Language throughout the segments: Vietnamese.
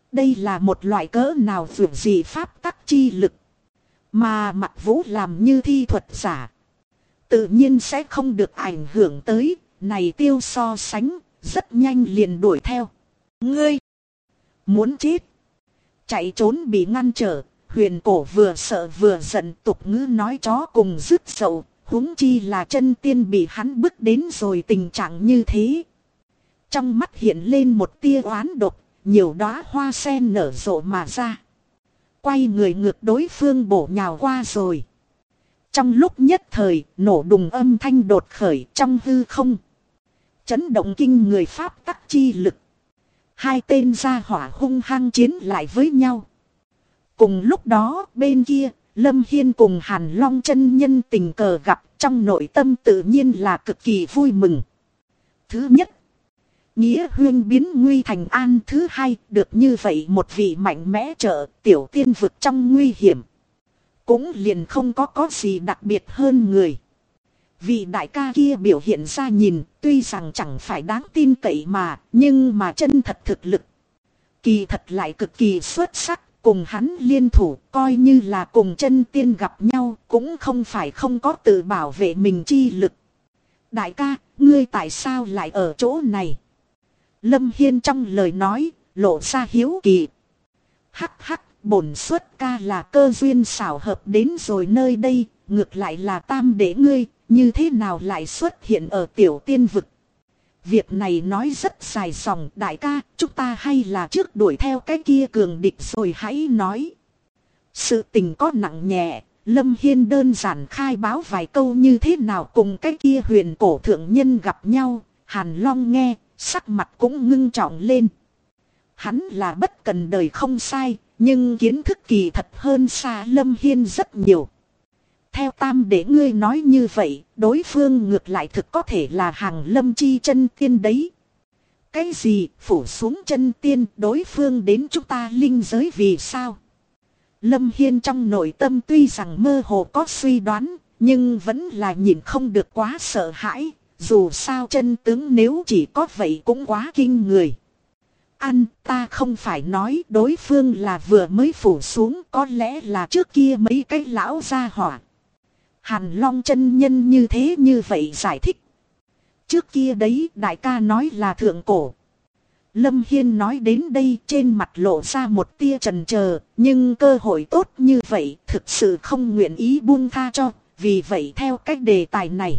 Đây là một loại cỡ nào vượt dị pháp tắc chi lực. Mà Mặc Vũ làm như thi thuật giả, tự nhiên sẽ không được ảnh hưởng tới. Này Tiêu so sánh, rất nhanh liền đuổi theo. Ngươi muốn chết. Chạy trốn bị ngăn trở. Huyền cổ vừa sợ vừa giận, tục ngữ nói chó cùng rứt dậu. Huống chi là chân tiên bị hắn bước đến rồi tình trạng như thế. Trong mắt hiện lên một tia oán độc, nhiều đóa hoa sen nở rộ mà ra. Quay người ngược đối phương bổ nhào qua rồi. Trong lúc nhất thời, nổ đùng âm thanh đột khởi trong hư không. Chấn động kinh người pháp tắc chi lực. Hai tên gia hỏa hung hăng chiến lại với nhau. Cùng lúc đó, bên kia, Lâm Hiên cùng Hàn Long chân nhân tình cờ gặp, trong nội tâm tự nhiên là cực kỳ vui mừng. Thứ nhất, nghĩa huyên biến nguy thành an. Thứ hai, được như vậy một vị mạnh mẽ trợ, tiểu tiên vực trong nguy hiểm. Cũng liền không có gì đặc biệt hơn người. Vị đại ca kia biểu hiện ra nhìn, tuy rằng chẳng phải đáng tin cậy mà, nhưng mà chân thật thực lực. Kỳ thật lại cực kỳ xuất sắc. Cùng hắn liên thủ, coi như là cùng chân tiên gặp nhau, cũng không phải không có tự bảo vệ mình chi lực. Đại ca, ngươi tại sao lại ở chỗ này? Lâm Hiên trong lời nói, lộ ra hiếu kỳ. Hắc hắc, bổn xuất ca là cơ duyên xảo hợp đến rồi nơi đây, ngược lại là tam đệ ngươi, như thế nào lại xuất hiện ở tiểu tiên vực? Việc này nói rất dài dòng, đại ca, chúng ta hay là trước đuổi theo cái kia cường địch rồi hãy nói. Sự tình có nặng nhẹ, Lâm Hiên đơn giản khai báo vài câu như thế nào cùng cái kia huyền cổ thượng nhân gặp nhau. Hàn Long nghe, sắc mặt cũng ngưng trọng lên. Hắn là bất cần đời không sai, nhưng kiến thức kỳ thật hơn xa Lâm Hiên rất nhiều. Theo tam để ngươi nói như vậy, đối phương ngược lại thực có thể là hàng lâm chi chân tiên đấy. Cái gì, phủ xuống chân tiên, đối phương đến chúng ta linh giới vì sao? Lâm Hiên trong nội tâm tuy rằng mơ hồ có suy đoán, nhưng vẫn là nhìn không được quá sợ hãi. Dù sao chân tướng nếu chỉ có vậy cũng quá kinh người. Ta không phải nói đối phương là vừa mới phủ xuống, có lẽ là trước kia mấy cái lão gia hỏa. Hàn Long chân nhân như thế như vậy giải thích. Trước kia đấy đại ca nói là thượng cổ. Lâm Hiên nói đến đây trên mặt lộ ra một tia chần chờ, nhưng cơ hội tốt như vậy thực sự không nguyện ý buông tha cho, vì vậy theo cách đề tài này.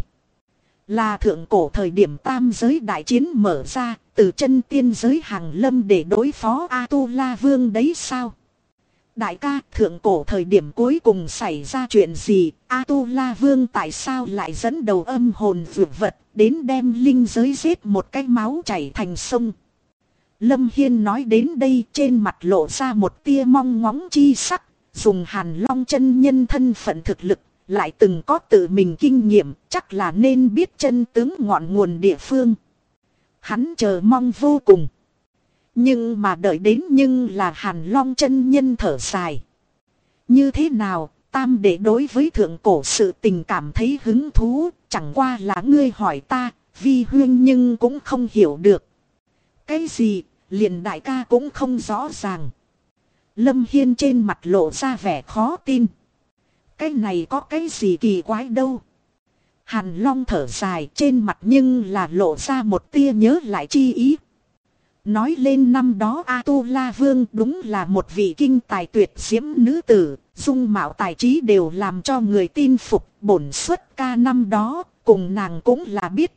Là thượng cổ thời điểm tam giới đại chiến mở ra, từ chân tiên giới hàng lâm để đối phó A-tu-la vương đấy sao? Đại ca, thượng cổ thời điểm cuối cùng xảy ra chuyện gì? A-tu-la vương tại sao lại dẫn đầu âm hồn vượt vật đến đem linh giới giết một cái máu chảy thành sông? Lâm Hiên nói đến đây trên mặt lộ ra một tia mong ngóng chi sắc, dùng Hàn Long chân nhân thân phận thực lực, lại từng có tự mình kinh nghiệm, chắc là nên biết chân tướng ngọn nguồn địa phương. Hắn chờ mong vô cùng. Nhưng mà đợi đến nhưng là Hàn Long chân nhân thở dài. Như thế nào, tam đệ đối với thượng cổ sự tình cảm thấy hứng thú, chẳng qua là ngươi hỏi ta, vi huyên nhưng cũng không hiểu được. Cái gì, liền đại ca cũng không rõ ràng. Lâm Hiên trên mặt lộ ra vẻ khó tin. Cái này có cái gì kỳ quái đâu. Hàn Long thở dài trên mặt nhưng là lộ ra một tia nhớ lại chi ý. Nói lên năm đó A-tu-la vương đúng là một vị kinh tài tuyệt diễm nữ tử, dung mạo tài trí đều làm cho người tin phục. Bổn xuất ca năm đó, cùng nàng cũng là biết.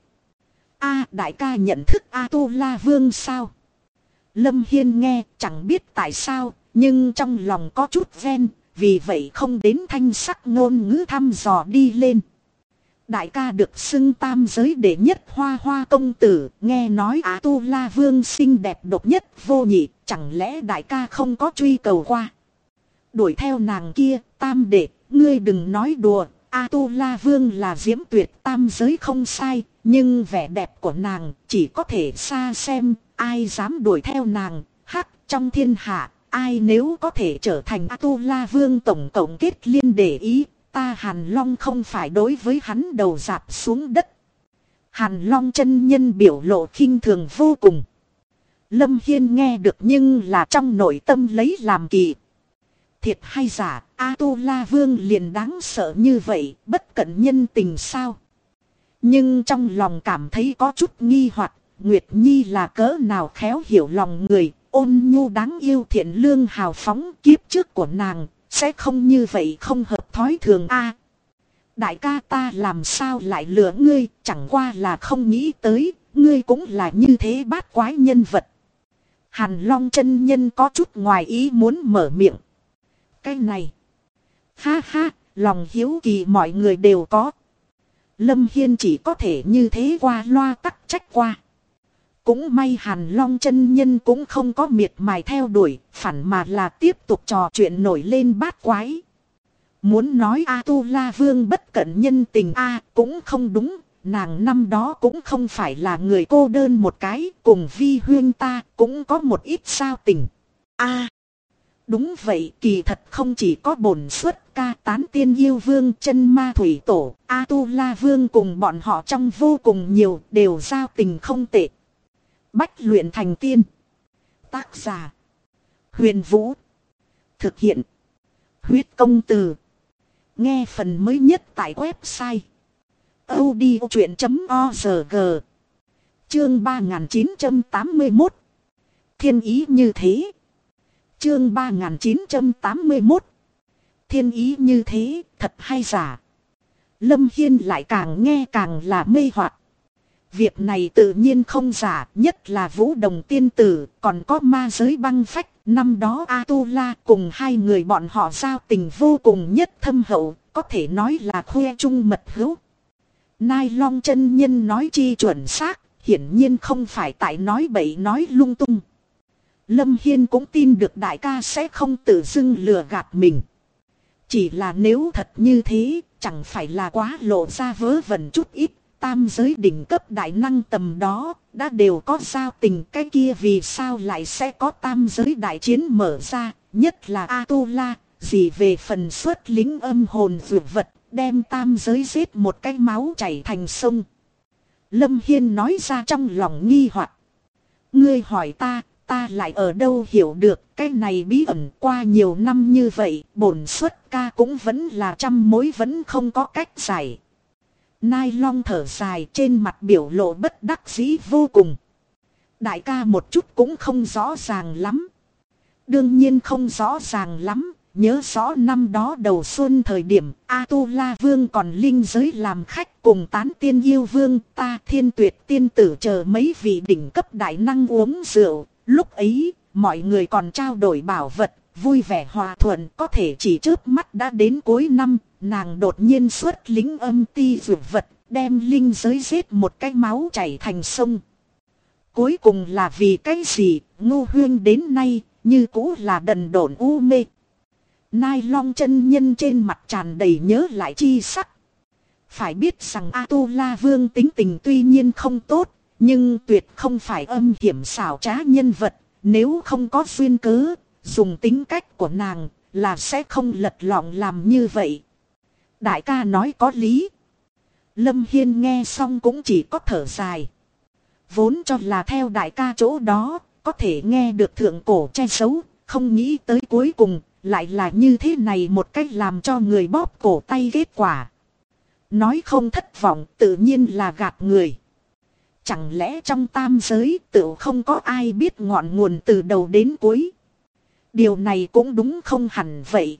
Đại ca nhận thức A-tu-la vương sao? Lâm Hiên nghe chẳng biết tại sao, nhưng trong lòng có chút ven, vì vậy không đến thanh sắc ngôn ngữ thăm dò đi lên. Đại ca được xưng tam giới đệ nhất hoa hoa công tử, nghe nói A-tu-la vương xinh đẹp độc nhất vô nhị, chẳng lẽ đại ca không có truy cầu qua? Đuổi theo nàng kia, tam đệ, ngươi đừng nói đùa, A-tu-la vương là diễm tuyệt tam giới không sai, nhưng vẻ đẹp của nàng chỉ có thể xa xem, ai dám đuổi theo nàng, trong thiên hạ, ai nếu có thể trở thành A-tu-la vương tổng cộng kết liên để ý. Ta Hàn Long không phải đối với hắn đầu dạp xuống đất. Hàn Long chân nhân biểu lộ khinh thường vô cùng. Lâm Hiên nghe được nhưng là trong nội tâm lấy làm kỳ. Thiệt hay giả, A-tu-la vương liền đáng sợ như vậy, bất cận nhân tình sao? Nhưng trong lòng cảm thấy có chút nghi hoặc, Nguyệt Nhi là cỡ nào khéo hiểu lòng người, ôn nhu đáng yêu thiện lương hào phóng, kiếp trước của nàng, sẽ không như vậy không hợp thói thường a. Đại ca ta làm sao lại lừa ngươi, chẳng qua là không nghĩ tới, ngươi cũng là như thế bát quái nhân vật. Hàn Long chân nhân có chút ngoài ý muốn mở miệng. Cái này, ha ha, lòng hiếu kỳ mọi người đều có. Lâm Hiên chỉ có thể như thế qua loa tắc trách qua. Cũng may Hàn Long chân nhân cũng không có miệt mài theo đuổi, phản mà là tiếp tục trò chuyện nổi lên bát quái. Muốn nói A-tu-la vương bất cận nhân tình cũng không đúng, nàng năm đó cũng không phải là người cô đơn một cái, cùng Vi Huyên ta cũng có một ít sao tình. Đúng vậy, kỳ thật không chỉ có bổn xuất ca tán tiên yêu vương chân ma thủy tổ, A-tu-la vương cùng bọn họ trong vô cùng nhiều đều giao tình không tệ. Bách luyện thành tiên. Tác giả: Huyền Vũ. Thực hiện: Huyết Công Từ. Nghe phần mới nhất tại website audiochuyện.org. Chương 3981. Thiên ý như thế. Chương 3981. Thiên ý như thế, thật hay giả? Lâm Hiên lại càng nghe càng là mê hoặc. Việc này tự nhiên không giả, nhất là Vũ Đồng tiên tử, còn có ma giới băng phách. Năm đó A-tu-la cùng hai người bọn họ giao tình vô cùng nhất thâm hậu, có thể nói là khoe chung mật hữu. Nai Long chân nhân nói chi chuẩn xác, hiển nhiên không phải tại nói bậy nói lung tung. Lâm Hiên cũng tin được đại ca sẽ không tự dưng lừa gạt mình. Chỉ là nếu thật như thế, chẳng phải là quá lộ ra vớ vẩn chút ít. Tam giới đỉnh cấp đại năng tầm đó, đã đều có giao tình, cái kia vì sao lại sẽ có tam giới đại chiến mở ra, nhất là A-tu-la, gì về phần xuất lính âm hồn vượt vật, đem tam giới giết một cái máu chảy thành sông. Lâm Hiên nói ra trong lòng nghi hoặc. Ngươi hỏi ta lại ở đâu hiểu được cái này bí ẩn, qua nhiều năm như vậy, bổn xuất ca cũng vẫn là trăm mối vẫn không có cách giải. Nai Long thở dài, trên mặt biểu lộ bất đắc dĩ vô cùng. Đại ca một chút cũng không rõ ràng lắm. Đương nhiên không rõ ràng lắm, nhớ rõ năm đó đầu xuân thời điểm A-tu-la vương còn linh giới làm khách cùng tán tiên yêu vương ta Thiên Tuyệt tiên tử chờ mấy vị đỉnh cấp đại năng uống rượu. Lúc ấy, mọi người còn trao đổi bảo vật, vui vẻ hòa thuận, có thể chỉ chớp mắt đã đến cuối năm, nàng đột nhiên xuất lính âm ti dược vật, đem linh giới giết một cái máu chảy thành sông. Cuối cùng là vì cái gì, Ngô Huyên đến nay, như cũ là đần độn u mê. Nai Long chân nhân trên mặt tràn đầy nhớ lại chi sắc. Phải biết rằng A-tu-la vương tính tình tuy nhiên không tốt, nhưng tuyệt không phải âm hiểm xảo trá nhân vật, nếu không có duyên cớ, dùng tính cách của nàng là sẽ không lật lọng làm như vậy. Đại ca nói có lý. Lâm Hiên nghe xong cũng chỉ có thở dài. Vốn cho là theo đại ca chỗ đó, có thể nghe được thượng cổ che xấu, không nghĩ tới cuối cùng, lại là như thế này một cách làm cho người bóp cổ tay kết quả. Nói không thất vọng tự nhiên là gạt người. Chẳng lẽ trong tam giới tự không có ai biết ngọn nguồn từ đầu đến cuối? Điều này cũng đúng không hẳn vậy.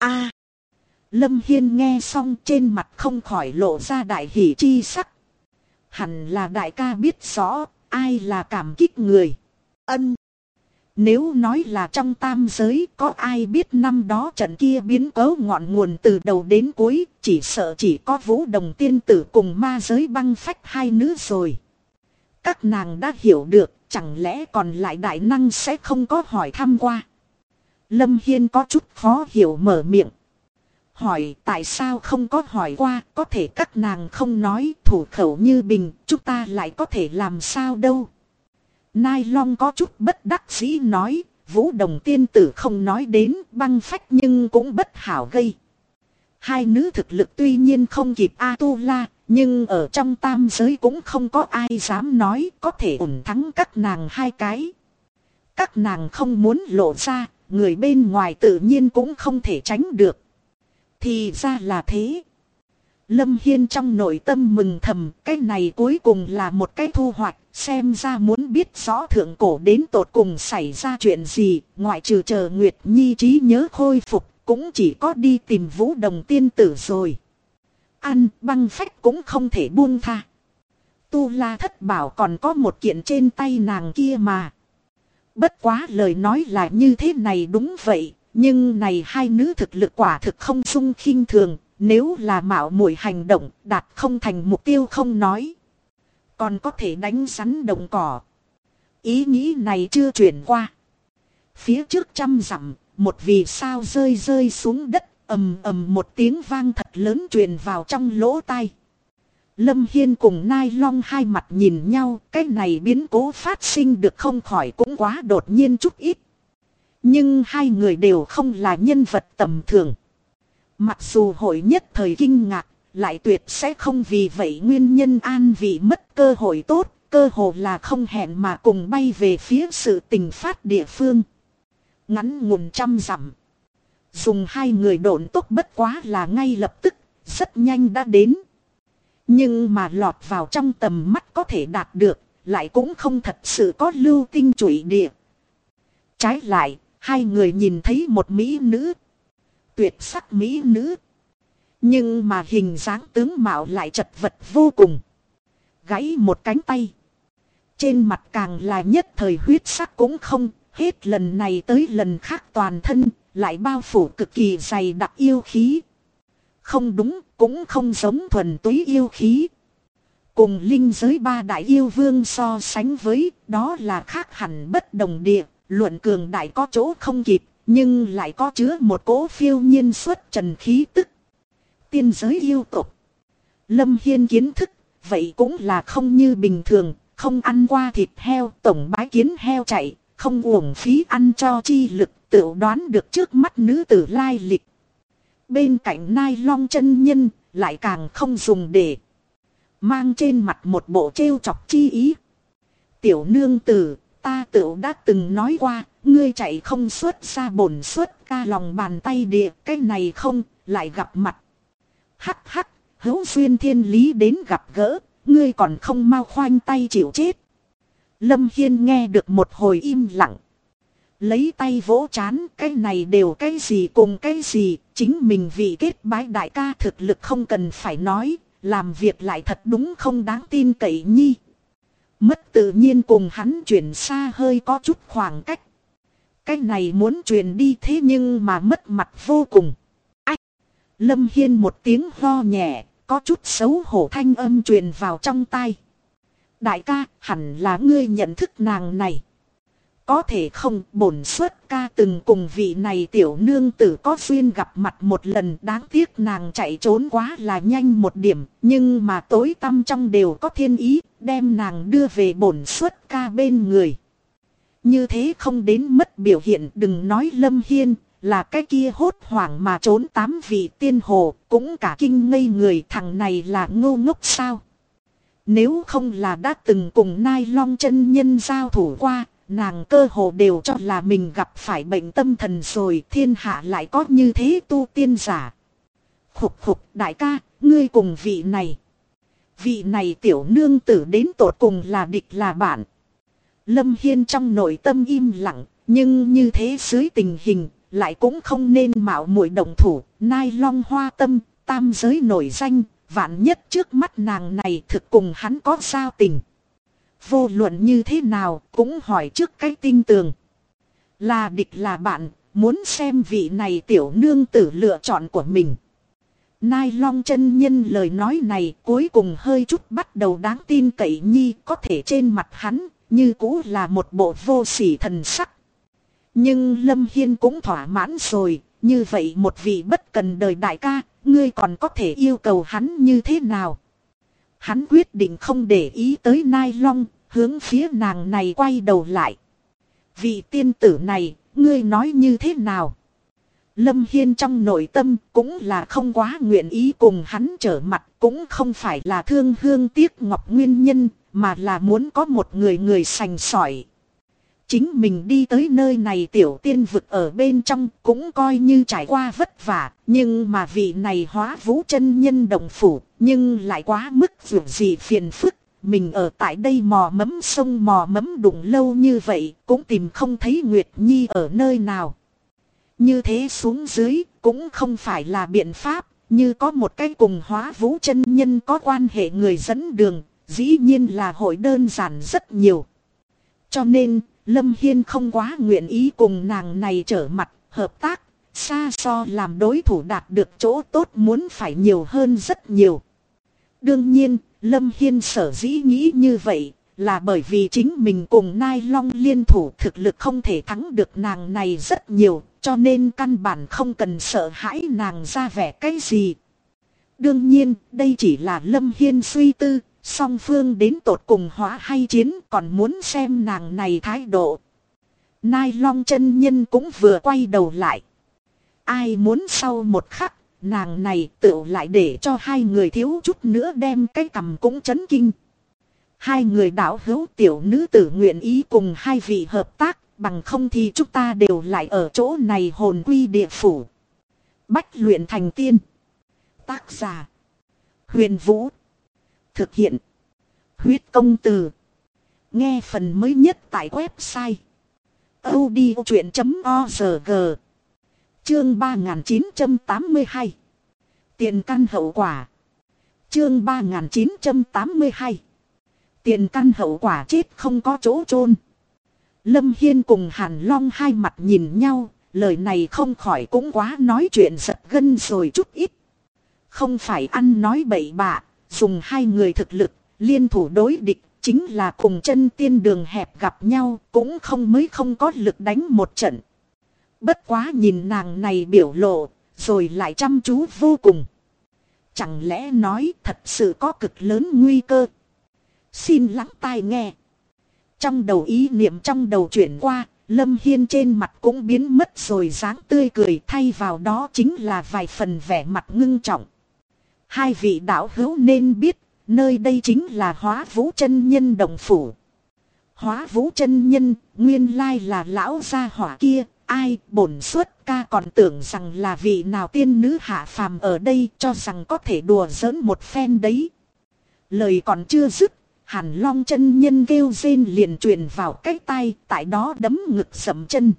Lâm Hiên nghe xong trên mặt không khỏi lộ ra đại hỷ chi sắc. Hẳn là đại ca biết rõ ai là cảm kích người. Nếu nói là trong tam giới có ai biết năm đó trận kia biến cố ngọn nguồn từ đầu đến cuối, chỉ sợ chỉ có Vũ Đồng tiên tử cùng ma giới băng phách hai nữ rồi. Các nàng đã hiểu được, chẳng lẽ còn lại đại năng sẽ không có hỏi thăm qua. Lâm Hiên có chút khó hiểu mở miệng. Hỏi tại sao không có hỏi qua, có thể các nàng không nói, thủ khẩu như bình, chúng ta lại có thể làm sao đâu. Nai Long có chút bất đắc dĩ nói, Vũ Đồng tiên tử không nói đến băng phách nhưng cũng bất hảo gây. Hai nữ thực lực tuy nhiên không kịp A-tu-la, nhưng ở trong tam giới cũng không có ai dám nói có thể ổn thắng các nàng hai cái. các nàng không muốn lộ ra, người bên ngoài tự nhiên cũng không thể tránh được. Thì ra là thế. Lâm Hiên trong nội tâm mừng thầm, cái này cuối cùng là một cái thu hoạch, xem ra muốn biết rõ thượng cổ đến tột cùng xảy ra chuyện gì, ngoại trừ chờ Nguyệt Nhi trí nhớ khôi phục, cũng chỉ có đi tìm Vũ Đồng tiên tử rồi. Ăn băng phách cũng không thể buông tha. Tu La Thất bảo còn có một kiện trên tay nàng kia mà. Bất quá lời nói là như thế này đúng vậy, nhưng này hai nữ thực lực quả thực không sung khinh thường, nếu là mạo muội hành động đạt không thành mục tiêu không nói, còn có thể đánh rắn động cỏ. Ý nghĩ này chưa chuyển qua. Phía trước 100 dặm, một vì sao rơi rơi xuống đất, ầm ầm một tiếng vang thật lớn truyền vào trong lỗ tai. Lâm Hiên cùng Nai Long hai mặt nhìn nhau, cái này biến cố phát sinh được không khỏi cũng quá đột nhiên chút ít. Nhưng hai người đều không là nhân vật tầm thường. Mặc dù hội nhất thời kinh ngạc, lại tuyệt sẽ không vì vậy nguyên nhân an vị mất cơ hội tốt, cơ hồ là không hẹn mà cùng bay về phía sự tình phát địa phương. Ngắn ngủn 100 dặm. Dùng hai người độn tốc bất quá là ngay lập tức, rất nhanh đã đến. Nhưng mà lọt vào trong tầm mắt có thể đạt được, lại cũng không thật sự có lưu tinh trụy địa. Trái lại, hai người nhìn thấy một mỹ nữ. Tuyệt sắc mỹ nữ. Nhưng mà hình dáng tướng mạo lại chật vật vô cùng. Gãy một cánh tay. Trên mặt càng là nhất thời huyết sắc cũng không, hết lần này tới lần khác toàn thân, lại bao phủ cực kỳ dày đặc yêu khí. Không đúng, cũng không giống thuần túy yêu khí. Cùng linh giới ba đại yêu vương so sánh với, đó là khác hẳn bất đồng địa, luận cường đại có chỗ không kịp, nhưng lại có chứa một cỗ phiêu nhiên xuất trần khí tức. Tiên giới yêu tộc. Lâm Hiên kiến thức, vậy cũng là không như bình thường, không ăn qua thịt heo, tổng bái kiến heo chạy, không uổng phí ăn cho chi lực, tự đoán được trước mắt nữ tử lai lịch. Bên cạnh Nai Long chân nhân, lại càng không dùng để. Mang trên mặt một bộ trêu chọc chi ý. Tiểu nương tử, ta tự đã từng nói qua, ngươi chạy không xuất ra bổn xuất ca lòng bàn tay địa, cái này không, lại gặp mặt. Hắc hắc, hữu duyên thiên lý đến gặp gỡ, ngươi còn không mau khoanh tay chịu chết. Lâm Hiên nghe được một hồi im lặng. Lấy tay vỗ chán, cái này đều cái gì cùng cái gì, chính mình vì kết bái đại ca thực lực không cần phải nói, làm việc lại thật đúng không đáng tin cậy nhi. Mất tự nhiên cùng hắn chuyển xa hơi có chút khoảng cách. Cái này muốn truyền đi thế nhưng mà mất mặt vô cùng. Ách! Lâm Hiên một tiếng ho nhẹ, có chút xấu hổ thanh âm truyền vào trong tai. Đại ca, hẳn là ngươi nhận thức nàng này. Có thể không, bổn xuất ca từng cùng vị này tiểu nương tử có duyên gặp mặt một lần, đáng tiếc nàng chạy trốn quá là nhanh một điểm, nhưng mà tối tăm trong đều có thiên ý, đem nàng đưa về bổn xuất ca bên người. Như thế không đến mất biểu hiện, đừng nói Lâm Hiên, là cái kia hốt hoảng mà trốn 8 vị tiên hồ, cũng cả kinh ngây người, thằng này là ngô ngốc sao. Nếu không là đã từng cùng Nai Long chân nhân giao thủ qua, nàng cơ hồ đều cho là mình gặp phải bệnh tâm thần rồi, thiên hạ lại có như thế tu tiên giả. Khục khục, đại ca, ngươi cùng vị này. Vị này tiểu nương tử đến tột cùng là địch là bạn. Lâm Hiên trong nội tâm im lặng, nhưng như thế dưới tình hình, lại cũng không nên mạo muội động thủ. Nai Long hoa tâm, tam giới nổi danh, vạn nhất trước mắt nàng này thực cùng hắn có giao tình. Vô luận như thế nào cũng hỏi trước cái tin tường. Là địch là bạn, muốn xem vị này tiểu nương tử lựa chọn của mình. Nai Long chân nhân lời nói này cuối cùng hơi chút bắt đầu đáng tin cậy nhi, có thể trên mặt hắn như cũ là một bộ vô sỉ thần sắc. Nhưng Lâm Hiên cũng thỏa mãn rồi, như vậy một vị bất cần đời đại ca, ngươi còn có thể yêu cầu hắn như thế nào? Hắn quyết định không để ý tới Nai Long, hướng phía nàng này quay đầu lại. Vị tiên tử này, ngươi nói như thế nào? Lâm Hiên trong nội tâm cũng là không quá nguyện ý cùng hắn trở mặt, cũng không phải là thương hương tiếc ngọc nguyên nhân, mà là muốn có một người sành sỏi. Chính mình đi tới nơi này tiểu tiên vực ở bên trong cũng coi như trải qua vất vả. Nhưng mà vị này Hóa Vũ chân nhân đồng phủ nhưng lại quá mức dù gì phiền phức. Mình ở tại đây mò mẫm sông mò mẫm đụng lâu như vậy cũng tìm không thấy Nguyệt Nhi ở nơi nào. Như thế xuống dưới cũng không phải là biện pháp. Như có một cái cùng Hóa Vũ chân nhân có quan hệ người dẫn đường, dĩ nhiên là hội đơn giản rất nhiều. Cho nên, Lâm Hiên không quá nguyện ý cùng nàng này trở mặt, hợp tác, xa so làm đối thủ đạt được chỗ tốt muốn phải nhiều hơn rất nhiều. Đương nhiên, Lâm Hiên sở dĩ nghĩ như vậy, là bởi vì chính mình cùng Nai Long liên thủ thực lực không thể thắng được nàng này rất nhiều, cho nên căn bản không cần sợ hãi nàng ra vẻ cái gì. Đương nhiên, đây chỉ là Lâm Hiên suy tư, song phương đến tột cùng hóa hay chiến còn muốn xem nàng này thái độ. Nai Long chân nhân cũng vừa quay đầu lại. Ai muốn sau một khắc, nàng này tự lại để cho hai người thiếu chút nữa đem cái cằm cũng chấn kinh. Hai người đạo hữu tiểu nữ tử nguyện ý cùng hai vị hợp tác, bằng không thì chúng ta đều lại ở chỗ này hồn quy địa phủ. Bách luyện thành tiên. Tác giả: Huyền Vũ. Thực hiện: Huyết Công Từ. Nghe phần mới nhất tại website audiochuyện.org. Chương 3982. Tiền căn hậu quả. Chương 3982. Tiền căn hậu quả chết không có chỗ chôn. Lâm Hiên cùng Hàn Long hai mặt nhìn nhau, lời này không khỏi cũng quá nói chuyện giật gân rồi chút ít. Không phải ăn nói bậy bạ, dùng hai người thực lực, liên thủ đối địch, chính là cùng chân tiên đường hẹp gặp nhau, cũng không có lực đánh một trận. Bất quá nhìn nàng này biểu lộ, rồi lại chăm chú vô cùng. Chẳng lẽ nói thật sự có cực lớn nguy cơ? Xin lắng tai nghe. Trong đầu ý niệm trong đầu chuyển qua, Lâm Hiên trên mặt cũng biến mất rồi dáng tươi cười, thay vào đó chính là vài phần vẻ mặt ngưng trọng. Hai vị đạo hữu nên biết, nơi đây chính là Hóa Vũ chân nhân đồng phủ. Hóa Vũ chân nhân, nguyên lai là lão gia hỏa kia, ai bổn xuất ca còn tưởng rằng là vị nào tiên nữ hạ phàm ở đây, cho rằng có thể đùa giỡn một phen đấy. Lời còn chưa dứt, Hàn Long chân nhân kêu rên liền truyền vào cái tai, tại đó đấm ngực sầm chân.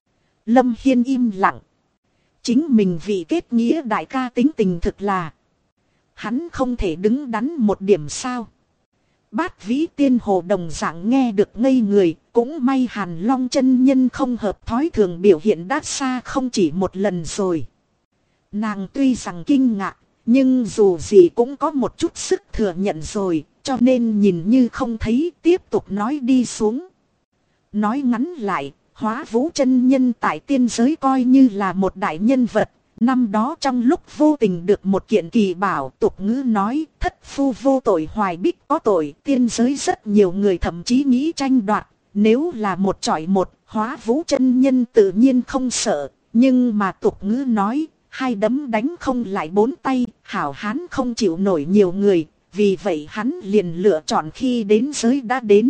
Lâm Hiên im lặng. Chính mình vị kết nghĩa đại ca tính tình thực là, hắn không thể đứng đắn một điểm sao. Bát Vĩ Tiên Hồ đồng dạng nghe được ngây người, cũng may Hàn Long chân nhân không hợp thói thường biểu hiện đã xa không chỉ một lần rồi. Nàng tuy rằng kinh ngạc, nhưng dù gì cũng có một chút sức thừa nhận rồi, cho nên nhìn như không thấy, tiếp tục nói đi xuống. Nói ngắn lại, Hóa Vũ chân nhân tại tiên giới coi như là một đại nhân vật. Năm đó trong lúc vô tình được một kiện kỳ bảo, tục ngữ nói thất phu vô tội hoài bích có tội, tiên giới rất nhiều người thậm chí nghĩ tranh đoạt. Nếu là một chọi một, Hóa Vũ chân nhân tự nhiên không sợ, nhưng mà tục ngữ nói hai đấm đánh không lại bốn tay, hảo hán không chịu nổi nhiều người, vì vậy hắn liền lựa chọn khi đến giới đã đến.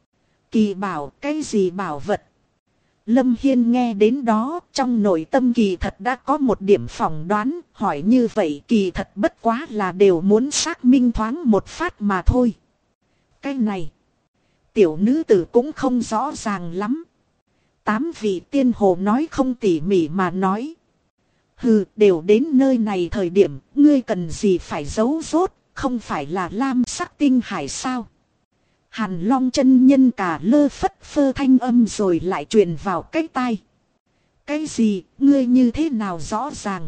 Kỳ bảo, cái gì bảo vật? Lâm Hiên nghe đến đó, trong nội tâm kỳ thật đã có một điểm phỏng đoán, hỏi như vậy kỳ thật bất quá là đều muốn xác minh thoáng một phát mà thôi. Cái này, tiểu nữ tử cũng không rõ ràng lắm. 8 vị tiên hồ nói không tỉ mỉ mà nói. Hừ, đều đến nơi này thời điểm, ngươi cần gì phải giấu rốt, không phải là lam sắc tinh hải sao? Hàn Long chân nhân cả lơ phất phơ thanh âm rồi lại truyền vào cái tai. Cái gì, ngươi như thế nào rõ ràng?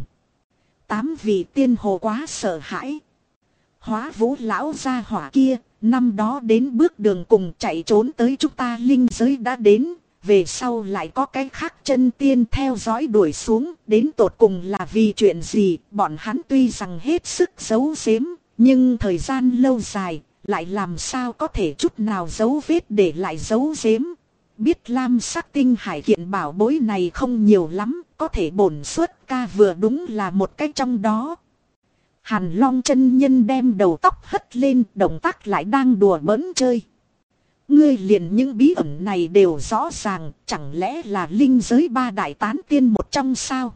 8 vị tiên hồ quá sợ hãi. Hóa Vũ lão gia hỏa kia, năm đó đến bước đường cùng chạy trốn tới chúng ta linh giới đã đến. Về sau lại có cái khác chân tiên theo dõi đuổi xuống, đến tột cùng là vì chuyện gì, bọn hắn tuy rằng hết sức giấu giếm, nhưng thời gian lâu dài, lại làm sao có thể chút nào dấu vết để lại giấu giếm. Biết lam sắc tinh hải kiện bảo bối này không nhiều lắm, có thể bổn xuất ca vừa đúng là một cái trong đó. Hàn Long chân nhân đem đầu tóc hất lên, động tác lại đang đùa bỡn chơi. Ngươi liền những bí ẩn này đều rõ ràng, chẳng lẽ là linh giới ba đại tán tiên một trong sao?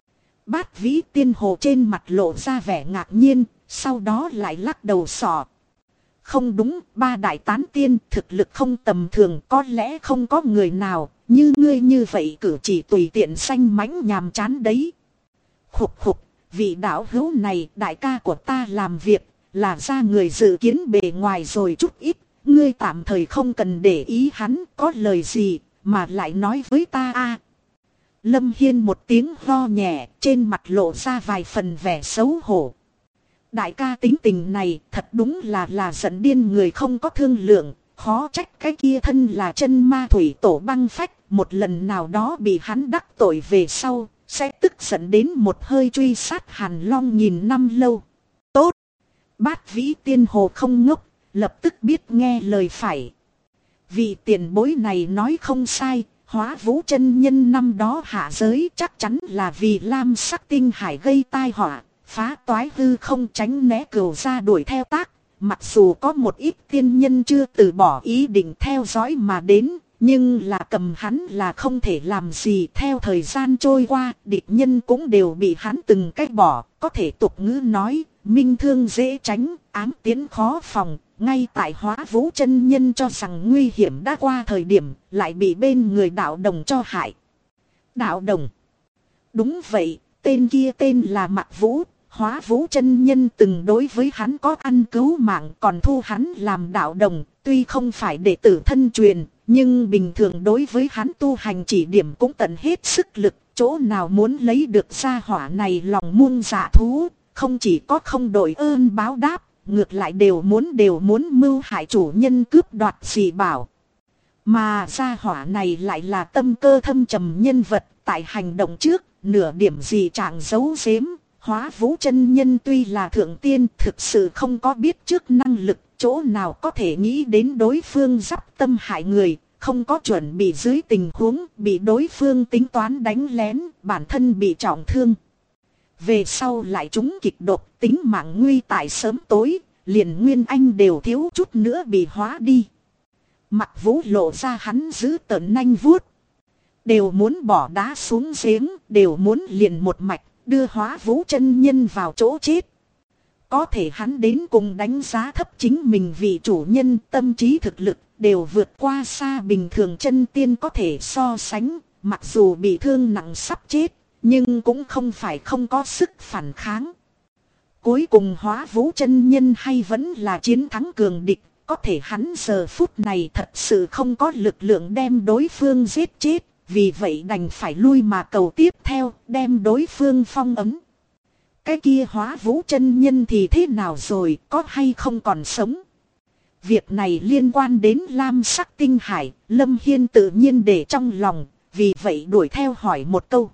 Bát Vĩ Tiên Hồ trên mặt lộ ra vẻ ngạc nhiên, sau đó lại lắc đầu sọ. Không đúng, ba đại tán tiên thực lực không tầm thường, có lẽ không có người nào như ngươi như vậy cử chỉ tùy tiện xanh mánh nhàm chán đấy. Khục khục, vị đạo hữu này đại ca của ta làm việc là ra người dự kiến bề ngoài rồi chút ít, ngươi tạm thời không cần để ý hắn có lời gì mà lại nói với ta a. Lâm Hiên một tiếng ho nhẹ, trên mặt lộ ra vài phần vẻ xấu hổ. Đại ca tính tình này thật đúng là giận điên người không có thương lượng, khó trách cái kia thân là chân ma thủy tổ băng phách, một lần nào đó bị hắn đắc tội về sau, sẽ tức giận đến một hơi truy sát Hàn Long nghìn năm lâu. Tốt! Bát Vĩ Tiên Hồ không ngốc, lập tức biết nghe lời phải. Vị tiền bối này nói không sai, Hóa Vũ chân nhân năm đó hạ giới chắc chắn là vì lam sắc tinh hải gây tai họa, phá toái hư không tránh né cừu ra đuổi theo tác. Mặc dù có một ít tiên nhân chưa từ bỏ ý định theo dõi mà đến, nhưng là cầm hắn là không thể làm gì. Theo thời gian trôi qua, địch nhân cũng đều bị hắn từng cách bỏ. Có thể tục ngữ nói, minh thương dễ tránh, ám tiến khó phòng. Ngay tại Hóa Vũ chân nhân cho rằng nguy hiểm đã qua thời điểm, lại bị bên người đạo đồng cho hại. Đạo đồng? Đúng vậy, tên kia tên là Mạc Vũ. Hóa Vũ chân nhân từng đối với hắn có ăn cứu mạng, còn thu hắn làm đạo đồng. Tuy không phải đệ tử thân truyền, nhưng bình thường đối với hắn tu hành chỉ điểm cũng tận hết sức lực. Chỗ nào muốn lấy được gia hỏa này lòng muôn dạ thú, không chỉ có không đội ơn báo đáp, ngược lại đều muốn mưu hại chủ nhân cướp đoạt dị bảo. Mà gia hỏa này lại là tâm cơ thâm trầm nhân vật, tại hành động trước, nửa điểm gì chẳng giấu giếm. Hóa Vũ chân nhân tuy là thượng tiên, thực sự không có biết trước năng lực, chỗ nào có thể nghĩ đến đối phương dắp tâm hại người, không có chuẩn bị dưới tình huống bị đối phương tính toán đánh lén, bản thân bị trọng thương. Về sau lại trúng kịch độc, tính mạng nguy tại sớm tối, liền Nguyên Anh đều thiếu chút nữa bị hóa đi. Mạc Vũ lộ ra hắn giữ tợn nanh vuốt. Đều muốn bỏ đá xuống giếng, đều muốn liền một mạch, đưa Hóa Vũ chân nhân vào chỗ chết. Có thể hắn đến cùng đánh giá thấp chính mình vì chủ nhân, tâm trí thực lực đều vượt qua xa bình thường chân tiên có thể so sánh. Mặc dù bị thương nặng sắp chết, nhưng cũng không phải không có sức phản kháng. Cuối cùng Hóa Vũ chân nhân hay vẫn là chiến thắng cường địch. Có thể hắn giờ phút này thật sự không có lực lượng đem đối phương giết chết. Vì vậy đành phải lui mà cầu tiếp theo, đem đối phương phong ấn. Cái kia Hóa Vũ chân nhân thì thế nào rồi, có hay không còn sống? Việc này liên quan đến lam sắc tinh hải, Lâm Hiên tự nhiên để trong lòng, vì vậy đuổi theo hỏi một câu.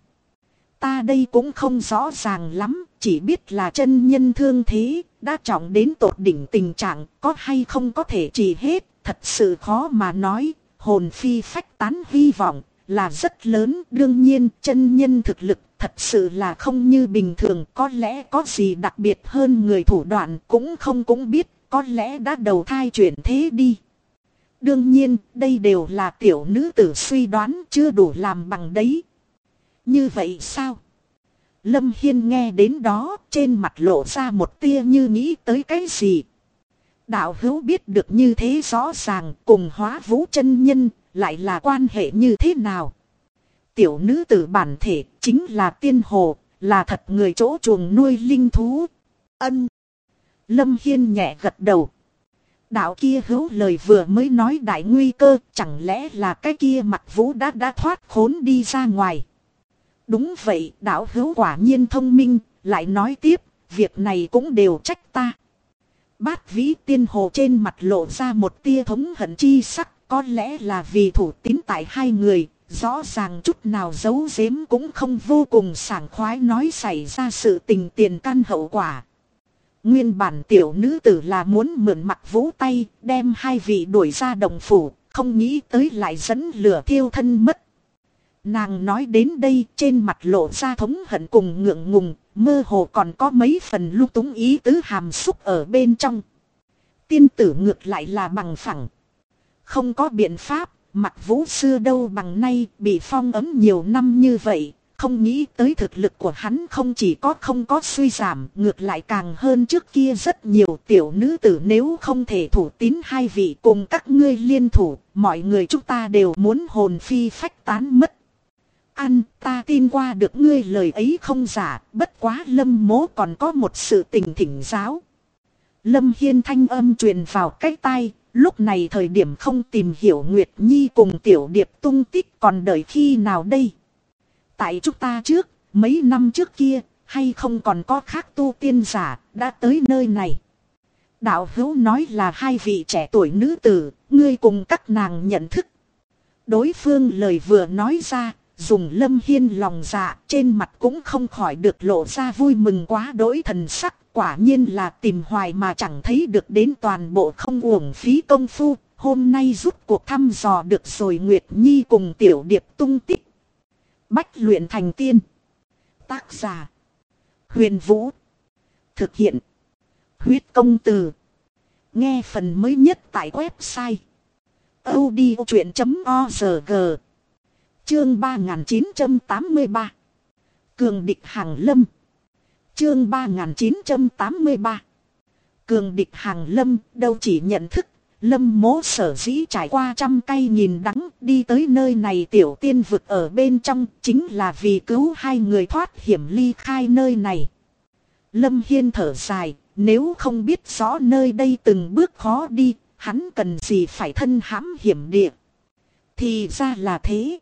Ta đây cũng không rõ ràng lắm, chỉ biết là chân nhân thương thế, đã trọng đến tột đỉnh tình trạng, có hay không có thể trị hết, thật sự khó mà nói, hồn phi phách tán hy vọng là rất lớn. Đương nhiên chân nhân thực lực thật sự là không như bình thường, có lẽ có gì đặc biệt hơn người thủ đoạn cũng biết, có lẽ đã đầu thai chuyển thế đi. Đương nhiên đây đều là tiểu nữ tử suy đoán, chưa đủ làm bằng đấy. Như vậy sao? Lâm Hiên nghe đến đó, trên mặt lộ ra một tia như nghĩ tới cái gì. Đạo hữu biết được như thế rõ ràng, cùng Hóa Vũ chân nhân lại là quan hệ như thế nào? Tiểu nữ tử bản thể chính là tiên hồ, là thật người chỗ chuồng nuôi linh thú. Ân. Lâm Hiên nhẹ gật đầu. Đạo kia hữu lời vừa mới nói đại nguy cơ, chẳng lẽ là cái kia Mạc Vũ đã thoát khốn đi ra ngoài? Đúng vậy, đạo hữu quả nhiên thông minh, lại nói tiếp, việc này cũng đều trách ta. Bát Vĩ Tiên Hồ trên mặt lộ ra một tia thống hận chi sắc, có lẽ là vì thủ tín tại hai người, rõ ràng chút nào giấu giếm cũng không, vô cùng sảng khoái nói xảy ra sự tình tiền căn hậu quả. Nguyên bản tiểu nữ tử là muốn mượn Mạc Vũ tay, đem hai vị đuổi ra đồng phủ, không nghĩ tới lại dẫn lửa thiêu thân mất. Nàng nói đến đây, trên mặt lộ ra thống hận cùng ngượng ngùng, mơ hồ còn có mấy phần lung túng ý tứ hàm xúc ở bên trong. Tiên tử ngược lại là bằng phẳng. Không có biện pháp, Mặc Vũ xưa đâu bằng nay bị phong ấn nhiều năm như vậy. Không nghĩ tới thực lực của hắn không chỉ không có suy giảm, ngược lại càng hơn trước kia rất nhiều. Tiểu nữ tử nếu không thể thủ tín hai vị cùng các ngươi liên thủ, mọi người chúng ta đều muốn hồn phi phách tán mất. An, ta tin qua được ngươi lời ấy không giả, bất quá Lâm mỗ còn có một sự tình thỉnh giáo. Lâm Hiên thanh âm truyền vào cái tai, lúc này thời điểm không tìm hiểu Nguyệt Nhi cùng Tiểu Điệp tung tích còn đợi khi nào đây? Tại chúng ta trước, mấy năm trước kia, hay không còn có khác tu tiên giả, đã tới nơi này. Đạo hữu nói là hai vị trẻ tuổi nữ tử, ngươi cùng các nàng nhận thức. Đối phương lời vừa nói ra, dùng Lâm Hiên lòng dạ, trên mặt cũng không khỏi được lộ ra vui mừng quá đỗi thần sắc. Quả nhiên là tìm hoài mà chẳng thấy được đến, toàn bộ không uổng phí công phu. Hôm nay rút cuộc thăm dò được rồi. Nguyệt Nhi cùng Tiểu Điệp tung tích. Bách luyện thành tiên. Tác giả Huyền Vũ. Thực hiện Huyết Công Từ. Nghe phần mới nhất tại website audiochuyện.org. Chương 3983. Cường địch hàng lâm. Chương 3983. Cường địch hàng lâm. Đâu chỉ nhận thức, Lâm mỗ sở dĩ trải qua trăm cay nghìn đắng đi tới nơi này tiểu tiên vực ở bên trong, chính là vì cứu hai người thoát hiểm ly khai nơi này. Lâm Hiên thở dài, nếu không biết rõ nơi đây từng bước khó đi, hắn cần gì phải thân hãm hiểm địa. Thì ra là thế.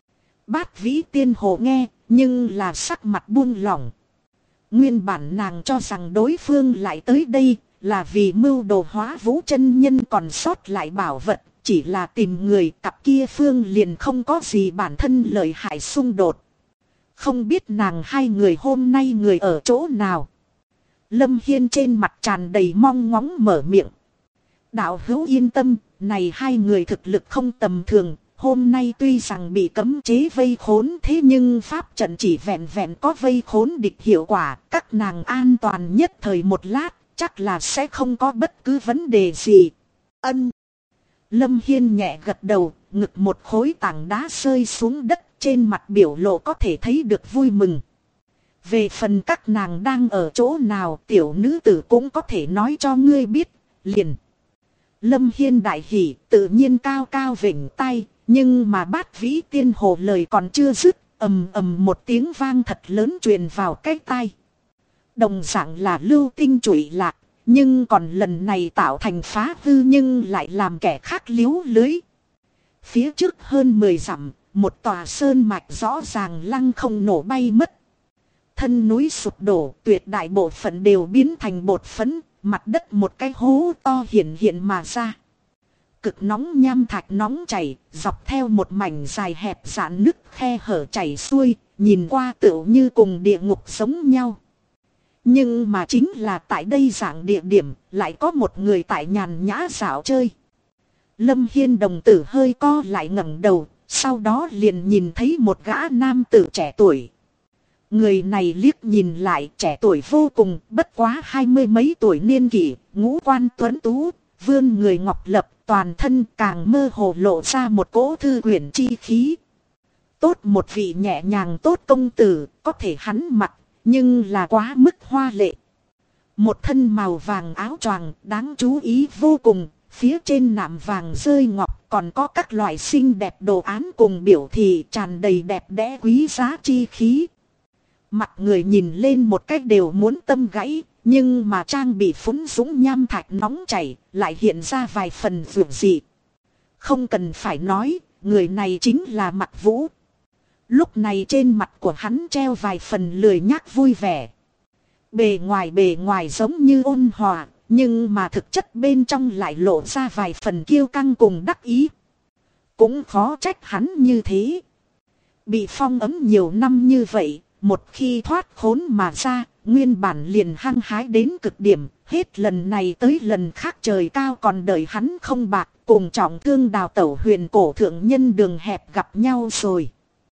Bát Vĩ Tiên Hồ nghe, nhưng là sắc mặt buông lỏng. Nguyên bản nàng cho rằng đối phương lại tới đây là vì mưu đồ Hóa Vũ chân nhân còn sót lại bảo vật, chỉ là tìm người, cặp kia phương liền không có gì bản thân lợi hại xung đột. Không biết nàng hai người hôm nay người ở chỗ nào. Lâm Hiên trên mặt tràn đầy mong ngóng mở miệng. Đạo hữu yên tâm, này hai người thực lực không tầm thường. Hôm nay tuy rằng bị cấm chế vây khốn, thế nhưng pháp trận chỉ vẹn vẹn có vây khốn địch hiệu quả. Các nàng an toàn nhất thời một lát, chắc là sẽ không có bất cứ vấn đề gì. Ân. Lâm Hiên nhẹ gật đầu, ngực một khối tảng đá rơi xuống đất, trên mặt biểu lộ có thể thấy được vui mừng. Về phần các nàng đang ở chỗ nào, tiểu nữ tử cũng có thể nói cho ngươi biết, liền. Lâm Hiên đại hỉ, tự nhiên cao cao vểnh tay, nhưng mà Bát Vĩ Tiên Hồ lời còn chưa dứt, ầm ầm một tiếng vang thật lớn truyền vào cái tai. Đồng dạng là lưu tinh trụy lạc, nhưng còn lần này tạo thành phá hư nhưng lại làm kẻ khác liếu lưới. Phía trước hơn 10 dặm, một tòa sơn mạch rõ ràng lăng không nổ bay mất. Thân núi sụp đổ, tuyệt đại bộ phận đều biến thành bột phấn, mặt đất một cái hố to hiện hiện mà ra. Cực nóng nham thạch nóng chảy, dọc theo một mảnh dài hẹp rạn nứt khe hở chảy xuôi, nhìn qua tựu như cùng địa ngục giống nhau. Nhưng mà chính là tại đây dạng địa điểm, lại có một người tại nhàn nhã dạo chơi. Lâm Hiên đồng tử hơi co lại ngẩng đầu, sau đó liền nhìn thấy một gã nam tử trẻ tuổi. Người này liếc nhìn lại trẻ tuổi vô cùng, bất quá 20 mấy tuổi niên kỷ, ngũ quan tuấn tú, vươn người ngọc lập, toàn thân càng mơ hồ lộ ra một cỗ thư quyển chi khí. Tốt một vị nhẹ nhàng tốt công tử, có thể hắn mặc, nhưng là quá mức hoa lệ. Một thân màu vàng áo choàng đáng chú ý vô cùng, phía trên nạm vàng rơi ngọc còn có các loại xinh đẹp đồ án cùng biểu thị tràn đầy đẹp đẽ quý giá chi khí. Mặt người nhìn lên một cách đều muốn tâm gãy, nhưng mà trang bị phúng dũng nham thạch nóng chảy, lại hiện ra vài phần vượt dị. Không cần phải nói, người này chính là Mặc Vũ. Lúc này trên mặt của hắn treo vài phần lười nhác vui vẻ. Bề ngoài giống như ôn hòa, nhưng mà thực chất bên trong lại lộ ra vài phần kiêu căng cùng đắc ý. Cũng khó trách hắn như thế. Bị phong ấn nhiều năm như vậy, một khi thoát khốn mà ra, nguyên bản liền hăng hái đến cực điểm, hết lần này tới lần khác trời cao còn đợi hắn không bạc, cùng trọng thương đào tẩu huyền cổ thượng nhân đường hẹp gặp nhau rồi.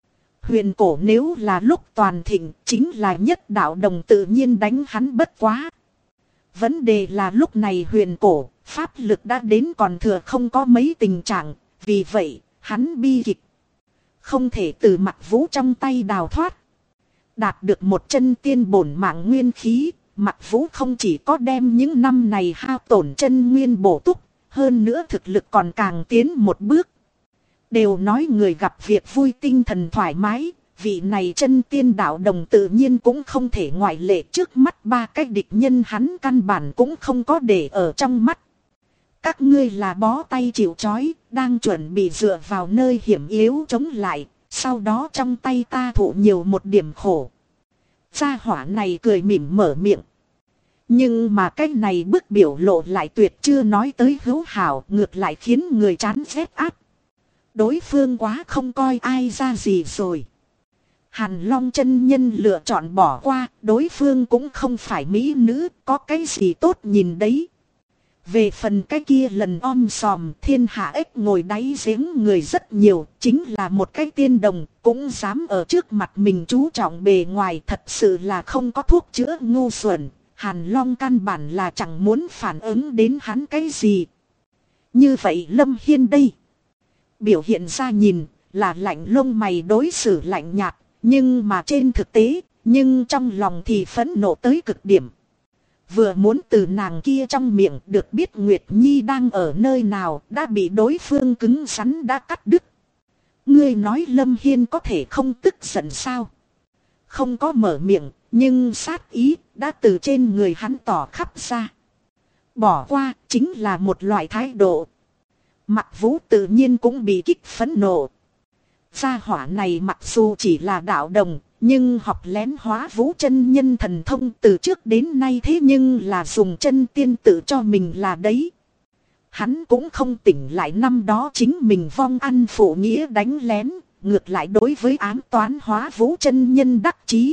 Huyền cổ nếu là lúc toàn thịnh, chính là nhất đạo đồng tự nhiên đánh hắn bất quá. Vấn đề là lúc này huyền cổ, pháp lực đã đến còn thừa không có mấy tình trạng, vì vậy, hắn bi kịch. Không thể từ Mặc Vũ trong tay đào thoát. Đạt được một chân tiên bổn mạng nguyên khí, Mặc Vũ không chỉ có đem những năm này hao tổn chân nguyên bổ túc, hơn nữa thực lực còn càng tiến một bước. Đều nói người gặp việc vui tinh thần thoải mái, vị này chân tiên đạo đồng tự nhiên cũng không thể ngoại lệ. Trước mắt ba cái địch nhân hắn căn bản cũng không có để ở trong mắt. Các ngươi là bó tay chịu trói, đang chuẩn bị dựa vào nơi hiểm yếu chống lại, sau đó trong tay ta thụ nhiều một điểm khổ. Gia hỏa này cười mỉm mở miệng. Nhưng mà cái này bức biểu lộ lại tuyệt chưa nói tới hữu hảo, ngược lại khiến người chán ghét áp. Đối phương quá không coi ai ra gì rồi. Hàn Long chân nhân lựa chọn bỏ qua, đối phương cũng không phải mỹ nữ, có cái gì tốt nhìn đấy. Về phần cái kia lần om sòm thiên hạ ếch ngồi đáy giếng người rất nhiều, chính là một cái tiên đồng, cũng dám ở trước mặt mình chú trọng bề ngoài, thật sự là không có thuốc chữa ngu xuẩn. Hàn Long căn bản là chẳng muốn phản ứng đến hắn cái gì. Như vậy Lâm Hiên đây. Biểu hiện ra nhìn là lạnh lông mày đối xử lạnh nhạt, nhưng mà trên thực tế, nhưng trong lòng thì phẫn nộ tới cực điểm. Vừa muốn từ nàng kia trong miệng được biết Nguyệt Nhi đang ở nơi nào đã bị đối phương cứng rắn đã cắt đứt. Ngươi nói Lâm Hiên có thể không tức giận sao? Không có mở miệng, nhưng sát ý đã từ trên người hắn tỏ khắp ra. Bỏ qua chính là một loại thái độ. Mặc Vũ tự nhiên cũng bị kích phẫn nộ. Gia hỏa này mặc dù chỉ là đạo đồng, nhưng học lén hóa vũ chân nhân thần thông từ trước đến nay thế nhưng là dùng chân tiên tự cho mình là đấy. Hắn cũng không tỉnh lại năm đó chính mình vong ăn phụ nghĩa đánh lén, ngược lại đối với ám toán hóa vũ chân nhân đắc chí.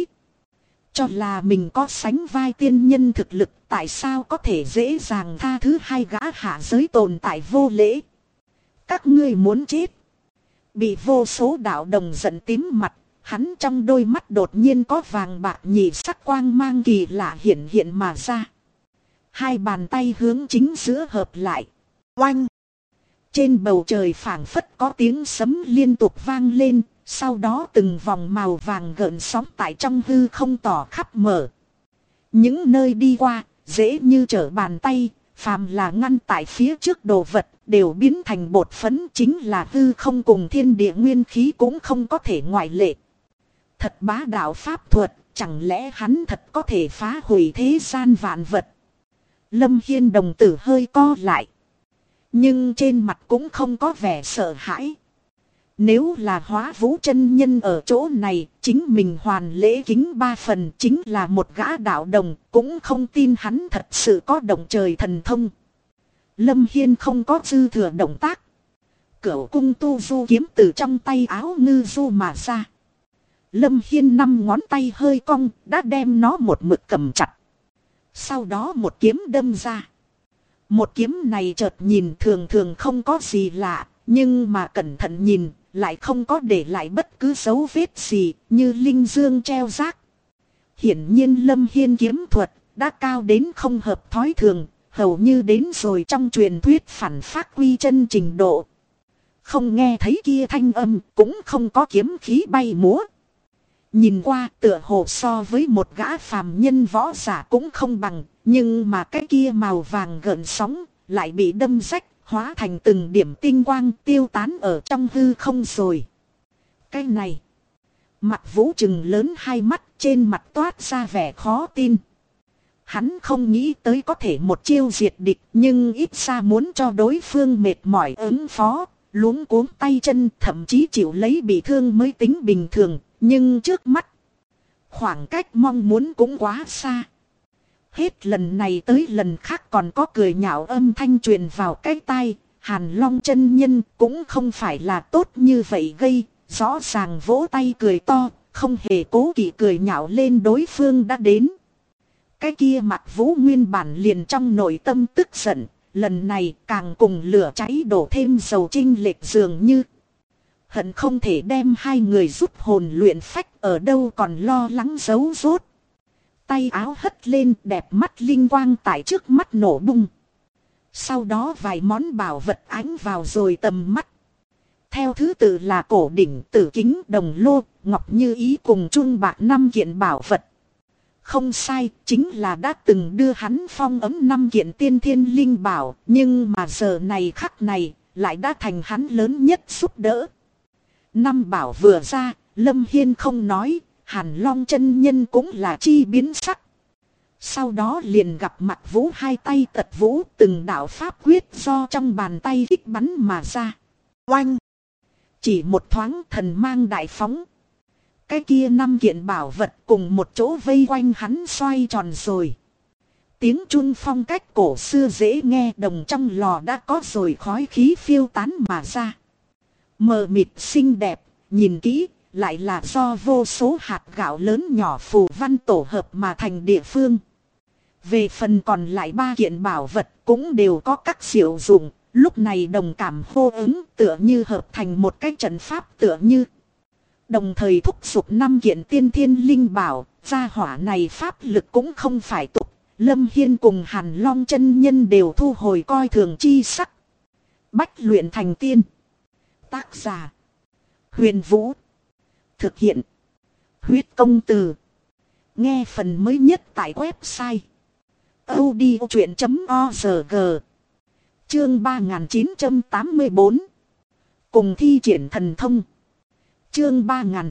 Cho là mình có sánh vai tiên nhân thực lực, tại sao có thể dễ dàng tha thứ hai gã hạ giới tồn tại vô lễ. Các ngươi muốn chết. Bị vô số đạo đồng giận tím mặt, hắn trong đôi mắt đột nhiên có vàng bạc nhị sắc quang mang kỳ lạ hiện hiện mà ra. Hai bàn tay hướng chính giữa hợp lại. Oanh! Trên bầu trời phảng phất có tiếng sấm liên tục vang lên, sau đó từng vòng màu vàng gợn sóng tại trong hư không tỏ khắp mở. Những nơi đi qua, dễ như trở bàn tay, phàm là ngăn tại phía trước đồ vật, đều biến thành bột phấn, chính là hư không cùng thiên địa nguyên khí cũng không có thể ngoại lệ. Thật bá đạo pháp thuật, chẳng lẽ hắn thật có thể phá hủy thế gian vạn vật. Lâm Hiên đồng tử hơi co lại. Nhưng trên mặt cũng không có vẻ sợ hãi. Nếu là hóa vũ chân nhân ở chỗ này, chính mình hoàn lễ kính 3 phần, chính là một gã đạo đồng, cũng không tin hắn thật sự có động trời thần thông. Lâm Hiên không có dư thừa động tác. Cửu cung tu du kiếm từ trong tay áo ngư du mà ra. Lâm Hiên 5 ngón tay hơi cong, đã đem nó một mực cầm chặt. Sau đó một kiếm đâm ra. Một kiếm này chợt nhìn thường thường không có gì lạ, nhưng mà cẩn thận nhìn, lại không có để lại bất cứ dấu vết gì, như linh dương treo rác. Hiển nhiên Lâm Hiên kiếm thuật, đã cao đến không hợp thói thường, hầu như đến rồi trong truyền thuyết phản phát quy chân trình độ. Không nghe thấy kia thanh âm, cũng không có kiếm khí bay múa. Nhìn qua tựa hồ so với một gã phàm nhân võ giả cũng không bằng, nhưng mà cái kia màu vàng gợn sóng, lại bị đâm rách, hóa thành từng điểm tinh quang tiêu tán ở trong hư không rồi. Cái này, Mặc Vũ trừng lớn hai mắt, trên mặt toát ra vẻ khó tin. Hắn không nghĩ tới có thể một chiêu diệt địch, nhưng ít ra muốn cho đối phương mệt mỏi ứng phó, luống cuống tay chân, thậm chí chịu lấy bị thương mới tính bình thường. Nhưng trước mắt, khoảng cách mong muốn cũng quá xa. Hết lần này tới lần khác còn có cười nhạo âm thanh truyền vào cái tai. Hàn Long chân nhân cũng không phải là tốt như vậy gây, rõ ràng vỗ tay cười to, không hề cố kỵ cười nhạo lên đối phương đã đến. Cái kia Mặc Vũ nguyên bản liền trong nội tâm tức giận, lần này càng cùng lửa cháy đổ thêm dầu chinh lệch dường như. Hận không thể đem hai người giúp hồn luyện phách, ở đâu còn lo lắng giấu rốt. Tay áo hất lên, đẹp mắt linh quang tại trước mắt nổ bung. Sau đó vài món bảo vật ánh vào rồi tầm mắt. Theo thứ tự là cổ đỉnh, tử kính, đồng lô, ngọc như ý cùng chun bạc 5 kiện bảo vật. Không sai, chính là đã từng đưa hắn phong ấm 5 kiện tiên thiên linh bảo, nhưng mà giờ này khắc này lại đã thành hắn lớn nhất giúp đỡ. 5 bảo vừa ra, Lâm Hiên không nói, Hàn Long chân nhân cũng là chi biến sắc. Sau đó liền gặp Mặc Vũ hai tay tật vũ, từng đạo pháp quyết do trong bàn tay kích bắn mà ra. Oanh! Chỉ một thoáng thần mang đại phóng. Cái kia 5 kiện bảo vật cùng một chỗ vây quanh hắn xoay tròn rồi. Tiếng chun phong cách cổ xưa dễ nghe, đồng trong lò đã có rồi khói khí phiêu tán mà ra. Mờ mịt xinh đẹp, nhìn kỹ, lại là do vô số hạt gạo lớn nhỏ phù văn tổ hợp mà thành địa phương. Về phần còn lại 3 kiện bảo vật cũng đều có các diệu dụng, lúc này đồng cảm hô ứng tựa như hợp thành một cái trận pháp tựa như. Đồng thời thúc giục 5 kiện tiên thiên linh bảo, gia hỏa này pháp lực cũng không phải tục. Lâm Hiên cùng Hàn Long chân nhân đều thu hồi coi thường chi sắc. Bách luyện thành tiên. Tác giả: Huyền Vũ. Thực hiện: Huyết Công Từ. Nghe phần mới nhất tại website audiochuyện.org. Chương 3984. Cùng thi triển thần thông. Chương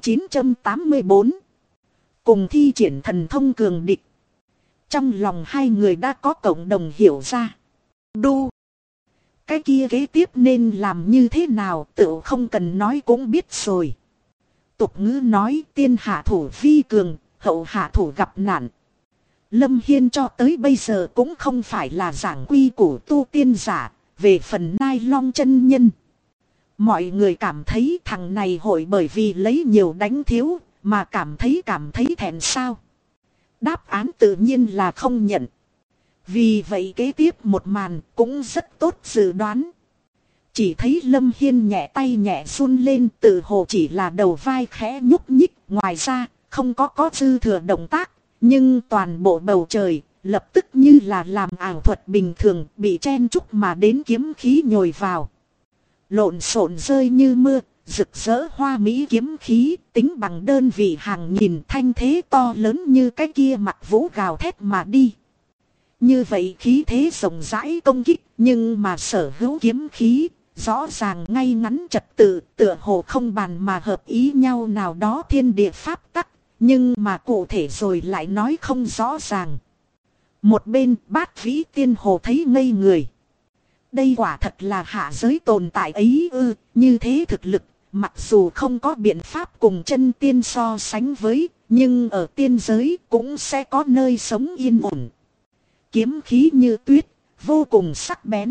3984. Cùng thi triển thần thông cường địch. Trong lòng hai người đã có cộng đồng hiểu ra. Đu. Cái kia kế tiếp nên làm như thế nào tự không cần nói cũng biết rồi. Tục ngữ nói tiên hạ thủ vi cường, hậu hạ thủ gặp nạn. Lâm Hiên cho tới bây giờ cũng không phải là giảng quy củ tu tiên giả, về phần Nai Long chân nhân. Mọi người cảm thấy thằng này hội bởi vì lấy nhiều đánh thiếu, mà cảm thấy thẹn sao. Đáp án tự nhiên là không nhận. Vì vậy kế tiếp một màn cũng rất tốt dự đoán. Chỉ thấy Lâm Hiên nhẹ tay nhẹ run lên, tự hồ chỉ là đầu vai khẽ nhúc nhích, ngoài ra không có dư thừa động tác. Nhưng toàn bộ bầu trời lập tức như là làm ảo thuật bình thường bị chen chúc mà đến kiếm khí nhồi vào. Lộn xộn rơi như mưa, rực rỡ hoa mỹ kiếm khí, tính bằng đơn vị hàng nghìn, thanh thế to lớn như cái kia Mặc Vũ gào thét mà đi. Như vậy khí thế rộng rãi công kích, nhưng mà sở hữu kiếm khí, rõ ràng ngay ngắn trật tự, tựa hồ không bàn mà hợp ý nhau nào đó thiên địa pháp tắc, nhưng mà cụ thể rồi lại nói không rõ ràng. Một bên Bát Vĩ Tiên Hồ thấy ngây người. Đây quả thật là hạ giới tồn tại ấy ư, như thế thực lực, mặc dù không có biện pháp cùng chân tiên so sánh với, nhưng ở tiên giới cũng sẽ có nơi sống yên ổn. Kiếm khí như tuyết, vô cùng sắc bén.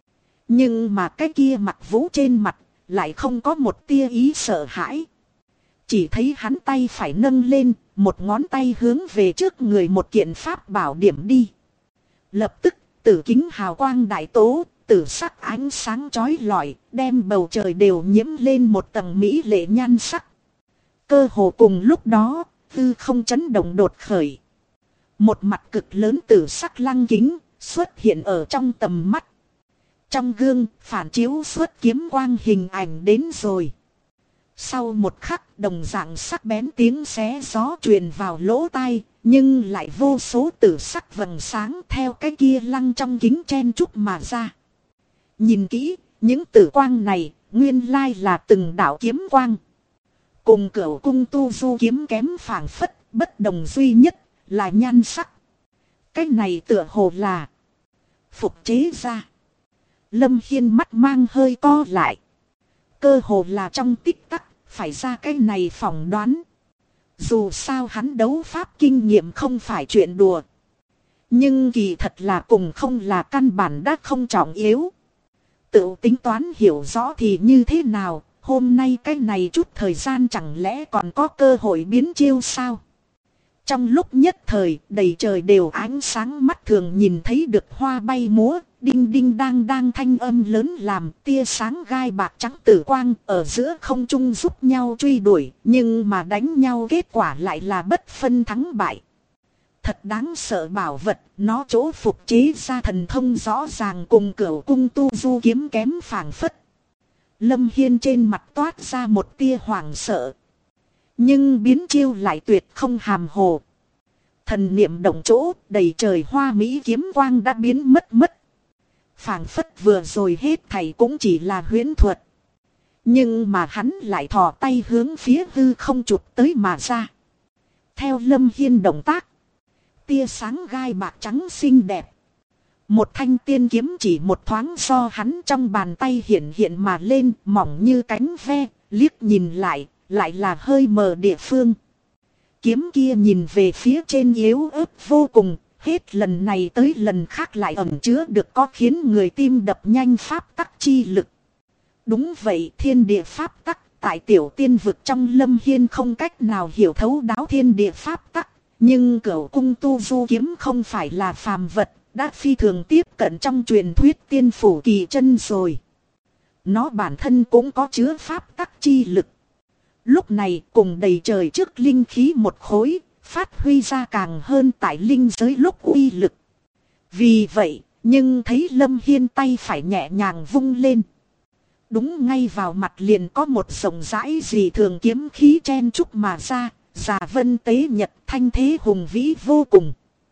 Nhưng mà cái kia Mặc Vũ trên mặt, lại không có một tia ý sợ hãi. Chỉ thấy hắn tay phải nâng lên, một ngón tay hướng về trước người một kiện pháp bảo điểm đi. Lập tức, tử kính hào quang đại tố, tử sắc ánh sáng chói lọi, đem bầu trời đều nhiễm lên một tầng mỹ lệ nhan sắc. Cơ hồ cùng lúc đó, hư không chấn động đột khởi. Một mặt cực lớn tử sắc lăng kính, xuất hiện ở trong tầm mắt. Trong gương, phản chiếu xuất kiếm quang hình ảnh đến rồi. Sau một khắc, đồng dạng sắc bén tiếng xé gió truyền vào lỗ tai, nhưng lại vô số tử sắc vầng sáng theo cái kia lăng trong kính chen chúc mà ra. Nhìn kỹ, những tử quang này, nguyên lai là từng đạo kiếm quang. Cùng Cửu Cung tu du kiếm kém phảng phất, bất đồng duy nhất là nhan sắc. Cái này tựa hồ là phục chế ra. Lâm Hiên mắt mang hơi co lại. Cơ hồ là trong tích tắc, phải ra cái này phỏng đoán. Dù sao hắn đấu pháp kinh nghiệm không phải chuyện đùa. Nhưng kỳ thật là cùng không là căn bản đã không trọng yếu. Tự tính toán hiểu rõ thì như thế nào, hôm nay cái này chút thời gian chẳng lẽ còn có cơ hội biến chiêu sao? Trong lúc nhất thời, đầy trời đều ánh sáng mắt thường nhìn thấy được hoa bay múa, đinh đinh đang thanh âm lớn làm tia sáng gai bạc trắng tử quang ở giữa không trung giúp nhau truy đuổi, nhưng mà đánh nhau kết quả lại là bất phân thắng bại. thật đáng sợ bảo vật, nó chỗ phục chế ra thần thông rõ ràng cùng Cửu cung tu du kiếm kém phảng phất. Lâm Hiên trên mặt toát ra một tia hoảng sợ. Nhưng biến chiêu lại tuyệt không hàm hồ. Thần niệm động chỗ, đầy trời hoa mỹ kiếm quang đã biến mất. Phảng phất vừa rồi hết thảy cũng chỉ là huyễn thuật. Nhưng mà hắn lại thò tay hướng phía hư không chụp tới mà ra. Theo Lâm Hiên động tác, tia sáng gai bạc trắng xinh đẹp. Một thanh tiên kiếm chỉ một thoáng do hắn trong bàn tay hiện mà lên, mỏng như cánh ve, liếc nhìn lại là hơi mờ địa phương. Kiếm kia nhìn về phía trên yếu ớt vô cùng, hết lần này tới lần khác lại ẩn chứa được có khiến người tim đập nhanh pháp tắc chi lực. Đúng vậy, thiên địa pháp tắc, tại tiểu tiên vực trong Lâm Hiên không cách nào hiểu thấu đáo thiên địa pháp tắc, nhưng Cửu cung tu du kiếm không phải là phàm vật, đã phi thường tiếp cận trong truyền thuyết tiên phủ kỳ chân rồi. Nó bản thân cũng có chứa pháp tắc chi lực. Lúc này cùng đầy trời trước linh khí một khối, phát huy ra càng hơn tại linh giới lúc uy lực. Vì vậy, nhưng thấy Lâm Hiên tay phải nhẹ nhàng vung lên. Đúng ngay vào mặt liền có một rộng rãi dị thường kiếm khí chen chúc mà ra, già vân tế nhật, thanh thế hùng vĩ vô cùng.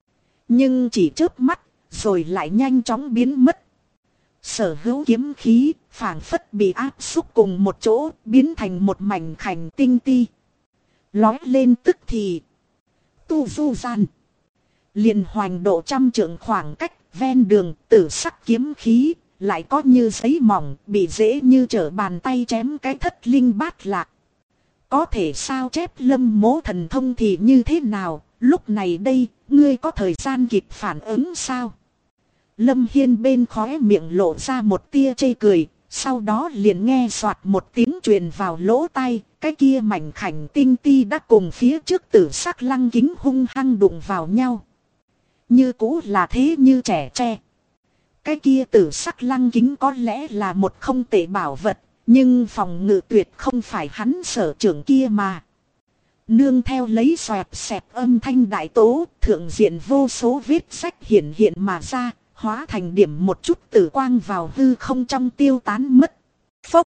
Nhưng chỉ chớp mắt, rồi lại nhanh chóng biến mất. Sở hữu kiếm khí, phảng phất bị áp xúc cùng một chỗ, biến thành một mảnh khảnh tinh ti. Lói lên tức thì tu du gian. Liền hoành độ 100 trượng khoảng cách, ven đường, tử sắc kiếm khí, lại có như giấy mỏng, bị dễ như trở bàn tay chém cái thất linh bát lạc. Có thể sao chép Lâm Mỗ thần thông thì như thế nào, lúc này đây, ngươi có thời gian kịp phản ứng sao? Lâm Hiên bên khóe miệng lộ ra một tia chê cười, sau đó liền nghe soạt một tiếng truyền vào lỗ tai, cái kia mảnh khảnh tinh ti đã cùng phía trước tử sắc lăng kính hung hăng đụng vào nhau. Như cũ là thế như trẻ tre. Cái kia tử sắc lăng kính có lẽ là một không tệ bảo vật, nhưng phòng ngự tuyệt không phải hắn sở trường kia mà. Nương theo lấy xoẹt xẹt âm thanh đại tố, thượng diện vô số vết sách hiện mà ra, hóa thành điểm một chút tử quang vào hư không trong tiêu tán mất. Phốc!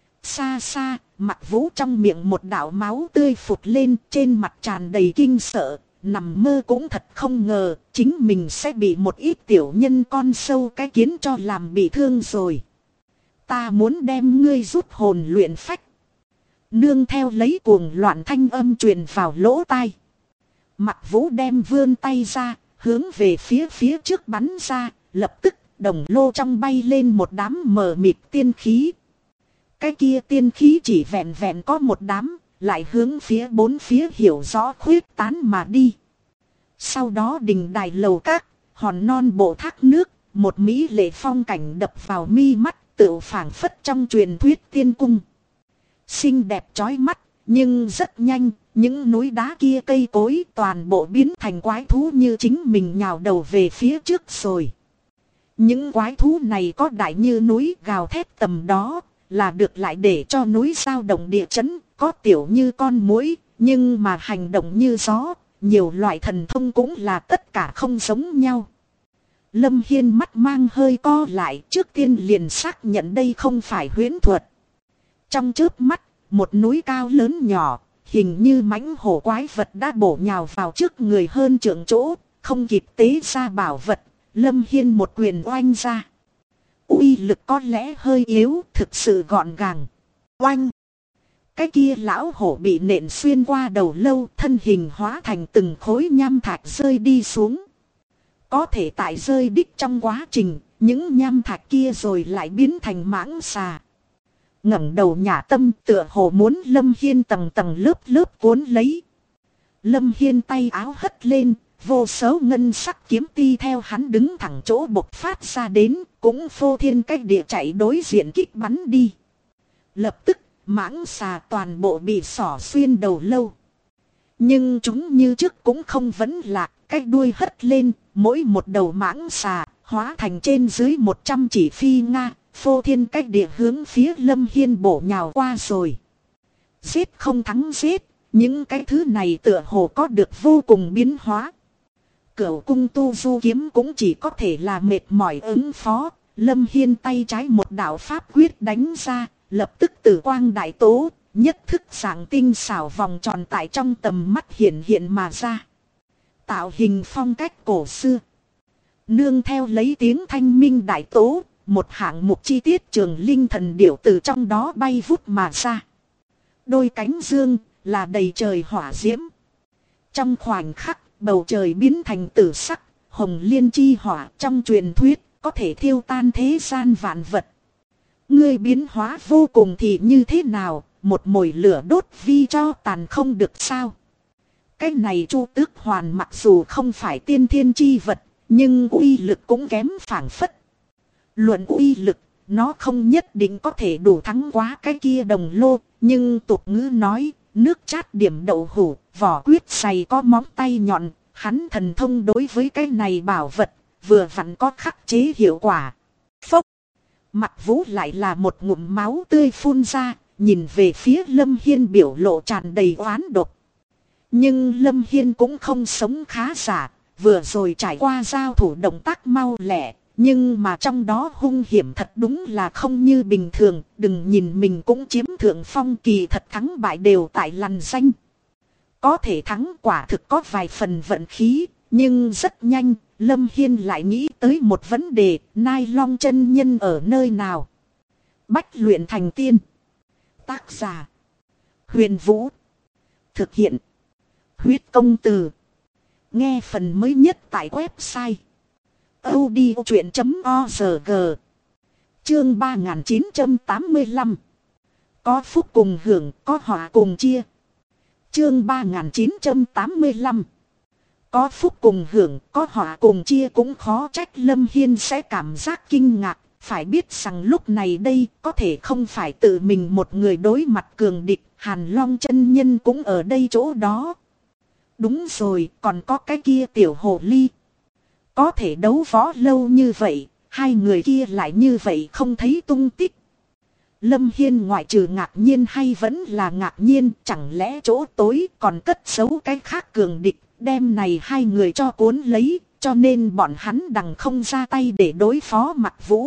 Xa xa, Mặc Vũ trong miệng một đạo máu tươi phụt lên, trên mặt tràn đầy kinh sợ, nằm mơ cũng thật không ngờ, chính mình sẽ bị một ít tiểu nhân con sâu cái kiến cho làm bị thương rồi. Ta muốn đem ngươi rút hồn luyện phách. Nương theo lấy cuồng loạn thanh âm truyền vào lỗ tai. Mặc Vũ đem vươn tay ra, hướng về phía trước bắn ra, lập tức đồng lô trong bay lên một đám mờ mịt tiên khí. Cái kia tiên khí chỉ vẹn vẹn có một đám, lại hướng phía bốn phía hiểu rõ khuyết tán mà đi. Sau đó đình đài lầu các, hòn non bộ thác nước, một mỹ lệ phong cảnh đập vào mi mắt, tựu phảng phất trong truyền thuyết tiên cung. Xinh đẹp chói mắt, nhưng rất nhanh, những núi đá kia cây cối toàn bộ biến thành quái thú như chính mình nhào đầu về phía trước rồi. Những quái thú này có đại như núi gào thét tầm đó, là được lại để cho núi dao động địa chấn, có tiểu như con muỗi, nhưng mà hành động như gió, nhiều loại thần thông cũng là tất cả không giống nhau. Lâm Hiên mắt mang hơi co lại, trước tiên liền xác nhận đây không phải huyễn thuật. Trong chớp mắt, một núi cao lớn nhỏ, hình như mãnh hổ quái vật đã bổ nhào vào trước người hơn trượng chỗ, không kịp tế ra bảo vật, Lâm Hiên một quyền oanh ra. Uy lực có lẽ hơi yếu, thực sự gọn gàng. Oanh! Cái kia lão hổ bị nện xuyên qua đầu lâu, thân hình hóa thành từng khối nham thạch rơi đi xuống. Có thể tại rơi đích trong quá trình, những nham thạch kia rồi lại biến thành mãng xà. Ngẩng đầu nhả tâm tựa hồ muốn Lâm Hiên tầng tầng lớp lớp cuốn lấy. Lâm Hiên tay áo hất lên, vô số ngân sắc kiếm ti theo hắn đứng thẳng chỗ bộc phát ra đến, cũng phô thiên cách địa chạy đối diện kích bắn đi. Lập tức, mãng xà toàn bộ bị xỏ xuyên đầu lâu. Nhưng chúng như trước cũng không vấn lạc, cái đuôi hất lên, mỗi một đầu mãng xà, hóa thành trên dưới 100 chỉ phi nga, phô thiên cách địa hướng phía Lâm Hiên bổ nhào qua rồi. Giết không thắng giết, những cái thứ này tựa hồ có được vô cùng biến hóa. Cửu cung tu du kiếm cũng chỉ có thể là mệt mỏi ứng phó. Lâm Hiên tay trái một đạo pháp quyết đánh ra, lập tức tử quang đại tố, nhất thức sáng tinh xảo vòng tròn tại trong tầm mắt hiện mà ra. Tạo hình phong cách cổ xưa. Nương theo lấy tiếng thanh minh đại tố, một hạng mục chi tiết trường linh thần điểu từ trong đó bay vút mà ra. Đôi cánh dương là đầy trời hỏa diễm. Trong khoảnh khắc, bầu trời biến thành tử sắc, hồng liên chi hỏa trong truyền thuyết, có thể thiêu tan thế gian vạn vật. Ngươi biến hóa vô cùng thì như thế nào, một mồi lửa đốt vi cho tàn không được sao? Cái này Chu Tước Hoàn mặc dù không phải tiên thiên chi vật, nhưng uy lực cũng kém phảng phất. Luận uy lực, nó không nhất định có thể đủ thắng quá cái kia đồng lô, nhưng tục ngữ nói, nước chát điểm đậu hũ, vỏ quyết dày có móng tay nhọn, hắn thần thông đối với cái này bảo vật, vừa vặn có khắc chế hiệu quả. Phốc! Mặt Vũ lại là một ngụm máu tươi phun ra, nhìn về phía Lâm Hiên biểu lộ tràn đầy oán độc. Nhưng Lâm Hiên cũng không sống khá giả, vừa rồi trải qua giao thủ động tác mau lẹ, nhưng mà trong đó hung hiểm thật đúng là không như bình thường, đừng nhìn mình cũng chiếm thượng phong, kỳ thật thắng bại đều tại lằn danh. Có thể thắng quả thực có vài phần vận khí, nhưng rất nhanh, Lâm Hiên lại nghĩ tới một vấn đề, Nai Long chân nhân ở nơi nào? Bách luyện thành tiên. Tác giả: Huyền Vũ. Thực hiện: Huyết Công Từ. Nghe phần mới nhất tại website audiochuyện.org. Chương 3985. Có phúc cùng hưởng, có họa cùng chia. Chương 3985. Có phúc cùng hưởng, có họa cùng chia cũng khó trách Lâm Hiên sẽ cảm giác kinh ngạc. Phải biết rằng lúc này đây có thể không phải tự mình một người đối mặt cường địch, Hàn Long chân nhân cũng ở đây chỗ đó. Đúng rồi, còn có cái kia tiểu hồ ly. Có thể đấu võ lâu như vậy, hai người kia lại như vậy không thấy tung tích. Lâm Hiên ngoại trừ ngạc nhiên hay vẫn là ngạc nhiên, chẳng lẽ chỗ tối còn cất giấu cái khác cường địch, đem này hai người cho cuốn lấy, cho nên bọn hắn đằng không ra tay để đối phó Mặc Vũ.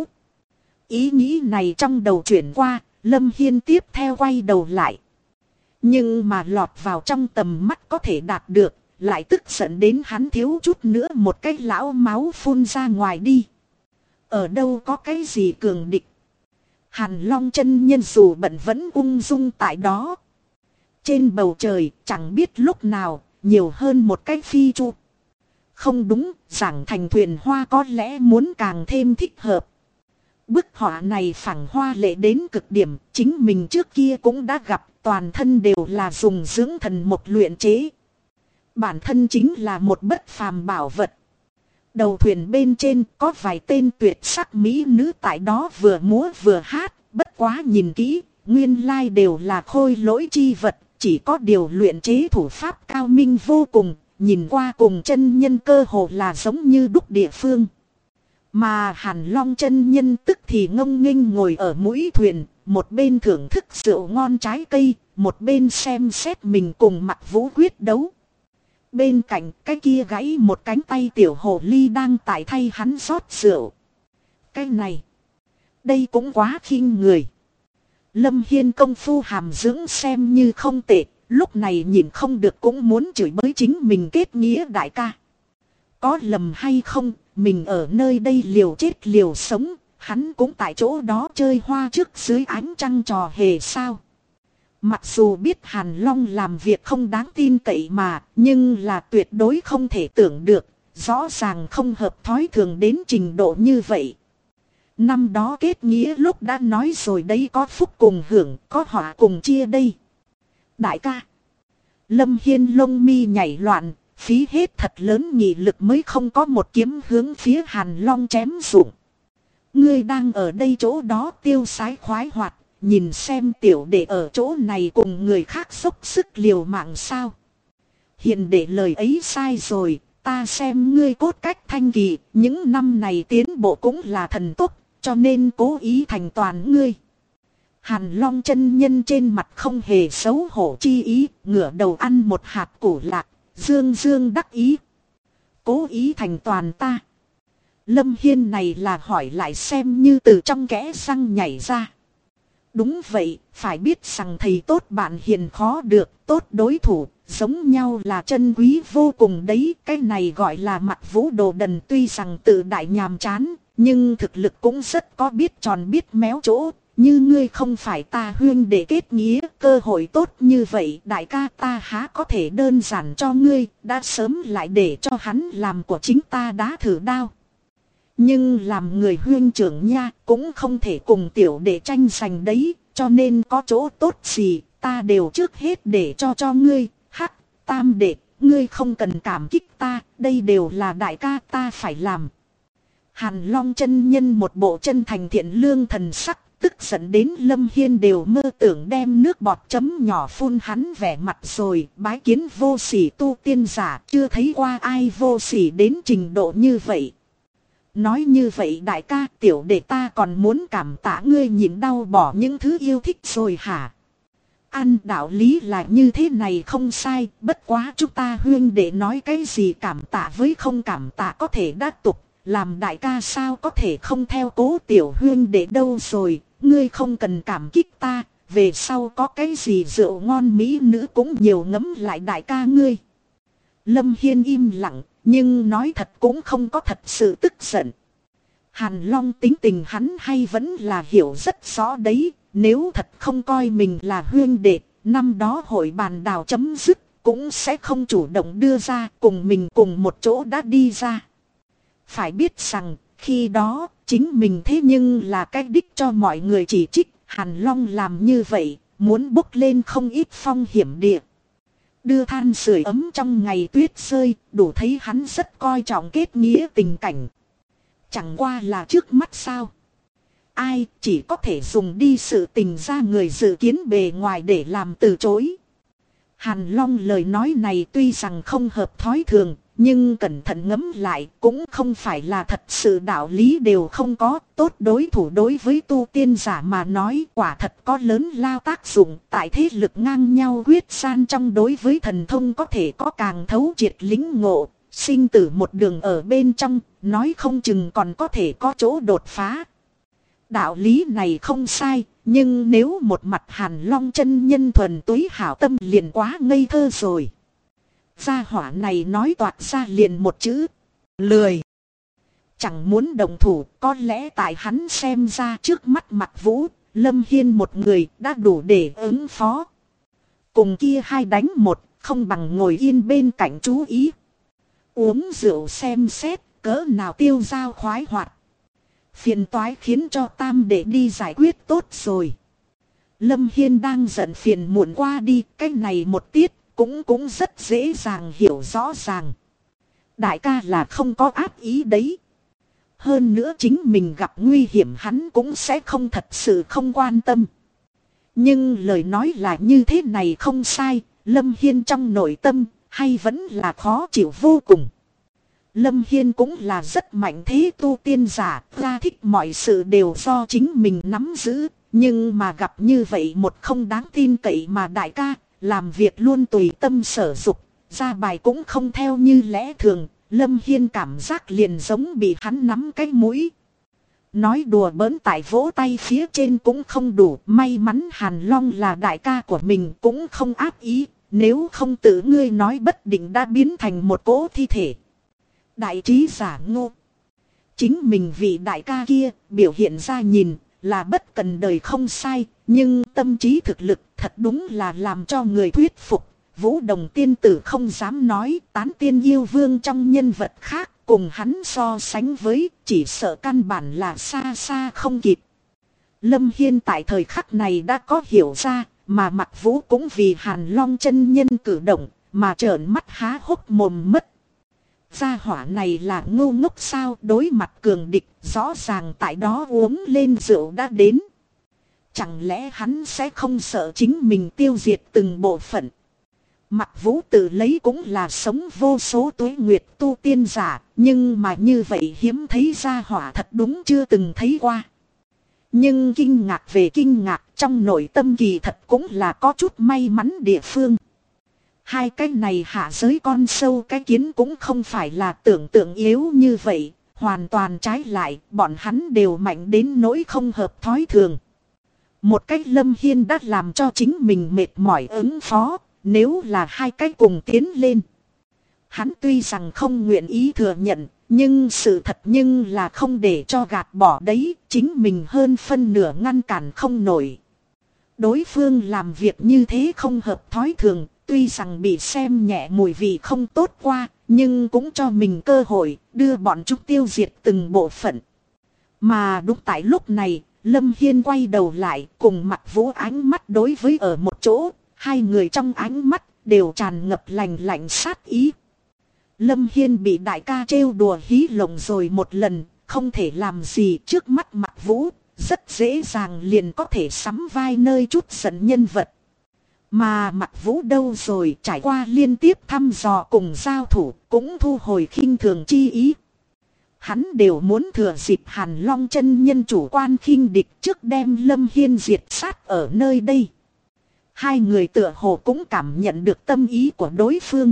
Ý nghĩ này trong đầu chuyển qua, Lâm Hiên tiếp theo quay đầu lại. Nhưng mà lọt vào trong tầm mắt có thể đạt được, lại tức giận đến hắn thiếu chút nữa một cái lão máu phun ra ngoài đi. Ở đâu có cái gì cường địch? Hàn Long chân nhân dù bận vẫn ung dung tại đó. Trên bầu trời chẳng biết lúc nào nhiều hơn một cái phi chu. Không đúng, giảng thành thuyền hoa có lẽ muốn càng thêm thích hợp. Bức họa này phẳng hoa lệ đến cực điểm, chính mình trước kia cũng đã gặp, toàn thân đều là dùng dưỡng thần một luyện chế. Bản thân chính là một bất phàm bảo vật. Đầu thuyền bên trên có vài tên tuyệt sắc mỹ nữ tại đó vừa múa vừa hát, bất quá nhìn kỹ, nguyên lai đều là khôi lỗi chi vật, chỉ có điều luyện chế thủ pháp cao minh vô cùng, nhìn qua cùng chân nhân cơ hồ là giống như đúc địa phương. Mà Hàn Long chân nhân tức thì ngông nghênh ngồi ở mũi thuyền, một bên thưởng thức rượu ngon trái cây, một bên xem xét mình cùng Mặc Vũ quyết đấu. Bên cạnh cái kia gãy một cánh tay tiểu hồ ly đang tại thay hắn rót rượu. Cái này, đây cũng quá khinh người. Lâm Hiên công phu hàm dưỡng xem như không tệ, lúc này nhìn không được cũng muốn chửi bới chính mình kết nghĩa đại ca. Có lầm hay không, mình ở nơi đây liều chết liều sống, hắn cũng tại chỗ đó chơi hoa trước dưới ánh trăng trò hề sao. Mặc dù biết Hàn Long làm việc không đáng tin cậy mà, nhưng là tuyệt đối không thể tưởng được, rõ ràng không hợp thói thường đến trình độ như vậy. Năm đó kết nghĩa lúc đã nói rồi đấy, có phúc cùng hưởng, có họa cùng chia đây. Đại ca, Lâm Hiên lông mi nhảy loạn, phí hết thật lớn nghị lực mới không có một kiếm hướng phía Hàn Long chém rụng. Ngươi đang ở đây chỗ đó tiêu sái khoái hoạt, nhìn xem tiểu đệ ở chỗ này cùng người khác dốc sức liều mạng sao. Hiện đệ lời ấy sai rồi, ta xem ngươi cốt cách thanh kỳ, những năm này tiến bộ cũng là thần tốc, cho nên cố ý thành toàn ngươi. Hàn Long chân nhân trên mặt không hề xấu hổ chi ý, ngửa đầu ăn một hạt củ lạc, dương dương đắc ý. cố ý thành toàn ta. Lâm Hiên này là hỏi lại xem như từ trong kẽ răng nhảy ra. Đúng vậy, phải biết rằng thầy tốt bạn hiền khó được, tốt đối thủ, giống nhau là chân quý vô cùng đấy. Cái này gọi là Mặt Vũ đồ đần, tuy rằng tự đại nhàm chán, nhưng thực lực cũng rất có biết tròn biết méo chỗ. Như ngươi không phải ta huynh để kết nghĩa, cơ hội tốt như vậy đại ca ta há có thể đơn giản cho ngươi, đã sớm lại để cho hắn làm của chính ta đá thử đao. Nhưng làm người huynh trưởng nha, cũng không thể cùng tiểu đệ tranh giành đấy, cho nên có chỗ tốt gì, ta đều trước hết để cho ngươi. Hắc, tam đệ, ngươi không cần cảm kích ta, đây đều là đại ca ta phải làm. Hàn Long chân nhân một bộ chân thành thiện lương thần sắc, tức giận đến Lâm Hiên đều mơ tưởng đem nước bọt chấm nhỏ phun hắn vẻ mặt rồi. Bái kiến vô sỉ tu tiên giả, chưa thấy qua ai vô sỉ đến trình độ như vậy. Nói như vậy đại ca, tiểu đệ ta còn muốn cảm tạ ngươi nhịn đau bỏ những thứ yêu thích rồi hả? Ăn đạo lý là như thế này không sai, bất quá chúng ta huynh đệ nói cái gì cảm tạ với không cảm tạ có thể đắc tục. Làm đại ca sao có thể không theo cố tiểu huynh đệ đâu rồi, ngươi không cần cảm kích ta, về sau có cái gì rượu ngon mỹ nữ cũng nhiều ngấm lại đại ca ngươi. Lâm Hiên im lặng, nhưng nói thật cũng không có thật sự tức giận. Hàn Long tính tình hắn hay vẫn là hiểu rất rõ đấy, nếu thật không coi mình là huynh đệ, năm đó hội bàn đào chấm dứt, cũng sẽ không chủ động đưa ra cùng mình cùng một chỗ đã đi ra. Phải biết rằng, khi đó, chính mình thế nhưng là cái đích cho mọi người chỉ trích, Hàn Long làm như vậy, muốn bốc lên không ít phong hiểm địa. Đưa than sưởi ấm trong ngày tuyết rơi, đủ thấy hắn rất coi trọng kết nghĩa tình cảnh. Chẳng qua là trước mắt sao. Ai chỉ có thể dùng đi sự tình ra người dự kiến bề ngoài để làm từ chối. Hàn Long lời nói này tuy rằng không hợp thói thường, nhưng cẩn thận ngẫm lại cũng không phải là thật sự đạo lý đều không có. Tốt đối thủ đối với tu tiên giả mà nói quả thật có lớn lao tác dụng. Tại thế lực ngang nhau quyết san trong đối với thần thông có thể có càng thấu triệt lĩnh ngộ. Sinh tử một đường ở bên trong, nói không chừng còn có thể có chỗ đột phá. Đạo lý này không sai, nhưng nếu một mặt Hàn Long chân nhân thuần túy hảo tâm liền quá ngây thơ rồi. Gia hỏa này nói toạc ra liền một chữ, lười. Chẳng muốn đồng thủ, có lẽ tại hắn xem ra trước mắt Mặt Vũ, Lâm Hiên một người đã đủ để ứng phó. Cùng kia hai đánh một, không bằng ngồi yên bên cạnh chú ý. Uống rượu xem xét, cỡ nào tiêu dao khoái hoạt. Phiền toái khiến cho tam đệ đi giải quyết tốt rồi. Lâm Hiên đang giận phiền muộn qua đi, cái này một tiết cũng rất dễ dàng hiểu rõ ràng. Đại ca là không có ác ý đấy. Hơn nữa chính mình gặp nguy hiểm hắn cũng sẽ không thật sự không quan tâm. Nhưng lời nói là như thế này không sai, Lâm Hiên trong nội tâm hay vẫn là khó chịu vô cùng. Lâm Hiên cũng là rất mạnh thế tu tiên giả, ra thích mọi sự đều do chính mình nắm giữ. Nhưng mà gặp như vậy một không đáng tin cậy mà đại ca, làm việc luôn tùy tâm sở dục, ra bài cũng không theo như lẽ thường. Lâm Hiên cảm giác liền giống bị hắn nắm cái mũi. Nói đùa bỡn tại vỗ tay phía trên cũng không đủ, may mắn Hàn Long là đại ca của mình cũng không ác ý, nếu không tự ngươi nói bất định đã biến thành một cỗ thi thể. Đại trí giả ngô. Chính mình vì đại ca kia biểu hiện ra nhìn là bất cần đời không sai, nhưng tâm trí thực lực thật đúng là làm cho người thuyết phục. Vũ Đồng tiên tử không dám nói, Tán Tiên yêu vương trong nhân vật khác cùng hắn so sánh với chỉ sợ căn bản là xa xa không kịp. Lâm Hiên tại thời khắc này đã có hiểu ra, mà Mặt Vũ cũng vì Hàn Long chân nhân cử động mà trợn mắt há hốc mồm mất. Gia hỏa này là ngu ngốc sao, đối mặt cường địch rõ ràng tại đó uống lên rượu đã đến. Chẳng lẽ hắn sẽ không sợ chính mình tiêu diệt từng bộ phận. Mặt Vũ tự lấy cũng là sống vô số tuế nguyệt tu tiên giả, nhưng mà như vậy hiếm thấy gia hỏa thật đúng chưa từng thấy qua. Nhưng kinh ngạc về kinh ngạc, trong nội tâm kỳ thật cũng là có chút may mắn địa phương. Hai cái này hạ giới con sâu cái kiến cũng không phải là tưởng tượng yếu như vậy. Hoàn toàn trái lại, bọn hắn đều mạnh đến nỗi không hợp thói thường. Một cách Lâm Hiên đã làm cho chính mình mệt mỏi ứng phó, nếu là hai cái cùng tiến lên. Hắn tuy rằng không nguyện ý thừa nhận, nhưng sự thật nhưng là không để cho gạt bỏ đấy, chính mình hơn phân nửa ngăn cản không nổi. Đối phương làm việc như thế không hợp thói thường, tuy rằng bị xem nhẹ mùi vị không tốt qua, nhưng cũng cho mình cơ hội đưa bọn chúng tiêu diệt từng bộ phận. Mà đúng tại lúc này, Lâm Hiên quay đầu lại cùng Mặc Vũ ánh mắt đối với ở một chỗ, hai người trong ánh mắt đều tràn ngập lạnh lạnh sát ý. Lâm Hiên bị đại ca trêu đùa hí lộng rồi một lần, không thể làm gì trước mắt Mặc Vũ, rất dễ dàng liền có thể sắm vai nơi chút giận nhân vật. Mà Mặc Vũ đâu rồi, trải qua liên tiếp thăm dò cùng giao thủ, cũng thu hồi khinh thường chi ý. Hắn đều muốn thừa dịp Hàn Long chân nhân chủ quan khinh địch trước đem Lâm Hiên diệt sát ở nơi đây. Hai người tựa hồ cũng cảm nhận được tâm ý của đối phương.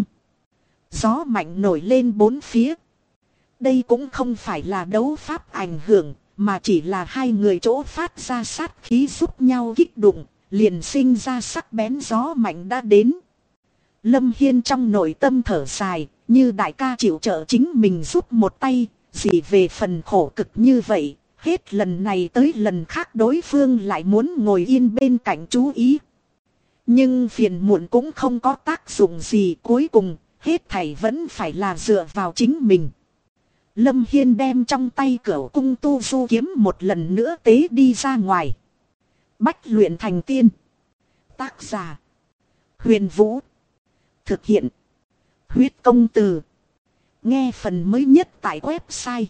Gió mạnh nổi lên bốn phía. Đây cũng không phải là đấu pháp ảnh hưởng, mà chỉ là hai người chỗ phát ra sát khí giúp nhau kích đụng, liền sinh ra sắc bén gió mạnh đã đến. Lâm Hiên trong nội tâm thở dài, như đại ca chịu trợ chính mình giúp một tay, gì về phần khổ cực như vậy, hết lần này tới lần khác đối phương lại muốn ngồi yên bên cạnh chú ý. Nhưng phiền muộn cũng không có tác dụng gì, cuối cùng hết thảy vẫn phải là dựa vào chính mình. Lâm Hiên đem trong tay Cửu Cung Tu Du kiếm một lần nữa tế đi ra ngoài. Bách luyện thành tiên. Tác giả: Huyền Vũ. Thực hiện: Huyết Công Từ. Nghe phần mới nhất tại website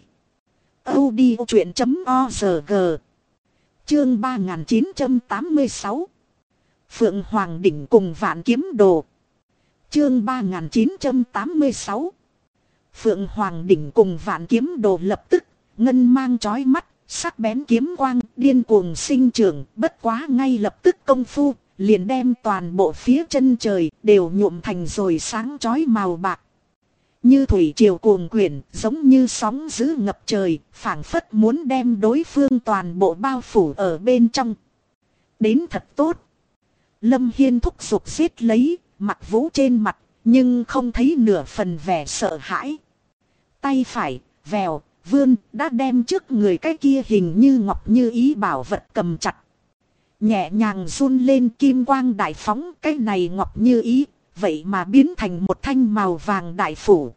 audiochuyện.org. Chương 3986. Phượng Hoàng Đỉnh cùng Vạn Kiếm Đồ. Chương 3986. Phượng Hoàng Đỉnh cùng Vạn Kiếm Đồ lập tức, ngân mang chói mắt, sắc bén kiếm quang, điên cuồng sinh trưởng, bất quá ngay lập tức công phu, liền đem toàn bộ phía chân trời đều nhuộm thành rồi sáng chói màu bạc. Như thủy triều cuồng quyển, giống như sóng dữ ngập trời, phảng phất muốn đem đối phương toàn bộ bao phủ ở bên trong. Đến thật tốt. Lâm Hiên thúc giục giết lấy, Mặc Vũ trên mặt, nhưng không thấy nửa phần vẻ sợ hãi. Tay phải, vèo, vươn, đã đem trước người cái kia hình như ngọc như ý bảo vật cầm chặt. Nhẹ nhàng run lên, kim quang đại phóng, cái này ngọc như ý, vậy mà biến thành một thanh màu vàng đại phủ.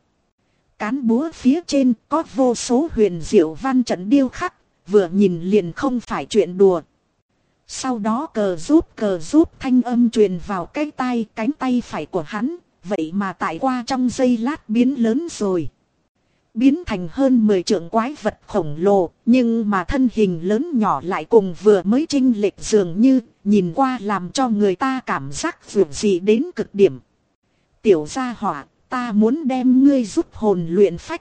Cán búa phía trên có vô số huyền diệu văn trận điêu khắc, vừa nhìn liền không phải chuyện đùa. Sau đó cờ giúp thanh âm truyền vào cái tai, cánh tay phải của hắn, vậy mà tại qua trong giây lát biến lớn rồi. Biến thành hơn 10 trượng quái vật khổng lồ, nhưng mà thân hình lớn nhỏ lại cùng vừa mới chênh lệch dường như, nhìn qua làm cho người ta cảm giác vượt dị đến cực điểm. Tiểu gia hỏa, ta muốn đem ngươi giúp hồn luyện phách.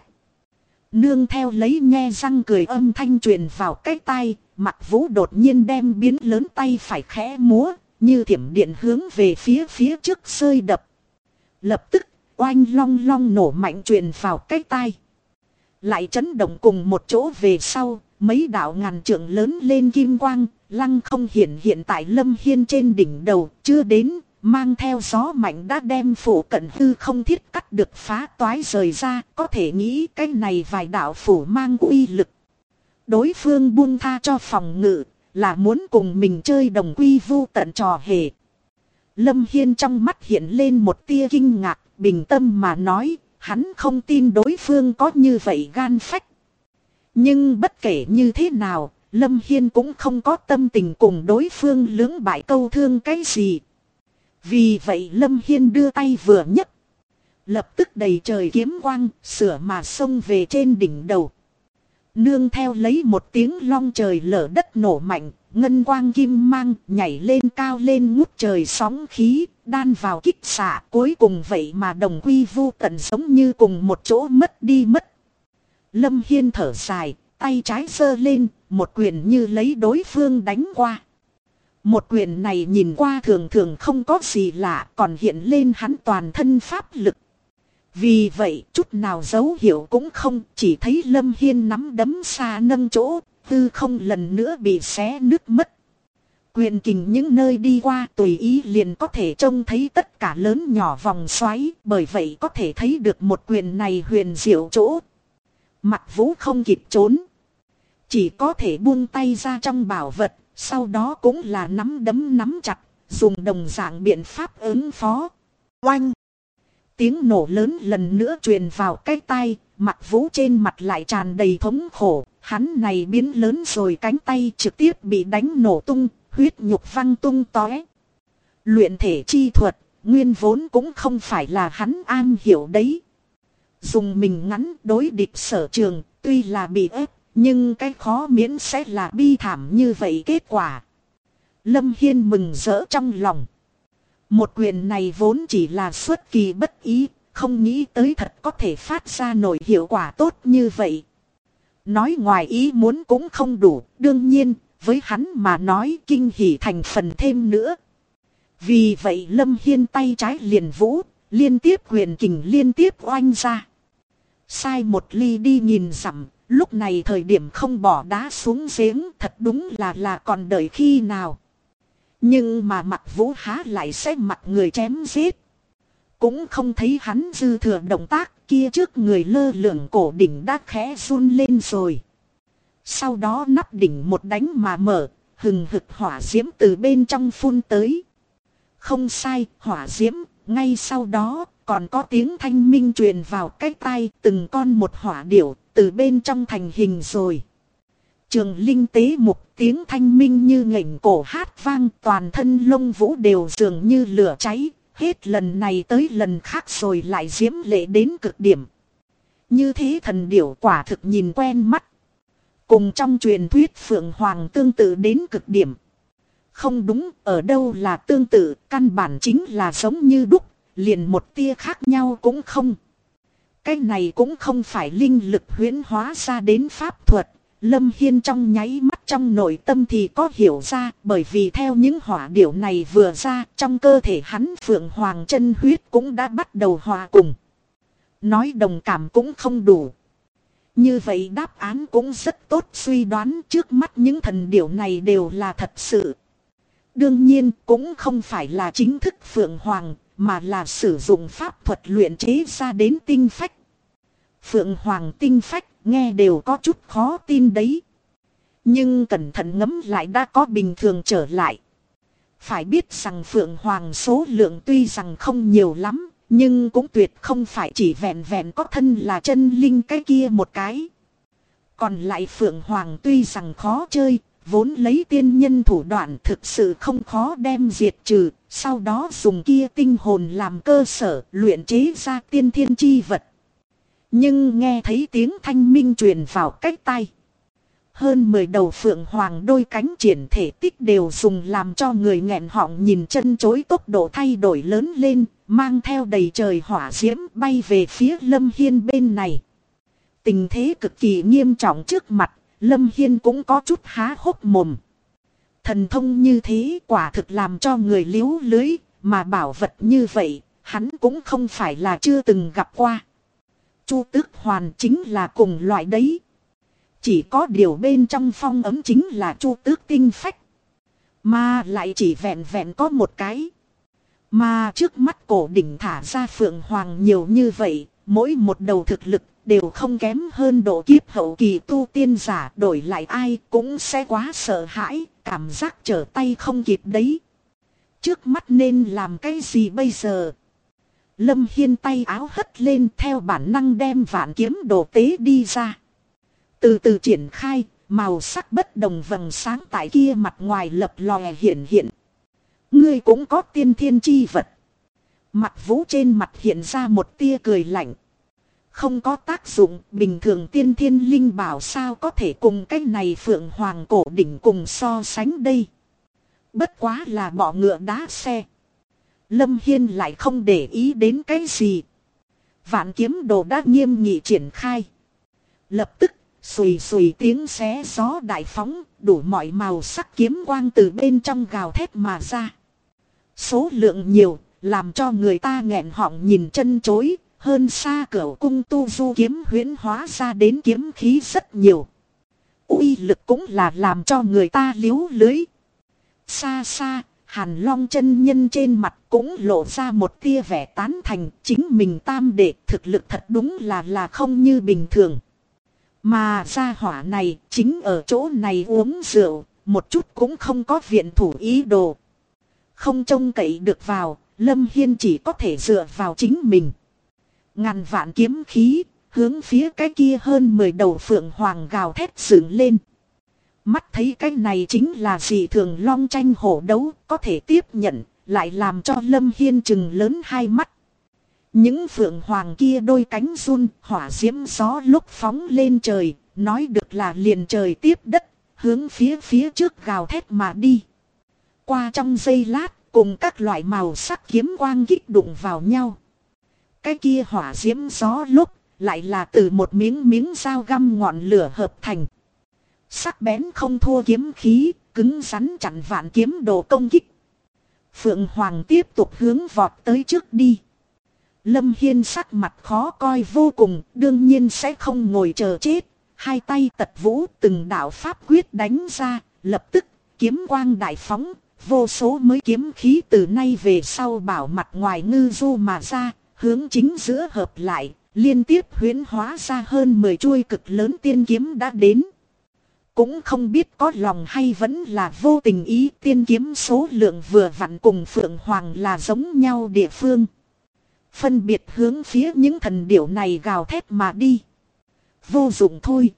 Nương theo lấy nhe răng cười âm thanh truyền vào cái tai, Mặc Vũ đột nhiên đem biến lớn tay phải khẽ múa, như thiểm điện hướng về phía trước sơi đập. Lập tức, oanh long long nổ mạnh truyền vào cái tai. Lại chấn động cùng một chỗ về sau, mấy đạo ngàn trượng lớn lên kim quang, lăng không hiện tại Lâm Hiên trên đỉnh đầu, chưa đến, mang theo gió mạnh đã đem phủ cận hư không thiết cắt được phá toái rời ra, có thể nghĩ cái này vài đạo phủ mang uy lực. Đối phương buông tha cho phòng ngự, là muốn cùng mình chơi đồng quy vu tận trò hề. Lâm Hiên trong mắt hiện lên một tia kinh ngạc, bình tâm mà nói, hắn không tin đối phương có như vậy gan phách. Nhưng bất kể như thế nào, Lâm Hiên cũng không có tâm tình cùng đối phương lưỡng bại câu thương cái gì. Vì vậy Lâm Hiên đưa tay vừa nhấc, lập tức đầy trời kiếm quang, sửa mà xông về trên đỉnh đầu. Nương theo lấy một tiếng long trời lở đất nổ mạnh, ngân quang kim mang nhảy lên cao lên ngút trời sóng khí, đan vào kích xạ, cuối cùng vậy mà đồng quy vu tận, giống như cùng một chỗ mất đi mất. Lâm Hiên thở dài, tay trái giơ lên, một quyền như lấy đối phương đánh qua. Một quyền này nhìn qua thường thường không có gì lạ, còn hiện lên hắn toàn thân pháp lực. Vì vậy chút nào dấu hiệu cũng không, chỉ thấy Lâm Hiên nắm đấm xa nâng chỗ, tư không lần nữa bị xé nứt mất. Quyền kình những nơi đi qua tùy ý liền có thể trông thấy tất cả lớn nhỏ vòng xoáy, bởi vậy có thể thấy được một quyền này huyền diệu chỗ. Mặc Vũ không kịp trốn, chỉ có thể buông tay ra trong bảo vật, sau đó cũng là nắm đấm nắm chặt, dùng đồng dạng biện pháp ứng phó. Oanh! Tiếng nổ lớn lần nữa truyền vào cái tai, Mặc Vũ trên mặt lại tràn đầy thống khổ, hắn này biến lớn rồi, cánh tay trực tiếp bị đánh nổ tung, huyết nhục văng tung tóe. Luyện thể chi thuật, nguyên vốn cũng không phải là hắn am hiểu đấy. Dùng mình ngắn đối địch sở trường, tuy là bị ép, nhưng cái khó miễn sẽ là bi thảm như vậy kết quả. Lâm Hiên mừng rỡ trong lòng. Một quyền này vốn chỉ là xuất kỳ bất ý, không nghĩ tới thật có thể phát ra nổi hiệu quả tốt như vậy. Nói ngoài ý muốn cũng không đủ, đương nhiên, với hắn mà nói kinh hỉ thành phần thêm nữa. Vì vậy Lâm Hiên tay trái liền vũ, liên tiếp quyền kình liên tiếp oanh ra. Sai một ly đi nhìn dặm, lúc này thời điểm không bỏ đá xuống giếng thật đúng là còn đợi khi nào. Nhưng mà Mặc Vũ há lại sẽ mặc người chém giết. Cũng không thấy hắn dư thừa động tác, kia trước người lơ lửng cổ đỉnh đã khẽ run lên rồi. Sau đó nắp đỉnh một đánh mà mở, hừng hực hỏa diễm từ bên trong phun tới. Không sai, hỏa diễm, ngay sau đó còn có tiếng thanh minh truyền vào cái tai, từng con một hỏa điểu từ bên trong thành hình rồi. Trường Linh tế mục, tiếng thanh minh như nghển cổ hát vang, toàn thân lông vũ đều dường như lửa cháy, hết lần này tới lần khác rồi lại diễm lệ đến cực điểm. Như thế thần điểu quả thực nhìn quen mắt. Cùng trong truyền thuyết Phượng Hoàng tương tự đến cực điểm. Không đúng, ở đâu là tương tự, căn bản chính là giống như đúc, liền một tia khác nhau cũng không. Cái này cũng không phải linh lực huyễn hóa ra đến pháp thuật. Lâm Hiên trong nháy mắt trong nội tâm thì có hiểu ra, bởi vì theo những hỏa điểu này vừa ra, trong cơ thể hắn Phượng Hoàng chân huyết cũng đã bắt đầu hòa cùng. Nói đồng cảm cũng không đủ. Như vậy đáp án cũng rất tốt, suy đoán trước mắt những thần điểu này đều là thật sự. Đương nhiên cũng không phải là chính thức Phượng Hoàng, mà là sử dụng pháp thuật luyện chế ra đến tinh phách. Phượng Hoàng tinh phách nghe đều có chút khó tin đấy. Nhưng cẩn thận ngẫm lại đã có bình thường trở lại. Phải biết rằng Phượng Hoàng số lượng tuy rằng không nhiều lắm, nhưng cũng tuyệt không phải chỉ vẹn vẹn có thân là chân linh cái kia một cái. Còn lại Phượng Hoàng tuy rằng khó chơi, vốn lấy tiên nhân thủ đoạn thực sự không khó đem diệt trừ, sau đó dùng kia tinh hồn làm cơ sở luyện chế ra tiên thiên chi vật. Nhưng nghe thấy tiếng thanh minh truyền vào cách tai. Hơn 10 đầu Phượng Hoàng đôi cánh triển thể tích đều dùng làm cho người nghẹn họng nhìn chân chối, tốc độ thay đổi lớn lên, mang theo đầy trời hỏa diễm bay về phía Lâm Hiên bên này. Tình thế cực kỳ nghiêm trọng trước mặt, Lâm Hiên cũng có chút há hốc mồm. Thần thông như thế quả thực làm cho người liếu lưới, mà bảo vật như vậy, hắn cũng không phải là chưa từng gặp qua. Chu Tước Hoàn chính là cùng loại đấy. Chỉ có điều bên trong phong ấm chính là Chu Tước tinh phách. Mà lại chỉ vẹn vẹn có một cái. Mà trước mắt cổ đỉnh thả ra Phượng Hoàng nhiều như vậy, mỗi một đầu thực lực đều không kém hơn độ kiếp hậu kỳ tu tiên giả, đổi lại ai cũng sẽ quá sợ hãi, cảm giác trở tay không kịp đấy. Trước mắt nên làm cái gì bây giờ? Lâm Hiên tay áo hất lên, theo bản năng đem vạn kiếm đồ tế đi ra. Từ từ triển khai, màu sắc bất đồng vầng sáng tại kia mặt ngoài lập lòe hiện hiện. Ngươi cũng có tiên thiên chi vật. Mặc Vũ trên mặt hiện ra một tia cười lạnh. Không có tác dụng, bình thường tiên thiên linh bảo sao có thể cùng cái này Phượng Hoàng cổ đỉnh cùng so sánh đây. Bất quá là bọ ngựa đá xe. Lâm Hiên lại không để ý đến cái gì. Vạn kiếm đồ đã nghiêm nghị triển khai. Lập tức, xùy xùy tiếng xé gió đại phóng, đủ mọi màu sắc kiếm quang từ bên trong gào thét mà ra. Số lượng nhiều, làm cho người ta nghẹn họng nhìn chân chối, hơn xa Cửu cung tu du kiếm huyễn hóa ra đến kiếm khí rất nhiều. Uy lực cũng là làm cho người ta liếu lưới. Xa xa, Hàn Long chân nhân trên mặt cũng lộ ra một tia vẻ tán thành, chính mình tam đệ thực lực thật đúng là không như bình thường. Mà gia hỏa này chính ở chỗ này uống rượu, một chút cũng không có viện thủ ý đồ. Không trông cậy được vào, Lâm Hiên chỉ có thể dựa vào chính mình. Ngàn vạn kiếm khí, hướng phía cái kia hơn 10 đầu phượng hoàng gào thét dựng lên. Mắt thấy cái này chính là dị thường long tranh hổ đấu, có thể tiếp nhận, lại làm cho Lâm Hiên trừng lớn hai mắt. Những phượng hoàng kia đôi cánh run, hỏa diễm gió lúc phóng lên trời, nói được là liền trời tiếp đất, hướng phía trước gào thét mà đi. Qua trong giây lát, cùng các loại màu sắc kiếm quang kích đụng vào nhau. Cái kia hỏa diễm gió lúc, lại là từ một miếng dao găm ngọn lửa hợp thành. Sắc bén không thua kiếm khí, cứng rắn chặn vạn kiếm đồ công kích. Phượng Hoàng tiếp tục hướng vọt tới trước đi. Lâm Hiên sắc mặt khó coi vô cùng, đương nhiên sẽ không ngồi chờ chết. Hai tay tật vũ từng đạo pháp quyết đánh ra, lập tức kiếm quang đại phóng, vô số mới kiếm khí từ nay về sau bảo mặt ngoài ngư du mà ra, hướng chính giữa hợp lại, liên tiếp huyễn hóa ra hơn 10 chuôi cực lớn tiên kiếm đã đến. Cũng không biết có lòng hay vẫn là vô tình ý, tiên kiếm số lượng vừa vặn cùng Phượng Hoàng là giống nhau địa phương. Phân biệt hướng phía những thần điểu này gào thét mà đi. Vô dụng thôi.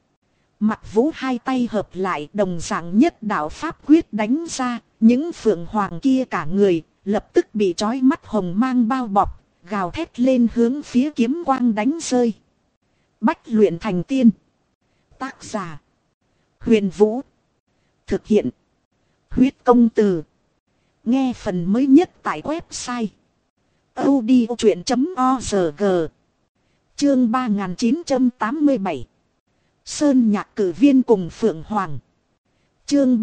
Mặc Vũ hai tay hợp lại, đồng dạng nhất đạo pháp quyết đánh ra, những Phượng Hoàng kia cả người lập tức bị trói mắt hồng mang bao bọc, gào thét lên hướng phía kiếm quang đánh rơi. Bách luyện thành tiên. Tác giả Huyền Vũ. Thực hiện Huyết Công Từ. Nghe phần mới nhất tại website audiochuyện.org. Chương 3987. Sơn Nhạc Cử Viên cùng Phượng Hoàng. Chương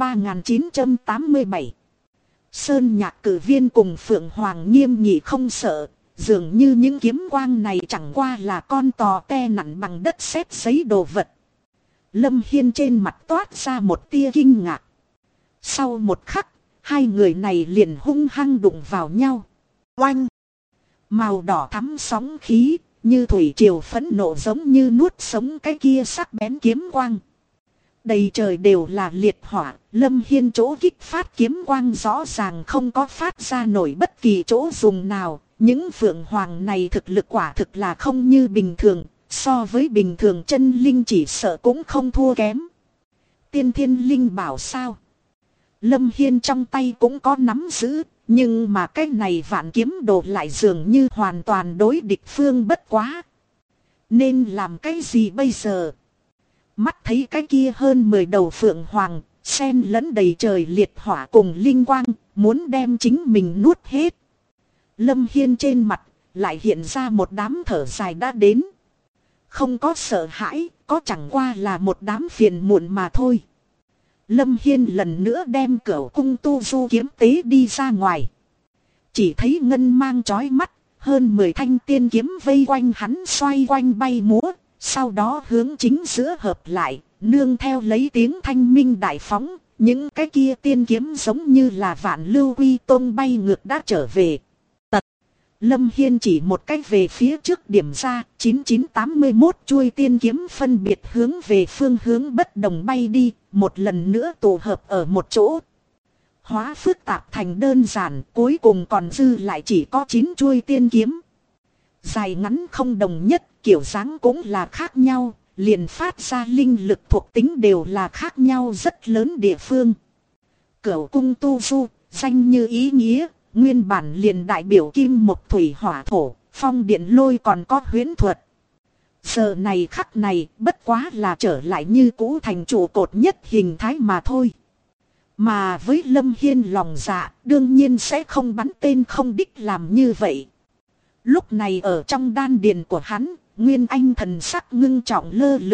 3987. Sơn Nhạc Cử Viên cùng Phượng Hoàng nghiêm nghị không sợ, dường như những kiếm quang này chẳng qua là con tò te nặn bằng đất sét giấy đồ vật. Lâm Hiên trên mặt toát ra một tia kinh ngạc. Sau một khắc, hai người này liền hung hăng đụng vào nhau. Oanh! Màu đỏ thắm sóng khí, như thủy triều phẫn nộ giống như nuốt sống cái kia sắc bén kiếm quang. Đầy trời đều là liệt hỏa, Lâm Hiên chỗ kích phát kiếm quang rõ ràng không có phát ra nổi bất kỳ chỗ dùng nào. Những Phượng Hoàng này thực lực quả thực là không như bình thường, so với bình thường chân linh chỉ sợ cũng không thua kém. Tiên Thiên Linh bảo sao? Lâm Hiên trong tay cũng có nắm giữ, nhưng mà cái này vạn kiếm đồ lại dường như hoàn toàn đối địch phương bất quá. Nên làm cái gì bây giờ? Mắt thấy cái kia hơn 10 đầu Phượng Hoàng, xen lẫn đầy trời liệt hỏa cùng linh quang, muốn đem chính mình nuốt hết. Lâm Hiên trên mặt lại hiện ra một đám thở dài đã đến. Không có sợ hãi, có chẳng qua là một đám phiền muộn mà thôi. Lâm Hiên lần nữa đem Cửu cung tu du kiếm tế đi ra ngoài. Chỉ thấy ngân mang chói mắt, hơn 10 thanh tiên kiếm vây quanh hắn xoay quanh bay múa, sau đó hướng chính giữa hợp lại, nương theo lấy tiếng thanh minh đại phóng, những cái kia tiên kiếm giống như là vạn lưu quy tôn bay ngược đã trở về. Lâm Hiên chỉ một cách về phía trước điểm ra, 9981 chuôi tiên kiếm phân biệt hướng về phương hướng bất đồng bay đi, một lần nữa tụ hợp ở một chỗ. Hóa phức tạp thành đơn giản, cuối cùng còn dư lại chỉ có 9 chuôi tiên kiếm. Dài ngắn không đồng nhất, kiểu dáng cũng là khác nhau, liền phát ra linh lực thuộc tính đều là khác nhau rất lớn địa phương. Cửu cung tu du, danh như ý nghĩa. Nguyên bản liền đại biểu kim một thủy hỏa thổ, phong điện lôi còn có huyễn thuật. Giờ này khắc này bất quá là trở lại như cũ thành trụ cột nhất hình thái mà thôi. Mà với Lâm Hiên lòng dạ đương nhiên sẽ không bắn tên không đích làm như vậy. Lúc này ở trong đan điền của hắn, Nguyên Anh thần sắc ngưng trọng lơ lửng,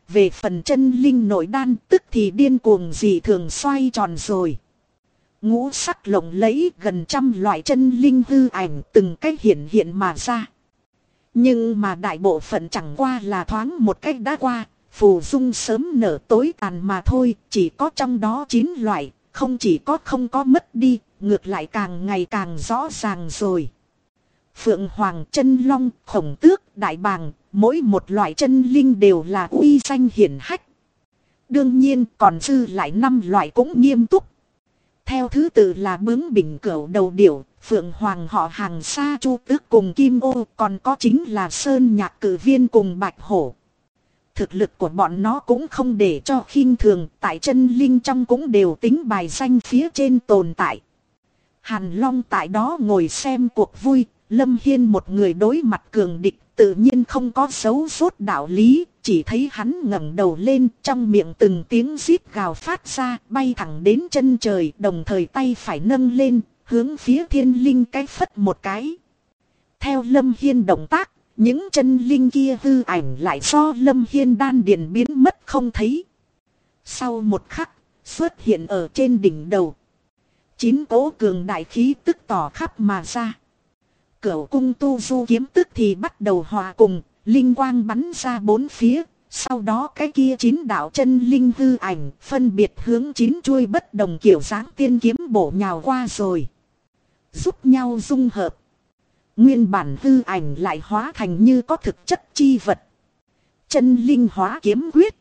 về phần chân linh nội đan tức thì điên cuồng dị thường xoay tròn rồi. Ngũ sắc lộng lẫy gần 100 loại chân linh hư ảnh từng cách hiện hiện mà ra. Nhưng mà đại bộ phận chẳng qua là thoáng một cách đã qua, phù dung sớm nở tối tàn mà thôi. Chỉ có trong đó 9 loại, không chỉ có không có mất đi, ngược lại càng ngày càng rõ ràng rồi. Phượng Hoàng, Chân Long, Khổng Tước, Đại Bàng, mỗi một loại chân linh đều là uy danh hiển hách. Đương nhiên còn dư lại 5 loại cũng nghiêm túc. Theo thứ tự là bướng bỉnh cẩu đầu điểu, Phượng Hoàng họ Hàng Sa Chu Tước cùng Kim Ô, còn có chính là Sơn Nhạc Cử Viên cùng Bạch Hổ. Thực lực của bọn nó cũng không để cho khinh thường, tại chân linh trong cũng đều tính bài danh phía trên tồn tại. Hàn Long tại đó ngồi xem cuộc vui, Lâm Hiên một người đối mặt cường địch, tự nhiên không có dấu rốt đạo lý, chỉ thấy hắn ngẩng đầu lên, trong miệng từng tiếng rít gào phát ra, bay thẳng đến chân trời, đồng thời tay phải nâng lên, hướng phía thiên linh cái phất một cái. Theo Lâm Hiên động tác, những chân linh kia hư ảnh lại do Lâm Hiên đan điền biến mất không thấy. Sau một khắc, xuất hiện ở trên đỉnh đầu. 9 cỗ cường đại khí tức tỏ khắp mà ra. Cửu cung tu du kiếm tức thì bắt đầu hòa cùng, linh quang bắn ra 4 phía. Sau đó cái kia 9 đạo chân linh hư ảnh phân biệt hướng 9 chuôi bất đồng kiểu dáng tiên kiếm bổ nhào qua rồi. Giúp nhau dung hợp. Nguyên bản hư ảnh lại hóa thành như có thực chất chi vật. Chân linh hóa kiếm quyết.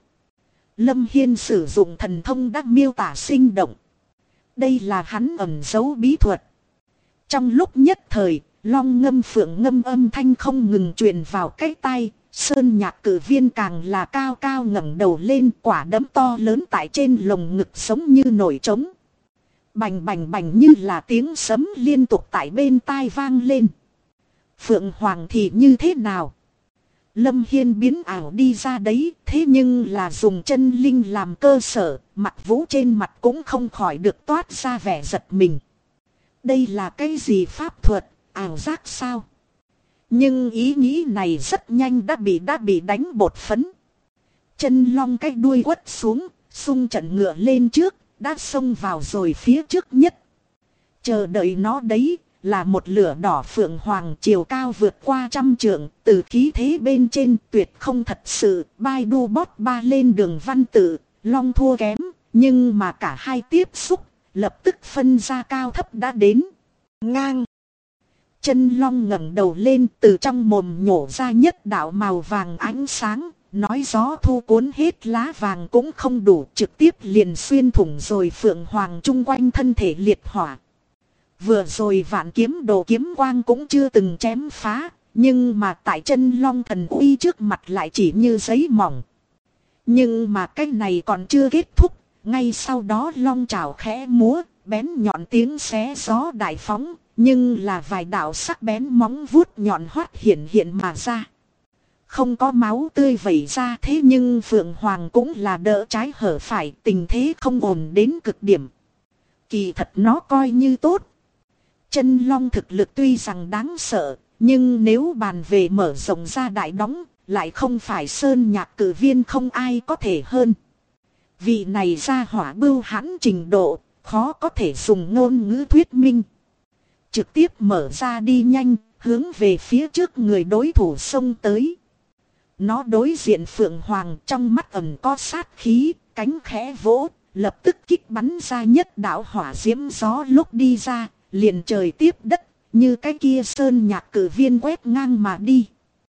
Lâm Hiên sử dụng thần thông đã miêu tả sinh động. Đây là hắn ẩn giấu bí thuật. Trong lúc nhất thời, long ngâm phượng ngâm âm thanh không ngừng truyền vào cái tai. Sơn Nhạc Cử Viên càng là cao cao ngẩng đầu lên, quả đấm to lớn tại trên lồng ngực giống như nổi trống. Bành bành bành như là tiếng sấm liên tục tại bên tai vang lên. Phượng Hoàng thì như thế nào? Lâm Hiên biến ảo đi ra đấy, thế nhưng là dùng chân linh làm cơ sở, Mặc Vũ trên mặt cũng không khỏi được toát ra vẻ giật mình. Đây là cái gì pháp thuật, ảo giác sao? Nhưng ý nghĩ này rất nhanh đã bị đánh bột phấn. Chân long cái đuôi quất xuống, xung trận ngựa lên trước, đã xông vào rồi phía trước nhất. Chờ đợi nó đấy là một lửa đỏ phượng hoàng chiều cao vượt qua 100 trượng, từ khí thế bên trên tuyệt không thật sự, bai đu bót ba lên đường văn tự, long thua kém, nhưng mà cả hai tiếp xúc, lập tức phân ra cao thấp đã đến. Ngang. Chân long ngẩng đầu lên, từ trong mồm nhổ ra nhất đạo màu vàng ánh sáng, nói gió thu cuốn hết lá vàng cũng không đủ, trực tiếp liền xuyên thủng rồi phượng hoàng chung quanh thân thể liệt hỏa. Vừa rồi vạn kiếm đồ kiếm quang cũng chưa từng chém phá, nhưng mà tại chân long thần uy trước mặt lại chỉ như giấy mỏng. Nhưng mà cái này còn chưa kết thúc, ngay sau đó long chảo khẽ múa, bén nhọn tiếng xé gió đại phóng, nhưng là vài đạo sắc bén móng vuốt nhọn hoắt hiện hiện mà ra. Không có máu tươi vẩy ra, thế nhưng phượng hoàng cũng là đỡ trái hở phải, tình thế không ổn đến cực điểm. Kỳ thật nó coi như tốt. Chân long thực lực tuy rằng đáng sợ, nhưng nếu bàn về mở rộng ra đại đóng, lại không phải Sơn Nhạc Cử Viên không ai có thể hơn. Vị này ra hỏa bưu hãn trình độ, khó có thể dùng ngôn ngữ thuyết minh. Trực tiếp mở ra đi nhanh, hướng về phía trước người đối thủ xông tới. Nó đối diện phượng hoàng, trong mắt ẩn có sát khí, cánh khẽ vỗ, lập tức kích bắn ra nhất đạo hỏa diễm gió lúc đi ra, liền trời tiếp đất, như cái kia Sơn Nhạc Cử Viên quét ngang mà đi.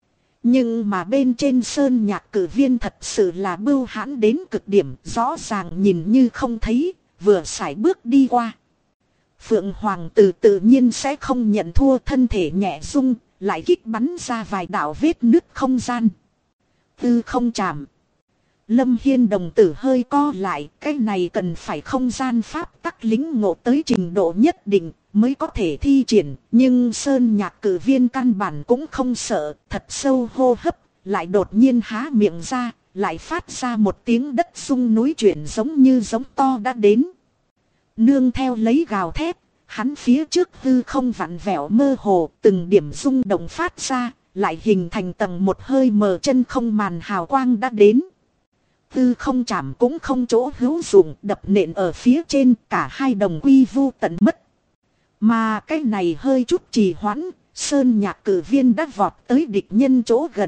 Nhưng mà bên trên Sơn Nhạc Cử Viên thật sự là bưu hãn đến cực điểm, rõ ràng nhìn như không thấy, vừa sải bước đi qua. Phượng Hoàng tự nhiên sẽ không nhận thua, thân thể nhẹ rung, lại kích bắn ra vài đạo vết nứt không gian. Tư không chạm. Lâm Hiên đồng tử hơi co lại, cái này cần phải không gian pháp tắc lĩnh ngộ tới trình độ nhất định mới có thể thi triển, nhưng Sơn Nhạc Cử Viên căn bản cũng không sợ, thật sâu hô hấp, lại đột nhiên há miệng ra, lại phát ra một tiếng đất rung núi chuyển giống như giống to đã đến. Nương theo lấy gào thét, hắn phía trước hư không vặn vẹo mơ hồ, từng điểm rung động phát ra, lại hình thành tầng một hơi mờ chân không màn hào quang đã đến. tư không chạm cũng không chỗ hữu dụng, đập nện ở phía trên, cả hai đồng quy vu tận mất. Mà cái này hơi chút trì hoãn, sơn nhạc cử viên đã vọt tới địch nhân chỗ gần.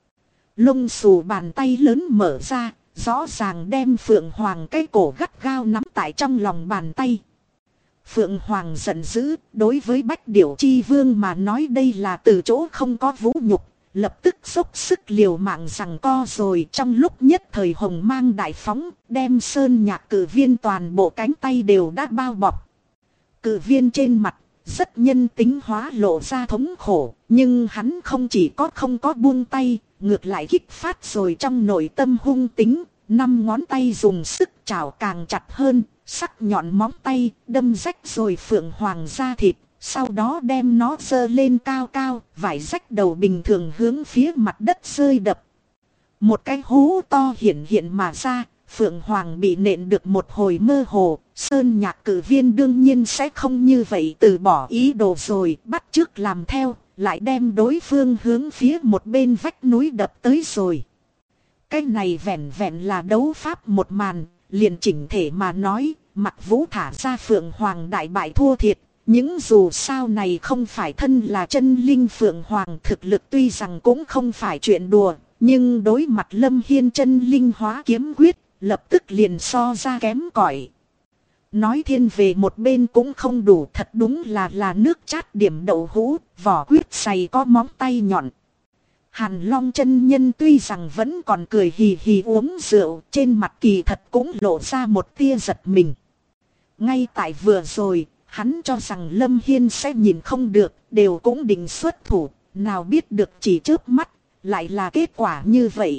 Lông xù bàn tay lớn mở ra, rõ ràng đem Phượng Hoàng cái cổ gắt gao nắm tại trong lòng bàn tay. Phượng Hoàng giận dữ, đối với Bách Điểu Chi Vương mà nói đây là từ chỗ không có vũ nhục, lập tức dốc sức liều mạng giằng co rồi. Trong lúc nhất thời hồng mang đại phóng, đem sơn nhạc cử viên toàn bộ cánh tay đều đã bao bọc. Cử viên trên mặt rất nhân tính hóa lộ ra thống khổ, nhưng hắn không chỉ không có buông tay, ngược lại kích phát rồi trong nội tâm hung tính, 5 ngón tay dùng sức chảo càng chặt hơn, sắc nhọn móng tay đâm rách rồi Phượng Hoàng da thịt, sau đó đem nó giơ lên cao cao, vải rách đầu bình thường hướng phía mặt đất rơi đập. Một cái hố to hiện mà ra, Phượng Hoàng bị nện được một hồi mơ hồ, sơn nhạc cử viên đương nhiên sẽ không như vậy từ bỏ ý đồ rồi, bắt chước làm theo, lại đem đối phương hướng phía một bên vách núi đập tới rồi. Cái này vẹn vẹn là đấu pháp một màn, liền chỉnh thể mà nói, Mặc Vũ thả ra Phượng Hoàng đại bại thua thiệt. Nhưng dù sao này không phải thân là chân linh Phượng Hoàng, thực lực tuy rằng cũng không phải chuyện đùa, nhưng đối mặt Lâm Hiên chân linh hóa kiếm quyết, lập tức liền so ra kém cỏi. Nói thiên về một bên cũng không đủ, thật đúng là nước chát điểm đậu hũ, vỏ quyết dày có móng tay nhọn. Hàn Long chân nhân tuy rằng vẫn còn cười hì hì uống rượu, trên mặt kỳ thật cũng lộ ra một tia giật mình. Ngay tại vừa rồi, hắn cho rằng Lâm Hiên sẽ nhìn không được, đều cũng định xuất thủ, nào biết được chỉ chớp mắt, lại là kết quả như vậy.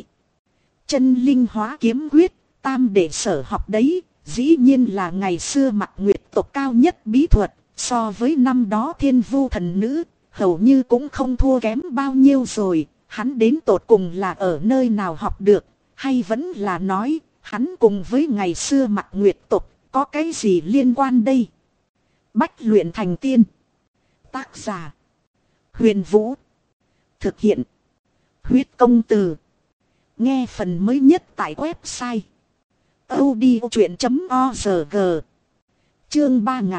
Chân linh hóa kiếm quyết, tam đệ sở học đấy, dĩ nhiên là ngày xưa Mặc Nguyệt tộc cao nhất bí thuật, so với năm đó Thiên Vu thần nữ, hầu như cũng không thua kém bao nhiêu rồi. Hắn đến tột cùng là ở nơi nào học được, hay vẫn là nói, hắn cùng với ngày xưa Mặc Nguyệt tộc có cái gì liên quan đây? Bách luyện thành tiên. Tác giả: Huyền Vũ. Thực hiện: Huyết Công Từ. Nghe phần mới nhất tại website audiochuyện.org. Chương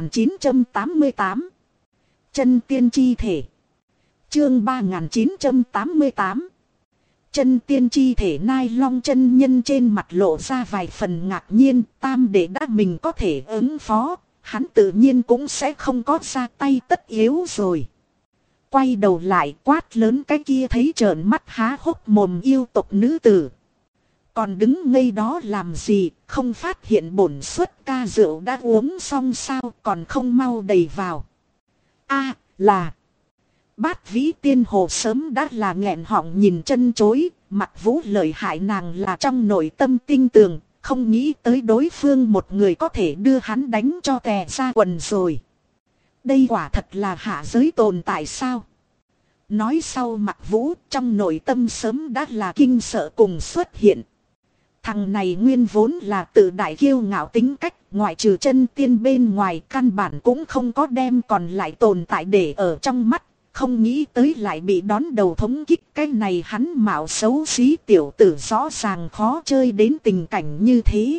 3988. Chân tiên chi thể. Chương 3988. Chân tiên chi thể. Nai Long chân nhân trên mặt lộ ra vài phần ngạc nhiên, tam đệ đã mình có thể ứng phó, hắn tự nhiên cũng sẽ không có ra tay tất yếu rồi. Quay đầu lại quát lớn cái kia thấy trợn mắt há hốc mồm yêu tộc nữ tử. Còn đứng ngây đó làm gì, không phát hiện bổn suất ca rượu đã uống xong sao, còn không mau đầy vào. A là Bát Vĩ Tiên Hồ sớm đã là nghẹn họng nhìn chân chối, Mặc Vũ lợi hại nàng là trong nội tâm tinh tường, không nghĩ tới đối phương một người có thể đưa hắn đánh cho tè ra quần rồi. Đây quả thật là hạ giới tồn tại sao? Nói sau Mặc Vũ trong nội tâm sớm đã là kinh sợ cùng xuất hiện. Thằng này nguyên vốn là tự đại kiêu ngạo tính cách, ngoại trừ chân tiên bên ngoài căn bản cũng không có đem còn lại tồn tại để ở trong mắt. Không nghĩ tới lại bị đón đầu thống kích, cái này hắn mạo xấu xí tiểu tử rõ ràng khó chơi đến tình cảnh như thế.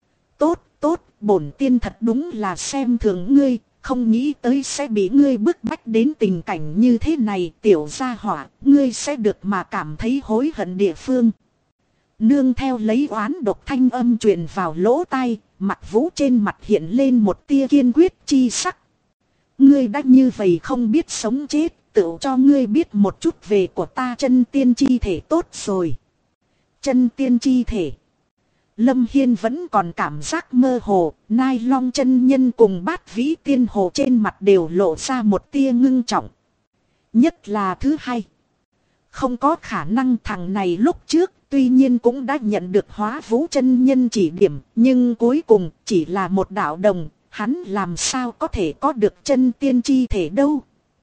Tốt, bổn tiên thật đúng là xem thường ngươi, không nghĩ tới sẽ bị ngươi bức bách đến tình cảnh như thế này. Tiểu gia hỏa, ngươi sẽ được mà cảm thấy hối hận địa phương. Nương theo lấy oán độc thanh âm truyền vào lỗ tai, Mặc Vũ trên mặt hiện lên một tia kiên quyết chi sắc. Ngươi đã như vậy không biết sống chết, tự cho ngươi biết một chút về của ta chân tiên chi thể tốt rồi. Chân tiên chi thể. Lâm Hiên vẫn còn cảm giác mơ hồ, Nai Long chân nhân cùng Bát Vĩ Tiên Hồ trên mặt đều lộ ra một tia ngưng trọng. Nhất là thứ hai. Không có khả năng thằng này lúc trước tuy nhiên cũng đã nhận được Hóa Vũ chân nhân chỉ điểm, nhưng cuối cùng chỉ là một đạo đồng, hắn làm sao có thể có được chân tiên chi thể đâu?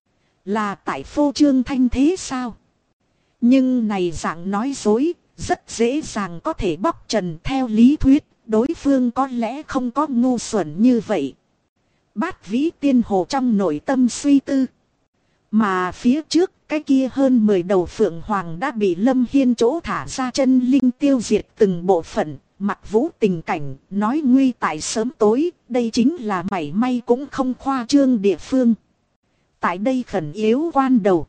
Là tại phô trương thanh thế sao? Nhưng này dạng nói dối, rất dễ dàng có thể bóc trần. Theo lý thuyết, đối phương có lẽ không có ngu xuẩn như vậy. Bát Vĩ Tiên Hồ trong nội tâm suy tư. Mà phía trước, cái kia hơn 10 đầu Phượng Hoàng đã bị Lâm Hiên chỗ thả ra chân linh tiêu diệt từng bộ phận. Mặc Vũ tình cảnh, nói nguy tại sớm tối, đây chính là mảy may cũng không khoa trương địa phương. Tại đây khẩn yếu quan đầu.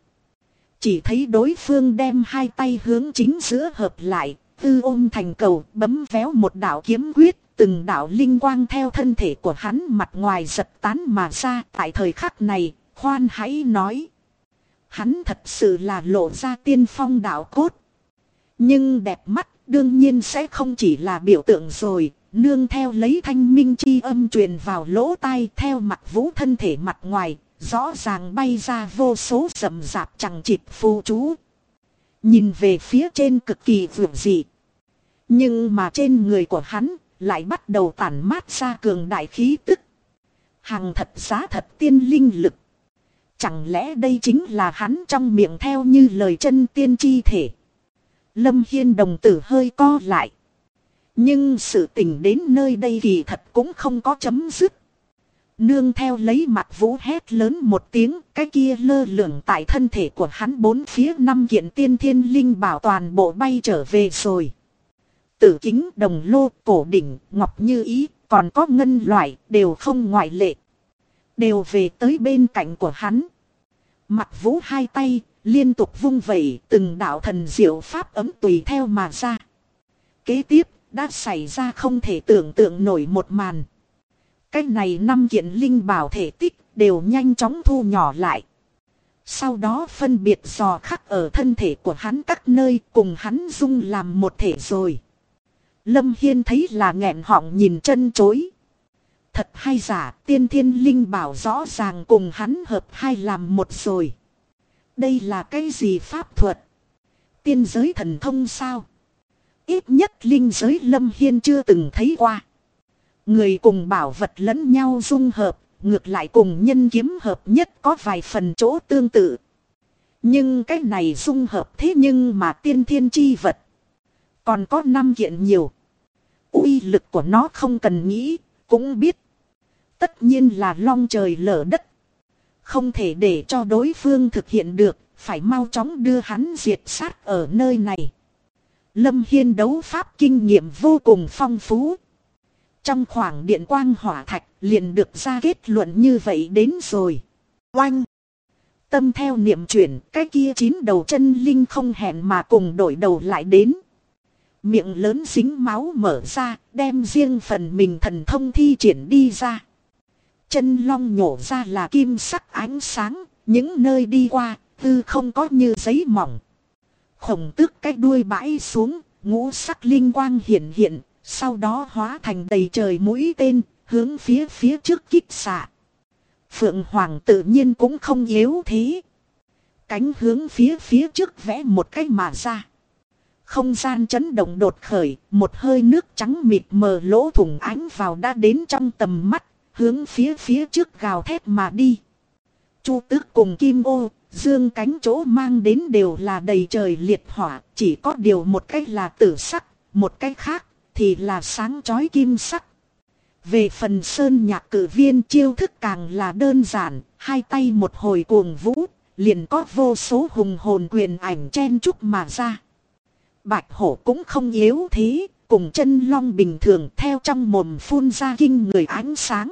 Chỉ thấy đối phương đem hai tay hướng chính giữa hợp lại, tư ôm thành cầu, bấm véo một đạo kiếm quyết, từng đạo linh quang theo thân thể của hắn mặt ngoài giật tán mà ra. Tại thời khắc này, khoan hãy nói. Hắn thật sự là lộ ra tiên phong đạo cốt. Nhưng đẹp mắt đương nhiên sẽ không chỉ là biểu tượng rồi. Nương theo lấy thanh minh chi âm truyền vào lỗ tai, theo Mặc Vũ thân thể mặt ngoài, rõ ràng bay ra vô số rậm rạp chằng chịt phù chú. Nhìn về phía trên cực kỳ vượng dị. Nhưng mà trên người của hắn lại bắt đầu tản mát ra cường đại khí tức. Hàng thật giá thật tiên linh lực. Chẳng lẽ đây chính là hắn trong miệng theo như lời chân tiên chi thể? Lâm Hiên đồng tử hơi co lại. Nhưng sự tình đến nơi đây kỳ thật cũng không có chấm dứt. Nương theo lấy Mặc Vũ hét lớn một tiếng, cái kia lơ lửng tại thân thể của hắn bốn phía 5 kiện tiên thiên linh bảo toàn bộ bay trở về rồi. Tử kính, đồng lô, cổ đỉnh, ngọc như ý, còn có ngân loại, đều không ngoại lệ. Đều về tới bên cạnh của hắn. Mặc Vũ hai tay, liên tục vung vẩy, từng đạo thần diệu pháp ấm tùy theo mà ra. Kế tiếp, đã xảy ra không thể tưởng tượng nổi một màn. Cái này 5 kiện linh bảo thể tích đều nhanh chóng thu nhỏ lại. Sau đó phân biệt dò khắc ở thân thể của hắn các nơi, cùng hắn dung làm một thể rồi. Lâm Hiên thấy là nghẹn họng nhìn chân chối. Thật hay giả, tiên thiên linh bảo rõ ràng cùng hắn hợp hai làm một rồi. Đây là cái gì pháp thuật? Tiên giới thần thông sao? Ít nhất linh giới Lâm Hiên chưa từng thấy qua. Người cùng bảo vật lẫn nhau dung hợp, ngược lại cùng nhân kiếm hợp nhất có vài phần chỗ tương tự. Nhưng cái này dung hợp thế nhưng mà tiên thiên chi vật. Còn có 5 kiện nhiều. Uy lực của nó không cần nghĩ, cũng biết. Tất nhiên là long trời lở đất. Không thể để cho đối phương thực hiện được, phải mau chóng đưa hắn diệt sát ở nơi này. Lâm Hiên đấu pháp kinh nghiệm vô cùng phong phú. Trong khoảng điện quang hỏa thạch liền được ra kết luận như vậy đến rồi. Oanh! Tâm theo niệm chuyển, cái kia 9 đầu chân linh không hẹn mà cùng đổi đầu lại đến. Miệng lớn dính máu mở ra, đem riêng phần mình thần thông thi triển đi ra. Chân long nhổ ra là kim sắc ánh sáng, những nơi đi qua, tư không có như giấy mỏng. Khổng tước cái đuôi bãi xuống, ngũ sắc linh quang hiện hiện, sau đó hóa thành đầy trời mũi tên, hướng phía trước kích xạ. Phượng Hoàng tự nhiên cũng không yếu thế. Cánh hướng phía trước vẽ một cái mà ra. Không gian chấn động đột khởi, một hơi nước trắng mịt mờ lỗ thủng ánh vào đã đến trong tầm mắt, hướng phía trước gào thét mà đi. Chu Tước cùng Kim Ô, dương cánh chỗ mang đến đều là đầy trời liệt hỏa, chỉ có điều một cách là tử sắc, một cách khác thì là sáng chói kim sắc. Về phần Sơn Nhạc Cử Viên chiêu thức càng là đơn giản, hai tay một hồi cuồng vũ, liền có vô số hùng hồn quyền ảnh chen chúc mà ra. Bạch hổ cũng không yếu thế, cùng chân long bình thường theo trong mồm phun ra kinh người ánh sáng.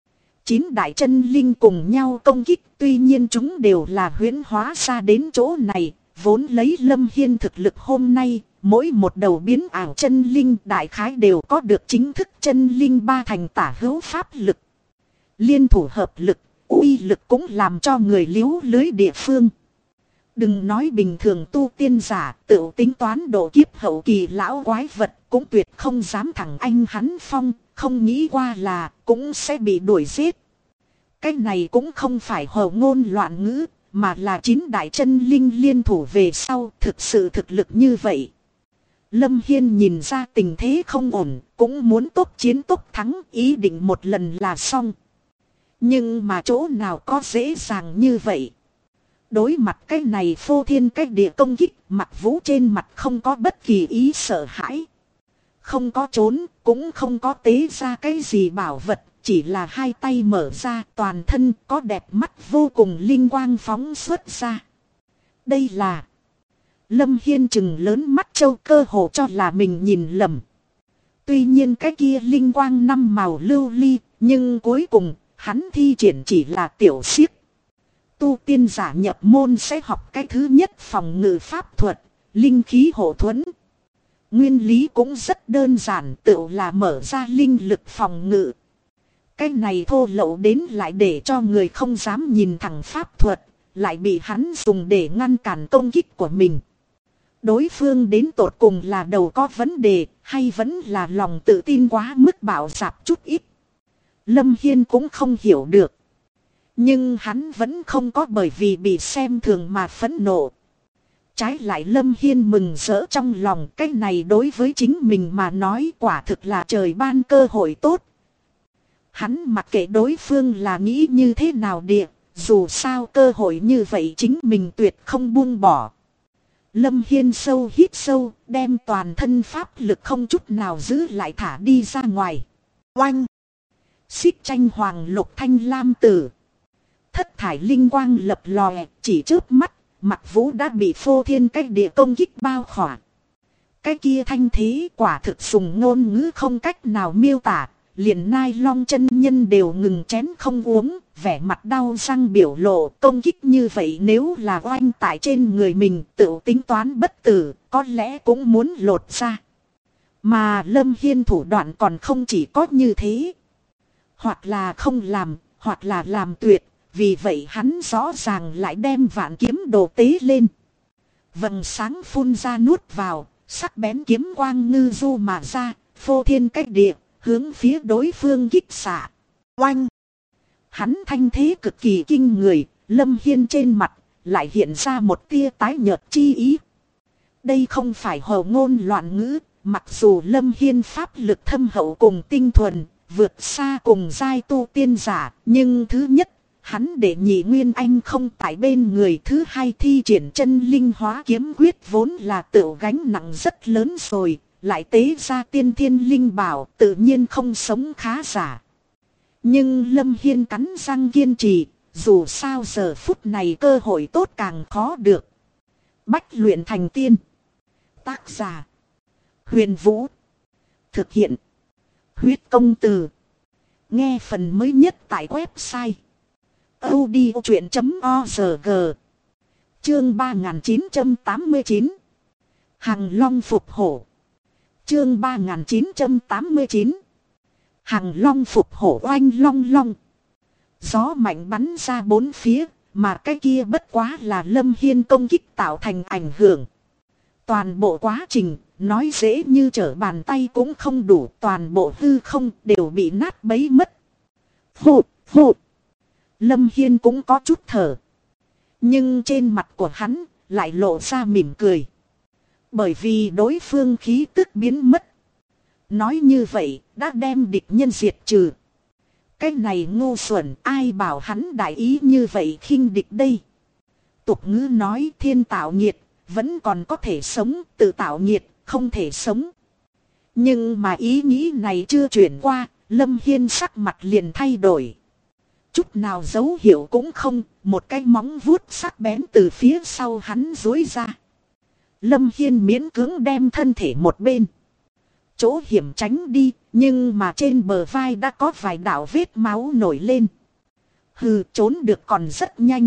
9 đại chân linh cùng nhau công kích, tuy nhiên chúng đều là huyễn hóa ra đến chỗ này, vốn lấy Lâm Hiên thực lực hôm nay, mỗi một đầu biến ảo chân linh đại khái đều có được chính thức chân linh 3 thành tả hữu pháp lực. Liên thủ hợp lực, uy lực cũng làm cho người liếu lưới địa phương. Đừng nói bình thường tu tiên giả, tự tính toán độ kiếp hậu kỳ lão quái vật cũng tuyệt không dám thẳng anh hắn phong, không nghĩ qua là cũng sẽ bị đuổi giết. Cái này cũng không phải hồ ngôn loạn ngữ, mà là 9 đại chân linh liên thủ về sau thực sự thực lực như vậy. Lâm Hiên nhìn ra tình thế không ổn, cũng muốn tốc chiến tốc thắng, ý định một lần là xong. Nhưng mà chỗ nào có dễ dàng như vậy. Đối mặt cái này phô thiên cách địa công kích, Mặc Vũ trên mặt không có bất kỳ ý sợ hãi. Không có trốn, cũng không có tế ra cái gì bảo vật, chỉ là hai tay mở ra, toàn thân có đẹp mắt vô cùng linh quang phóng xuất ra. Đây là... Lâm Hiên chừng lớn mắt châu cơ hồ cho là mình nhìn lầm. Tuy nhiên cái kia linh quang năm màu lưu ly, nhưng cuối cùng hắn thi triển chỉ là tiểu xiếc. Tu tiên giả nhập môn sẽ học cái thứ nhất phòng ngự pháp thuật, linh khí hộ thuẫn. Nguyên lý cũng rất đơn giản, tựu là mở ra linh lực phòng ngự. Cái này thô lậu đến lại để cho người không dám nhìn thẳng pháp thuật, lại bị hắn dùng để ngăn cản công kích của mình. Đối phương đến tột cùng là đầu có vấn đề, hay vẫn là lòng tự tin quá mức bạo dạp chút ít. Lâm Hiên cũng không hiểu được. Nhưng hắn vẫn không có bởi vì bị xem thường mà phẫn nộ. Trái lại Lâm Hiên mừng rỡ trong lòng, cái này đối với chính mình mà nói quả thực là trời ban cơ hội tốt. Hắn mặc kệ đối phương là nghĩ như thế nào địa, dù sao cơ hội như vậy chính mình tuyệt không buông bỏ. Lâm Hiên sâu hít sâu, đem toàn thân pháp lực không chút nào giữ lại thả đi ra ngoài. Oanh! Xích tranh hoàng lục thanh lam tử. Thất thải linh quang lập lòe, chỉ chớp mắt, Mặc Vũ đã bị phô thiên cách địa công kích bao khỏa. Cái kia thanh thế quả thực dùng ngôn ngữ không cách nào miêu tả, liền Nai Long chân nhân đều ngừng chén không uống, vẻ mặt đau răng biểu lộ. Công kích như vậy nếu là oanh tại trên người mình, tự tính toán bất tử, có lẽ cũng muốn lột ra. Mà Lâm Hiên thủ đoạn còn không chỉ có như thế. Hoặc là không làm, hoặc là làm tuyệt. Vì vậy hắn rõ ràng lại đem vạn kiếm đồ tế lên. Vầng sáng phun ra nuốt vào, sắc bén kiếm quang ngư du mà ra, phô thiên cách địa, hướng phía đối phương kích xạ. Oanh! Hắn thanh thế cực kỳ kinh người, Lâm Hiên trên mặt lại hiện ra một tia tái nhợt chi ý. Đây không phải hồ ngôn loạn ngữ, mặc dù Lâm Hiên pháp lực thâm hậu cùng tinh thuần, vượt xa cùng giai tu tiên giả, nhưng thứ nhất, hắn để nhị Nguyên Anh không tại bên người, thứ hai thi triển chân linh hóa kiếm quyết vốn là tự gánh nặng rất lớn rồi, lại tế ra tiên thiên linh bảo tự nhiên không sống khá giả. Nhưng Lâm Hiên cắn răng kiên trì, dù sao giờ phút này cơ hội tốt càng khó được. Bách luyện thành tiên. Tác giả Huyền Vũ. Thực hiện Huyết Công Từ. Nghe phần mới nhất tại website audiochuyện.org. Chương 3989. Hằng Long phục hổ. Chương 3989. Hằng Long phục hổ. Oanh long long. Gió mạnh bắn ra bốn phía, mà cái kia bất quá là Lâm Hiên công kích tạo thành ảnh hưởng. Toàn bộ quá trình, nói dễ như trở bàn tay cũng không đủ, toàn bộ hư không đều bị nát bấy mất. Hụt, hụt. Lâm Hiên cũng có chút thở. Nhưng trên mặt của hắn lại lộ ra mỉm cười. Bởi vì đối phương khí tức biến mất. Nói như vậy đã đem địch nhân diệt trừ. Cái này ngu xuẩn, ai bảo hắn đại ý như vậy khinh địch đây. Tục ngữ nói thiên tạo nghiệt, vẫn còn có thể sống, tự tạo nghiệt, không thể sống. Nhưng mà ý nghĩ này chưa chuyển qua, Lâm Hiên sắc mặt liền thay đổi. Chút nào dấu hiệu cũng không, một cái móng vuốt sắc bén từ phía sau hắn duỗi ra. Lâm Hiên miễn cưỡng đem thân thể một bên. Chỗ hiểm tránh đi, nhưng mà trên bờ vai đã có vài đạo vết máu nổi lên. Hừ, trốn được còn rất nhanh.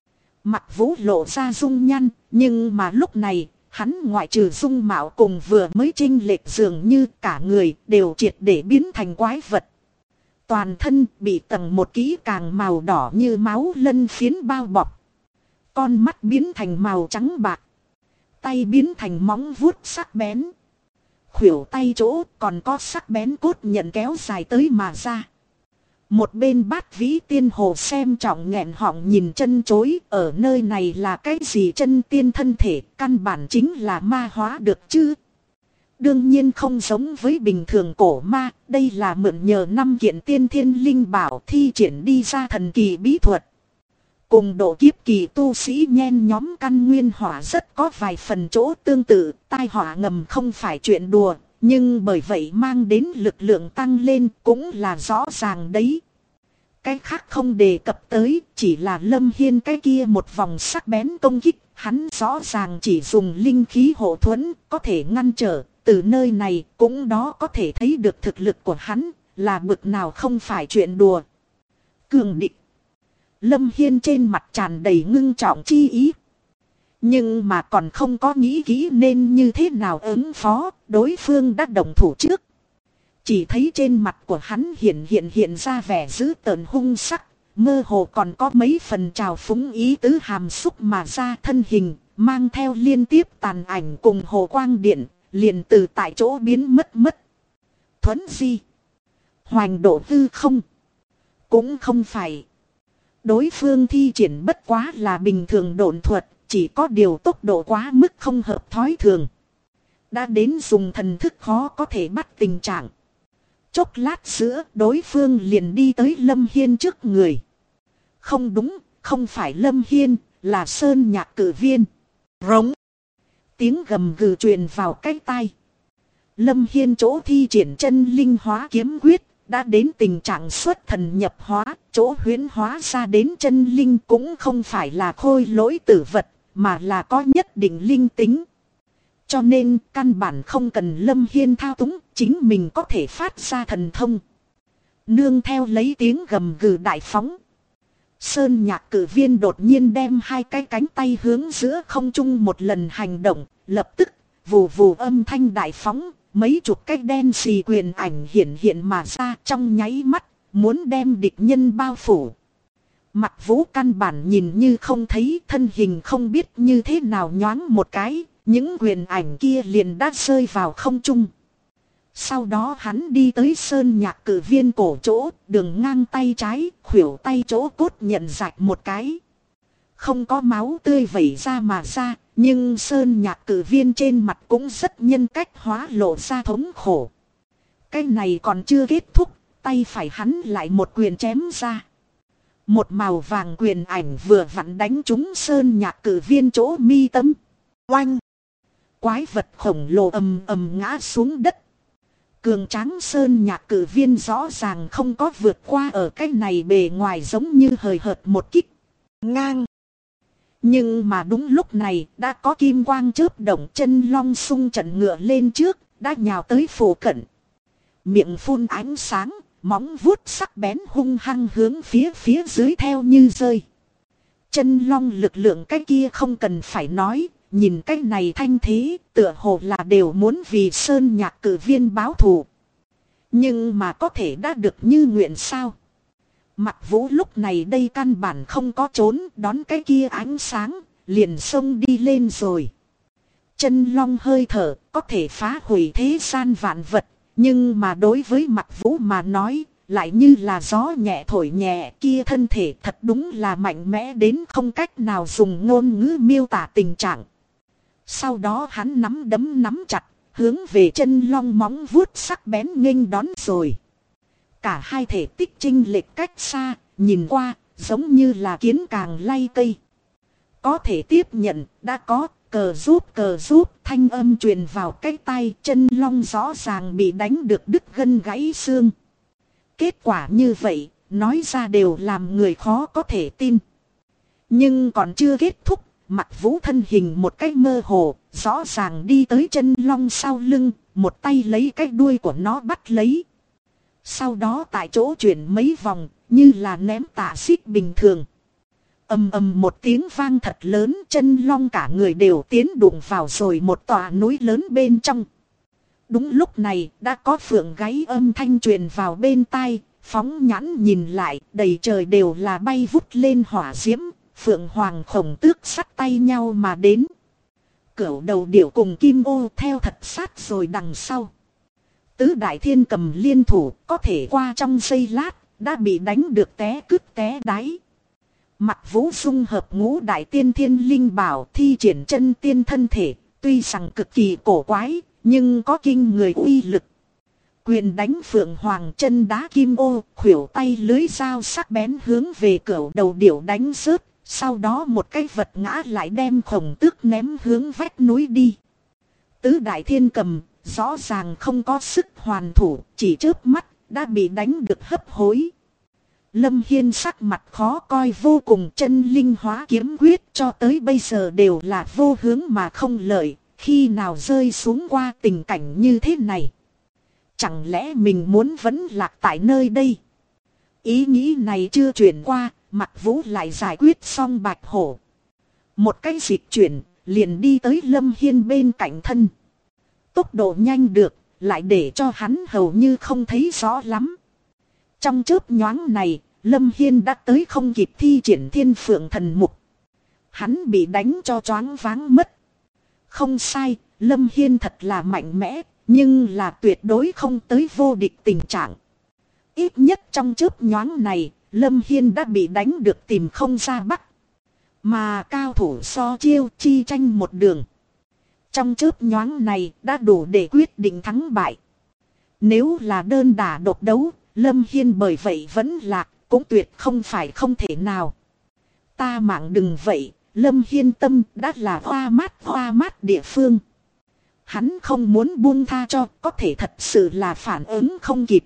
Mặc Vũ lộ ra dung nhăn, nhưng mà lúc này, hắn ngoại trừ dung mạo cùng vừa mới chênh lệch dường như cả người đều triệt để biến thành quái vật. Toàn thân bị tầng một kỹ càng màu đỏ như máu lân phiến bao bọc. Con mắt biến thành màu trắng bạc. Tay biến thành móng vuốt sắc bén. Khuỷu tay chỗ còn có sắc bén cốt nhận kéo dài tới mà ra. Một bên Bát Vĩ Tiên Hồ xem trọng nghẹn họng nhìn chân chối, ở nơi này là cái gì chân tiên thân thể, căn bản chính là ma hóa được chứ. Đương nhiên không giống với bình thường cổ ma, đây là mượn nhờ 5 kiện tiên thiên linh bảo thi triển đi ra thần kỳ bí thuật. Cùng độ kiếp kỳ tu sĩ nhen nhóm căn nguyên hỏa rất có vài phần chỗ tương tự, tai họa ngầm không phải chuyện đùa, nhưng bởi vậy mang đến lực lượng tăng lên cũng là rõ ràng đấy. Cái khác không đề cập tới, chỉ là Lâm Hiên cái kia một vòng sắc bén công kích, hắn rõ ràng chỉ dùng linh khí hộ thuẫn, có thể ngăn trở, từ nơi này cũng đó có thể thấy được thực lực của hắn là bực nào không phải chuyện đùa. Cường địch. Lâm Hiên trên mặt tràn đầy ngưng trọng chi ý. Nhưng mà còn không có nghĩ kỹ nên như thế nào ứng phó, đối phương đã động thủ trước. Chỉ thấy trên mặt của hắn hiện ra vẻ dữ tợn hung sắc, mơ hồ còn có mấy phần trào phúng ý tứ hàm xúc mà ra, thân hình mang theo liên tiếp tàn ảnh cùng hồ quang điện, liền từ tại chỗ biến mất. Thuấn di, hoành độ hư không, cũng không phải. Đối phương thi triển bất quá là bình thường độn thuật, chỉ có điều tốc độ quá mức không hợp thói thường. Đã đến dùng thần thức khó có thể bắt tình trạng. Chốc lát giữa đối phương liền đi tới Lâm Hiên trước người. Không đúng, không phải Lâm Hiên, là Sơn Nhạc Cử Viên. Rống. Tiếng gầm gừ truyền vào cái tai. Lâm Hiên chỗ thi triển chân linh hóa kiếm quyết, đã đến tình trạng xuất thần nhập hóa, chỗ huyễn hóa ra đến chân linh cũng không phải là khôi lỗi tử vật, mà là có nhất định linh tính. Cho nên căn bản không cần Lâm Hiên thao túng, chính mình có thể phát ra thần thông. Nương theo lấy tiếng gầm gừ đại phóng. Sơn Nhạc Cử Viên đột nhiên đem hai cái cánh tay hướng giữa không trung một lần hành động, lập tức vù vù âm thanh đại phóng, mấy chục cái đen xì quyền ảnh hiện mà ra trong nháy mắt, muốn đem địch nhân bao phủ. Mặc Vũ căn bản nhìn như không thấy, thân hình không biết như thế nào nhoáng một cái, những quyền ảnh kia liền đã rơi vào không trung. Sau đó hắn đi tới Sơn Nhạc Cử Viên cổ chỗ, đường ngang tay trái, khuỷu tay chỗ cốt nhận rạch một cái. Không có máu tươi vẩy ra mà ra, nhưng Sơn Nhạc Cử Viên trên mặt cũng rất nhân cách hóa lộ ra thống khổ. Cái này còn chưa kết thúc, tay phải hắn lại một quyền chém ra. Một màu vàng quyền ảnh vừa vặn đánh trúng Sơn Nhạc Cử Viên chỗ mi tâm. Oanh! Quái vật khổng lồ ầm ầm ngã xuống đất. Cường tráng Sơn Nhạc Cử Viên rõ ràng không có vượt qua ở cái này bề ngoài giống như hời hợt một kích. Ngang! Nhưng mà đúng lúc này đã có kim quang chớp động, chân long sung trận ngựa lên trước, đã nhào tới phủ cận. Miệng phun ánh sáng, móng vuốt sắc bén hung hăng hướng phía dưới theo như rơi. Chân long lực lượng cái kia không cần phải nói, nhìn cái này thanh thế, tựa hồ là đều muốn vì Sơn Nhạc Cử Viên báo thù. Nhưng mà có thể đã được như nguyện sao? Mặc Vũ lúc này đây căn bản không có trốn đón cái kia ánh sáng, liền xông đi lên rồi. Chân long hơi thở có thể phá hủy thế gian vạn vật, nhưng mà đối với Mặc Vũ mà nói, lại như là gió nhẹ thổi nhẹ, kia thân thể thật đúng là mạnh mẽ đến không cách nào dùng ngôn ngữ miêu tả tình trạng. Sau đó hắn nắm đấm nắm chặt, hướng về chân long móng vuốt sắc bén nghênh đón rồi. Cả hai thể tích chênh lệch cách xa, nhìn qua giống như là kiến càng lay cây. Có thể tiếp nhận, đã có, cờ giúp, thanh âm truyền vào cái tai, chân long rõ ràng bị đánh được đứt gân gãy xương. Kết quả như vậy, nói ra đều làm người khó có thể tin. Nhưng còn chưa kết thúc, Mặc Vũ thân hình một cách mơ hồ, rõ ràng đi tới chân long sau lưng, một tay lấy cái đuôi của nó bắt lấy. Sau đó tại chỗ chuyển mấy vòng, như là ném tạ xích bình thường. Ầm ầm một tiếng vang thật lớn, chân long cả người đều tiến đụng vào rồi một tòa núi lớn bên trong. Đúng lúc này, đã có phượng gáy âm thanh truyền vào bên tai, phóng nhãn nhìn lại, đầy trời đều là bay vút lên hỏa diễm, phượng hoàng khổng tước sắt tay nhau mà đến. Cửu đầu điểu cùng kim ô theo thật sát rồi đằng sau. Tứ đại thiên cầm liên thủ, có thể qua trong giây lát, đã bị đánh được té cứt té đáy. Mặc Vũ dung hợp ngũ đại tiên thiên linh bảo, thi triển chân tiên thân thể, tuy rằng cực kỳ cổ quái, nhưng có kinh người uy lực. Quyền đánh phượng hoàng, chân đá kim ô, khuỷu tay lưới dao sắc bén hướng về cửu đầu điểu đánh rớt. Sau đó một cái vật ngã lại đem khổng tước ném hướng vách núi đi. Tứ đại thiên cầm rõ ràng không có sức hoàn thủ, chỉ chớp mắt đã bị đánh được hấp hối. Lâm Hiên sắc mặt khó coi vô cùng, chân linh hóa kiếm quyết cho tới bây giờ đều là vô hướng mà không lợi, khi nào rơi xuống qua tình cảnh như thế này. Chẳng lẽ mình muốn vẫn lạc tại nơi đây? Ý nghĩ này chưa chuyển qua, Mặc Vũ lại giải quyết xong Bạch Hổ. Một cái dịch chuyển, liền đi tới Lâm Hiên bên cạnh thân. Tốc độ nhanh được, lại để cho hắn hầu như không thấy rõ lắm. Trong chớp nhoáng này, Lâm Hiên đã tới không kịp thi triển Thiên Phượng Thần Mục. Hắn bị đánh cho choáng váng mất. Không sai, Lâm Hiên thật là mạnh mẽ, nhưng là tuyệt đối không tới vô địch tình trạng. Ít nhất trong chớp nhoáng này, Lâm Hiên đã bị đánh được tìm không ra bắc. Mà cao thủ so chiêu chi tranh một đường. Trong chớp nhoáng này đã đủ để quyết định thắng bại. Nếu là đơn đả độc đấu, Lâm Hiên bởi vậy vẫn lạc, cũng tuyệt không phải không thể nào. Ta mạng đừng vậy, Lâm Hiên tâm đã là hoa mát địa phương. Hắn không muốn buông tha cho, có thể thật sự là phản ứng không kịp.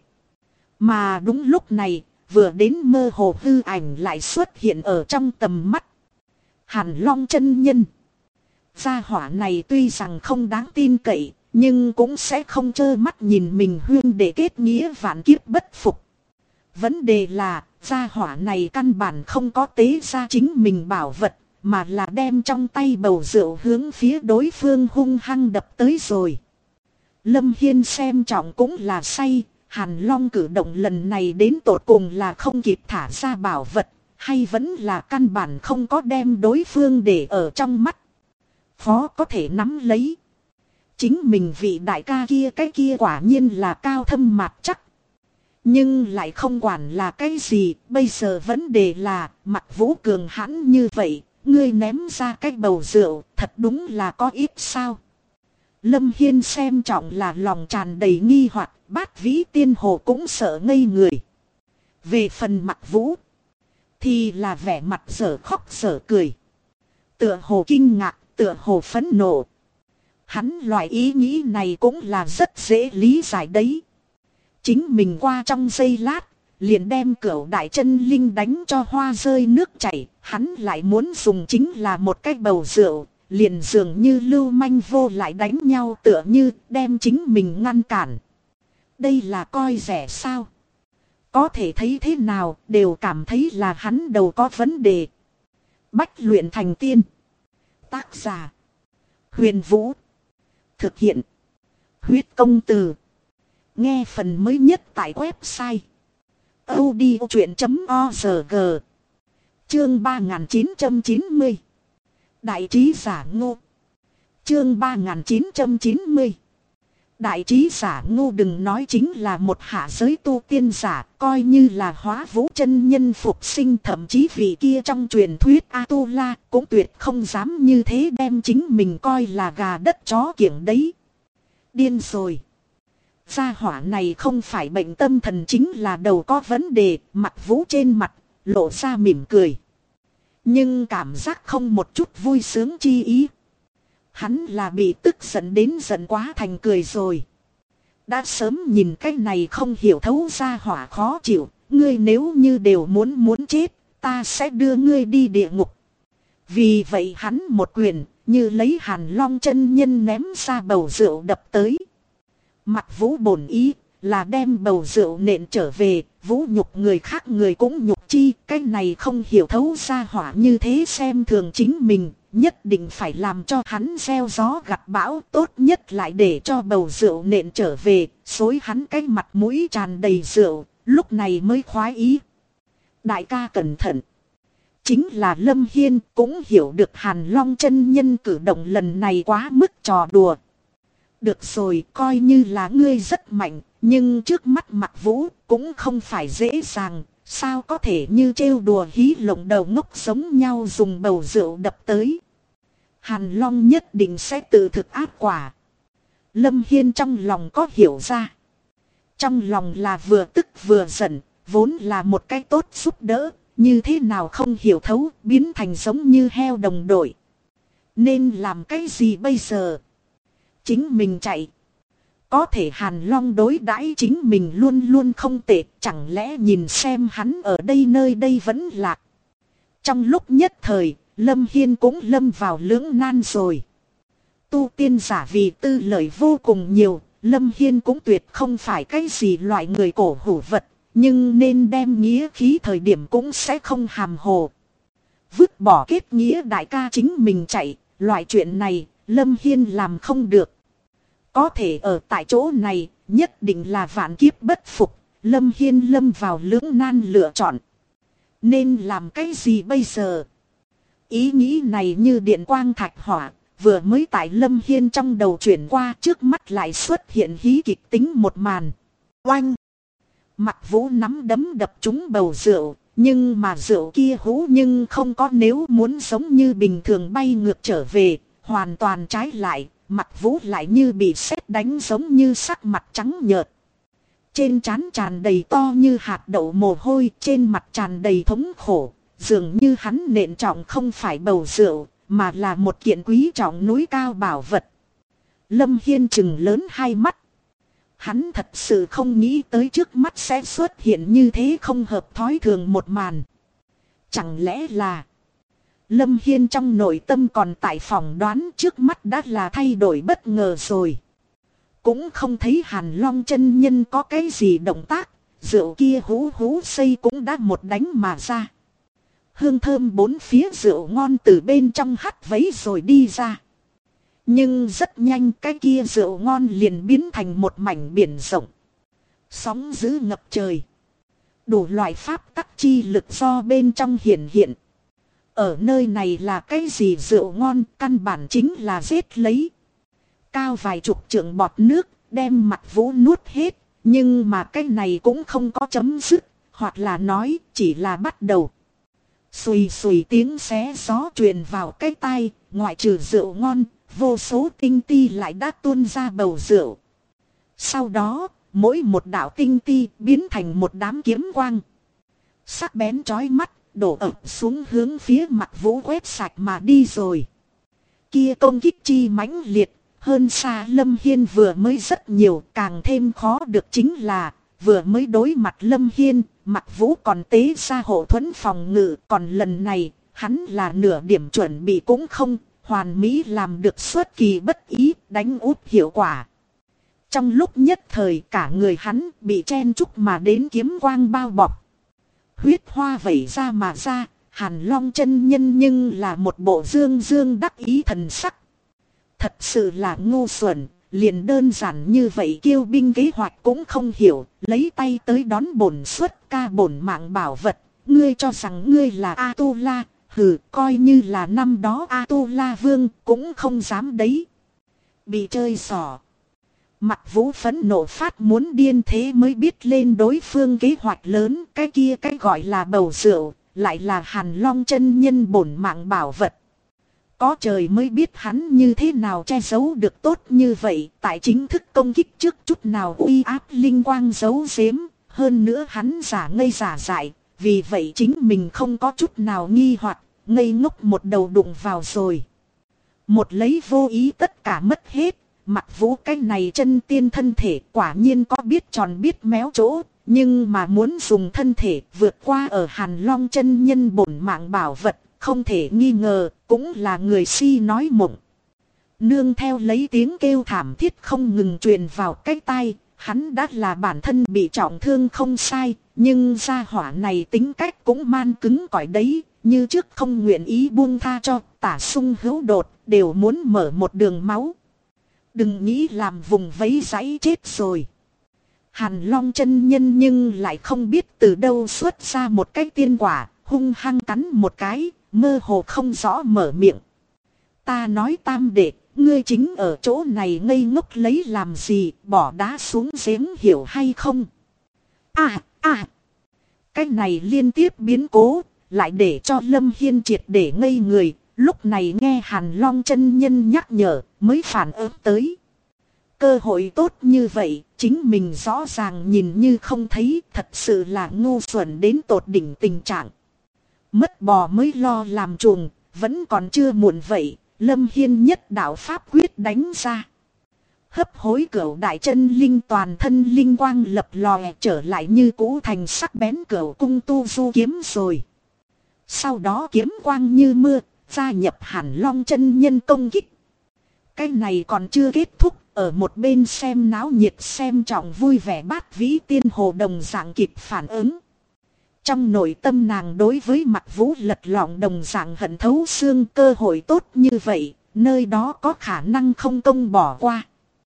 Mà đúng lúc này, vừa đến mơ hồ hư ảnh lại xuất hiện ở trong tầm mắt. Hàn Long chân nhân. Gia hỏa này tuy rằng không đáng tin cậy, nhưng cũng sẽ không trơ mắt nhìn mình huyên để kết nghĩa vạn kiếp bất phục. Vấn đề là, gia hỏa này căn bản không có tế ra chính mình bảo vật, mà là đem trong tay bầu rượu hướng phía đối phương hung hăng đập tới rồi. Lâm Hiên xem trọng cũng là say, Hàn Long cử động lần này đến tột cùng là không kịp thả ra bảo vật, hay vẫn là căn bản không có đem đối phương để ở trong mắt. Khó có thể nắm lấy. Chính mình vị đại ca kia cái kia quả nhiên là cao thâm mạt chắc. Nhưng lại không quản là cái gì, bây giờ vấn đề là, Mặc Vũ cường hãn như vậy, ngươi ném ra cái bầu rượu, thật đúng là có ít sao. Lâm Hiên xem trọng là lòng tràn đầy nghi hoặc, Bát Vĩ Tiên Hồ cũng sợ ngây người. Về phần Mặc Vũ, thì là vẻ mặt dở khóc dở cười. Tựa hồ kinh ngạc, tựa hồ phẫn nộ. Hắn loại ý nghĩ này cũng là rất dễ lý giải đấy. Chính mình qua trong giây lát, liền đem Cửu Đại Chân Linh đánh cho hoa rơi nước chảy. Hắn lại muốn dùng chính là một cái bầu rượu, liền dường như lưu manh vô lại đánh nhau tựa như đem chính mình ngăn cản. Đây là coi rẻ sao? Có thể thấy thế nào đều cảm thấy là hắn đầu có vấn đề. Bách luyện thành tiên. Tác giả Huyền Vũ. Thực hiện Huyết Công Từ. Nghe phần mới nhất tại website audiochuyện.org. Chương 3990. Đại trí giả Ngô. Chương 3990. Đại trí giả Ngô đừng nói chính là một hạ giới tu tiên giả, coi như là Hóa Vũ chân nhân phục sinh, thậm chí vị kia trong truyền thuyết A-tu-la cũng tuyệt không dám như thế đem chính mình coi là gà đất chó kiểng đấy. Điên rồi. Gia hỏa này không phải bệnh tâm thần chính là đầu có vấn đề. Mặc Vũ trên mặt lộ ra mỉm cười, nhưng cảm giác không một chút vui sướng chi ý. Hắn là bị tức giận đến giận quá thành cười rồi. Đã sớm nhìn cái này không hiểu thấu gia hỏa khó chịu. Ngươi nếu như đều muốn chết, ta sẽ đưa ngươi đi địa ngục. Vì vậy hắn một quyền như lấy Hàn Long chân nhân ném ra bầu rượu đập tới. Mặc Vũ bổn ý là đem bầu rượu nện trở về, vũ nhục người khác người cũng nhục chi. Cái này không hiểu thấu gia hỏa như thế xem thường chính mình, nhất định phải làm cho hắn gieo gió gặt bão, tốt nhất lại để cho bầu rượu nện trở về, xối hắn cái mặt mũi tràn đầy rượu, lúc này mới khoái ý. Đại ca cẩn thận. Chính là Lâm Hiên cũng hiểu được Hàn Long chân nhân cử động lần này quá mức trò đùa. Được rồi, coi như là ngươi rất mạnh, nhưng trước mắt Mặc Vũ cũng không phải dễ dàng, sao có thể như trêu đùa hí lộng đầu ngốc giống nhau dùng bầu rượu đập tới. Hàn Long nhất định sẽ tự thực ác quả. Lâm Hiên trong lòng có hiểu ra. Trong lòng là vừa tức vừa giận, vốn là một cái tốt giúp đỡ, như thế nào không hiểu thấu, biến thành giống như heo đồng đội. Nên làm cái gì bây giờ? Chính mình chạy. Có thể Hàn Long đối đãi chính mình luôn luôn không tệ, chẳng lẽ nhìn xem hắn ở đây nơi đây vẫn lạc. Trong lúc nhất thời, Lâm Hiên cũng lâm vào lưỡng nan rồi. tu tiên giả vì tư lợi vô cùng nhiều, Lâm Hiên cũng tuyệt không phải cái gì loại người cổ hủ vật, nhưng nên đem nghĩa khí thời điểm cũng sẽ không hàm hồ. Vứt bỏ kết nghĩa đại ca chính mình chạy, loại chuyện này, Lâm Hiên làm không được. Có thể ở tại chỗ này, nhất định là vạn kiếp bất phục, Lâm Hiên lâm vào lưỡng nan lựa chọn. Nên làm cái gì bây giờ? Ý nghĩ này như điện quang thạch hỏa, vừa mới tại Lâm Hiên trong đầu chuyển qua, trước mắt lại xuất hiện hí kịch tính một màn. Oanh! Mặc Vũ nắm đấm đập trúng bầu rượu, nhưng mà rượu kia hú nhưng không có, nếu muốn giống như bình thường bay ngược trở về, hoàn toàn trái lại, Mặc Vũ lại như bị sét đánh, giống như sắc mặt trắng nhợt. Trên trán tràn đầy to như hạt đậu mồ hôi, trên mặt tràn đầy thống khổ, dường như hắn nện trọng không phải bầu rượu, mà là một kiện quý trọng núi cao bảo vật. Lâm Hiên trừng lớn hai mắt. Hắn thật sự không nghĩ tới trước mắt sẽ xuất hiện như thế không hợp thói thường một màn. Chẳng lẽ là... Lâm Hiên trong nội tâm còn tại phỏng đoán, trước mắt đã là thay đổi bất ngờ rồi. Cũng không thấy Hàn Long chân nhân có cái gì động tác, rượu kia hú hú xây cũng đã một đánh mà ra. Hương thơm bốn phía rượu ngon từ bên trong hắt vấy rồi đi ra. Nhưng rất nhanh cái kia rượu ngon liền biến thành một mảnh biển rộng. Sóng dữ ngập trời. Đủ loại pháp tắc chi lực do bên trong hiện hiện. Ở nơi này là cái gì rượu ngon, căn bản chính là giết lấy. Cao vài chục trượng bọt nước, đem Mặc Vũ nuốt hết. Nhưng mà cái này cũng không có chấm dứt, hoặc là nói chỉ là bắt đầu. Xùy xùy tiếng xé gió truyền vào cái tai, ngoại trừ rượu ngon, vô số tinh ti lại đã tuôn ra bầu rượu. Sau đó, mỗi một đạo tinh ti biến thành một đám kiếm quang. Sắc bén chói mắt, đổ ập xuống hướng phía Mặc Vũ quét sạch mà đi rồi. Kia công kích chi mãnh liệt, hơn xa Lâm Hiên vừa mới rất nhiều, càng thêm khó được chính là, vừa mới đối mặt Lâm Hiên, Mặc Vũ còn tế ra hộ thuẫn phòng ngự, còn lần này, hắn là nửa điểm chuẩn bị cũng không, hoàn mỹ làm được xuất kỳ bất ý, đánh úp hiệu quả. Trong lúc nhất thời cả người hắn bị chen chúc mà đến kiếm quang bao bọc. Huyết hoa vẩy ra mà ra, Hàn Long chân nhân nhưng là một bộ dương dương đắc ý thần sắc. Thật sự là ngu xuẩn, liền đơn giản như vậy kiêu binh kế hoạch cũng không hiểu, lấy tay tới đón bổn xuất ca bổn mạng bảo vật, ngươi cho rằng ngươi là A-tu-la, hừ, coi như là năm đó A-tu-la vương cũng không dám đấy. Bị chơi xỏ. Mặc Vũ phẫn nộ phát muốn điên, thế mới biết lên đối phương kế hoạch lớn, cái kia cái gọi là bầu rượu, lại là Hàn Long chân nhân bổn mạng bảo vật. Có trời mới biết hắn như thế nào che giấu được tốt như vậy, tại chính thức công kích trước chút nào uy áp linh quang giấu giếm, hơn nữa hắn giả ngây giả dại, vì vậy chính mình không có chút nào nghi hoặc, ngây ngốc một đầu đụng vào rồi. Một lấy vô ý tất cả mất hết, Mặc Vũ cái này chân tiên thân thể quả nhiên có biết tròn biết méo chỗ, nhưng mà muốn dùng thân thể vượt qua ở Hàn Long chân nhân bổn mạng bảo vật, không thể nghi ngờ, cũng là người si nói mộng. Nương theo lấy tiếng kêu thảm thiết không ngừng truyền vào cái tai, hắn đã là bản thân bị trọng thương không sai, nhưng gia hỏa này tính cách cũng man cứng cỏi đấy, như trước không nguyện ý buông tha cho, tả sung hữu đột, đều muốn mở một đường máu. Đừng nghĩ làm vùng vẫy giãy chết rồi. Hàn Long chân nhân nhưng lại không biết từ đâu xuất ra một cái tiên quả, hung hăng cắn một cái, mơ hồ không rõ mở miệng. Ta nói Tam đệ, ngươi chính ở chỗ này ngây ngốc lấy làm gì, bỏ đá xuống giếng hiểu hay không? Cái này liên tiếp biến cố, lại để cho Lâm Hiên triệt để ngây người, lúc này nghe Hàn Long chân nhân nhắc nhở, mới phản ứng tới. Cơ hội tốt như vậy, chính mình rõ ràng nhìn như không thấy, thật sự là ngu xuẩn đến tột đỉnh tình trạng. Mất bò mới lo làm chuồng, vẫn còn chưa muộn vậy, Lâm Hiên nhất đạo pháp quyết đánh ra. Hấp hối cửu đại chân linh toàn thân linh quang lập lòe trở lại như cũ thành sắc bén cửu cung tu du kiếm rồi. Sau đó kiếm quang như mưa, gia nhập Hàn Long chân nhân công kích. Cái này còn chưa kết thúc, ở một bên xem náo nhiệt xem trọng vui vẻ Bát Vĩ Tiên Hồ đồng dạng kịp phản ứng. Trong nội tâm nàng đối với Mặc Vũ lật lọng đồng dạng hận thấu xương, cơ hội tốt như vậy, nơi đó có khả năng không công bỏ qua.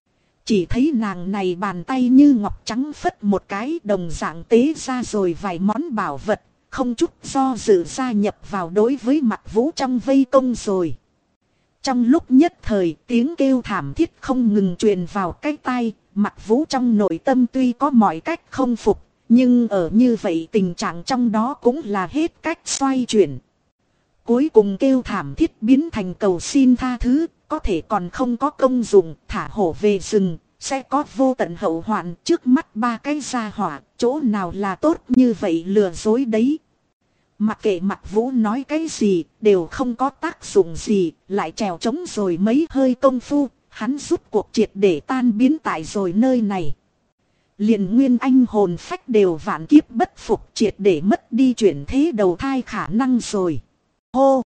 Chỉ thấy nàng này bàn tay như ngọc trắng phất một cái, đồng dạng tế ra rồi vài món bảo vật, không chút do dự gia nhập vào đối với Mặc Vũ trong vây công rồi. Trong lúc nhất thời tiếng kêu thảm thiết không ngừng truyền vào cái tai, Mặc Vũ trong nội tâm tuy có mọi cách không phục, nhưng ở như vậy tình trạng trong đó cũng là hết cách xoay chuyển. Cuối cùng kêu thảm thiết biến thành cầu xin tha thứ, có thể còn không có công dụng, thả hổ về rừng, sẽ có vô tận hậu hoạn. Trước mắt ba cái gia hỏa, chỗ nào là tốt như vậy lừa dối đấy. Mặc kệ Mặc Vũ nói cái gì, đều không có tác dụng gì, lại trèo trống rồi mấy hơi công phu, hắn rút cuộc triệt để tan biến tại rồi nơi này. Liền nguyên anh hồn phách đều vạn kiếp bất phục, triệt để mất đi chuyển thế đầu thai khả năng rồi. Hô!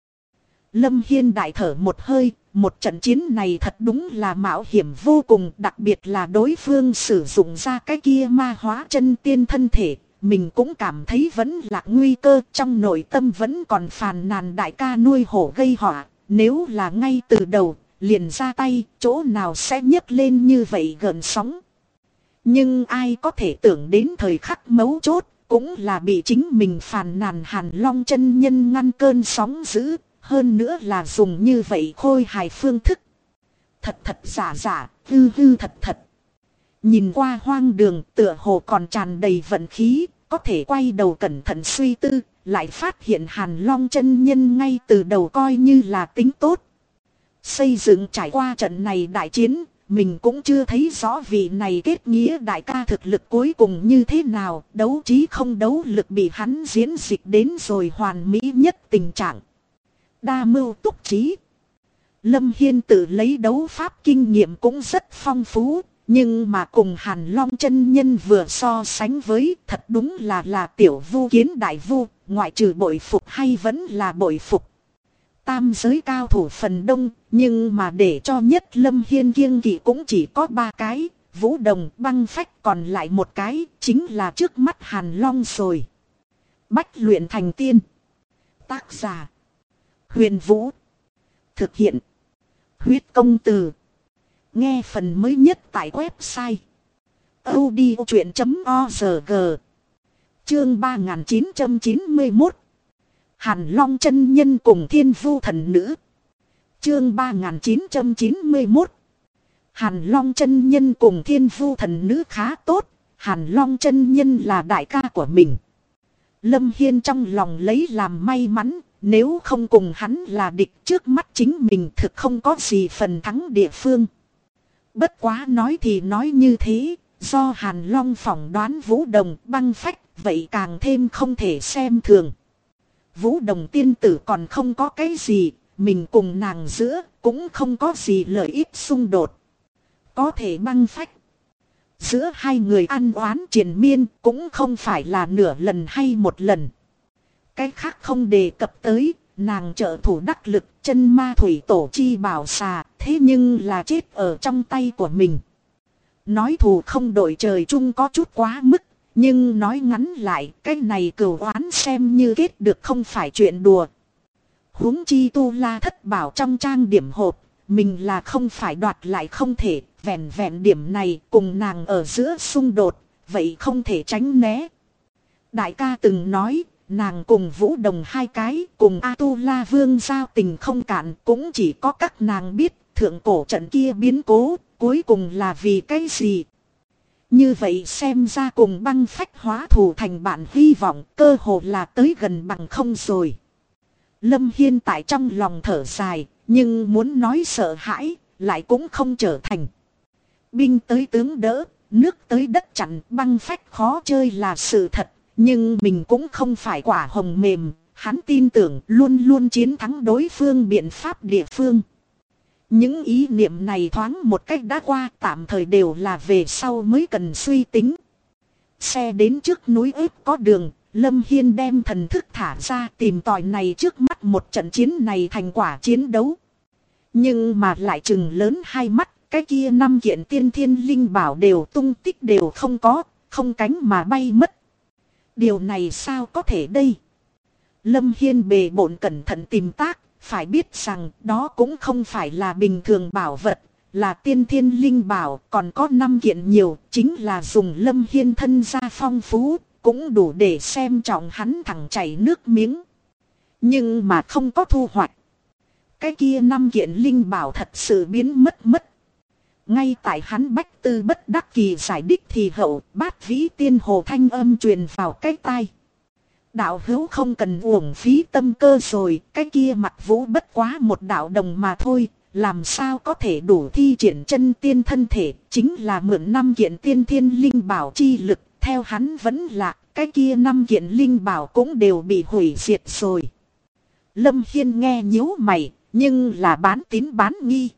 Lâm Hiên đại thở một hơi, một trận chiến này thật đúng là mạo hiểm vô cùng, đặc biệt là đối phương sử dụng ra cái kia ma hóa chân tiên thân thể. Mình cũng cảm thấy vẫn là nguy cơ, trong nội tâm vẫn còn phàn nàn đại ca nuôi hổ gây họa. Nếu là ngay từ đầu, liền ra tay, chỗ nào sẽ nhấc lên như vậy gợn sóng. Nhưng ai có thể tưởng đến thời khắc mấu chốt, cũng là bị chính mình phàn nàn Hàn Long chân nhân ngăn cơn sóng dữ, hơn nữa là dùng như vậy khôi hài phương thức. Thật thật giả giả, hư hư thật thật. Nhìn qua hoang đường tựa hồ còn tràn đầy vận khí, có thể quay đầu cẩn thận suy tư, lại phát hiện Hàn Long chân nhân ngay từ đầu coi như là tính tốt. Xây dựng trải qua trận này đại chiến, mình cũng chưa thấy rõ vị này kết nghĩa đại ca thực lực cuối cùng như thế nào, đấu trí không đấu lực bị hắn diễn dịch đến rồi hoàn mỹ nhất tình trạng. Đa mưu túc trí. Lâm Hiên tự lấy đấu pháp kinh nghiệm cũng rất phong phú, nhưng mà cùng Hàn Long chân nhân vừa so sánh với, thật đúng là tiểu vu kiến đại vu, ngoại trừ bội phục hay vẫn là bội phục. Tam giới cao thủ phần đông, nhưng mà để cho nhất Lâm Hiên kiêng kỵ cũng chỉ có 3 cái, Vũ Đồng, Băng Phách, còn lại một cái, chính là trước mắt Hàn Long rồi. Bách luyện thành tiên. Tác giả: Huyền Vũ. Thực hiện: Huyết Công Từ. Nghe phần mới nhất tại website audiochuyện.org. Chương 3991. Hàn Long chân nhân cùng Thiên Vu thần nữ. Chương 3991. Hàn Long chân nhân cùng Thiên Vu thần nữ khá tốt, Hàn Long chân nhân là đại ca của mình. Lâm Hiên trong lòng lấy làm may mắn, nếu không cùng hắn là địch, trước mắt chính mình thực không có gì phần thắng địa phương. Bất quá nói thì nói như thế, do Hàn Long phỏng đoán Vũ Đồng, Băng Phách, vậy càng thêm không thể xem thường. Vũ Đồng tiên tử còn không có cái gì, mình cùng nàng giữa cũng không có gì lợi ích xung đột. Có thể Băng Phách, giữa hai người ăn oán triền miên cũng không phải là nửa lần hay một lần. Cái khác không đề cập tới, nàng trợ thủ đắc lực chân ma thủy tổ chi bảo xà, thế nhưng là chết ở trong tay của mình. Nói thù không đổi trời chung có chút quá mức, nhưng nói ngắn lại, cái này cừu oán xem như kết được không phải chuyện đùa. Huống chi tu la thất bảo trong trang điểm hộp, mình là không phải đoạt lại không thể, vẹn vẹn điểm này cùng nàng ở giữa xung đột, vậy không thể tránh né. Đại ca từng nói, nàng cùng Vũ Đồng hai cái, cùng A-tu-la vương giao tình không cạn, cũng chỉ có các nàng biết, thượng cổ trận kia biến cố, cuối cùng là vì cái gì. Như vậy xem ra cùng Băng Phách hóa thù thành bạn, hy vọng cơ hồ là tới gần bằng không rồi. Lâm Hiên tại trong lòng thở dài, nhưng muốn nói sợ hãi, lại cũng không trở thành. Binh tới tướng đỡ, nước tới đất chặn, Băng Phách khó chơi là sự thật, nhưng mình cũng không phải quả hồng mềm, hắn tin tưởng luôn luôn chiến thắng đối phương biện pháp địa phương. Những ý niệm này thoáng một cách đã qua, tạm thời đều là về sau mới cần suy tính. Xe đến trước núi ếp có đường, Lâm Hiên đem thần thức thả ra tìm tòi này trước mắt một trận chiến này thành quả chiến đấu. Nhưng mà lại trừng lớn hai mắt, cái kia 5 kiện tiên thiên linh bảo đều tung tích đều không có, không cánh mà bay mất. Điều này sao có thể đây? Lâm Hiên bề bộn cẩn thận tìm tác, phải biết rằng đó cũng không phải là bình thường bảo vật, là tiên thiên linh bảo, còn có 5 kiện nhiều, chính là dùng Lâm Hiên thân gia phong phú, cũng đủ để xem trọng hắn thẳng chảy nước miếng. Nhưng mà không có thu hoạch. Cái kia 5 kiện linh bảo thật sự biến mất. Ngay tại hắn bách tư bất đắc kỳ giải đích thì hậu Bát Vĩ Tiên Hồ thanh âm truyền vào cái tai. Đạo hữu không cần uổng phí tâm cơ rồi, cái kia Mặt Vũ bất quá một đạo đồng mà thôi, làm sao có thể đủ thi triển chân tiên thân thể, chính là mượn 5 kiện tiên thiên linh bảo chi lực, theo hắn vẫn lạc, cái kia 5 kiện linh bảo cũng đều bị hủy diệt rồi. Lâm Hiên nghe nhíu mày, nhưng là bán tín bán nghi.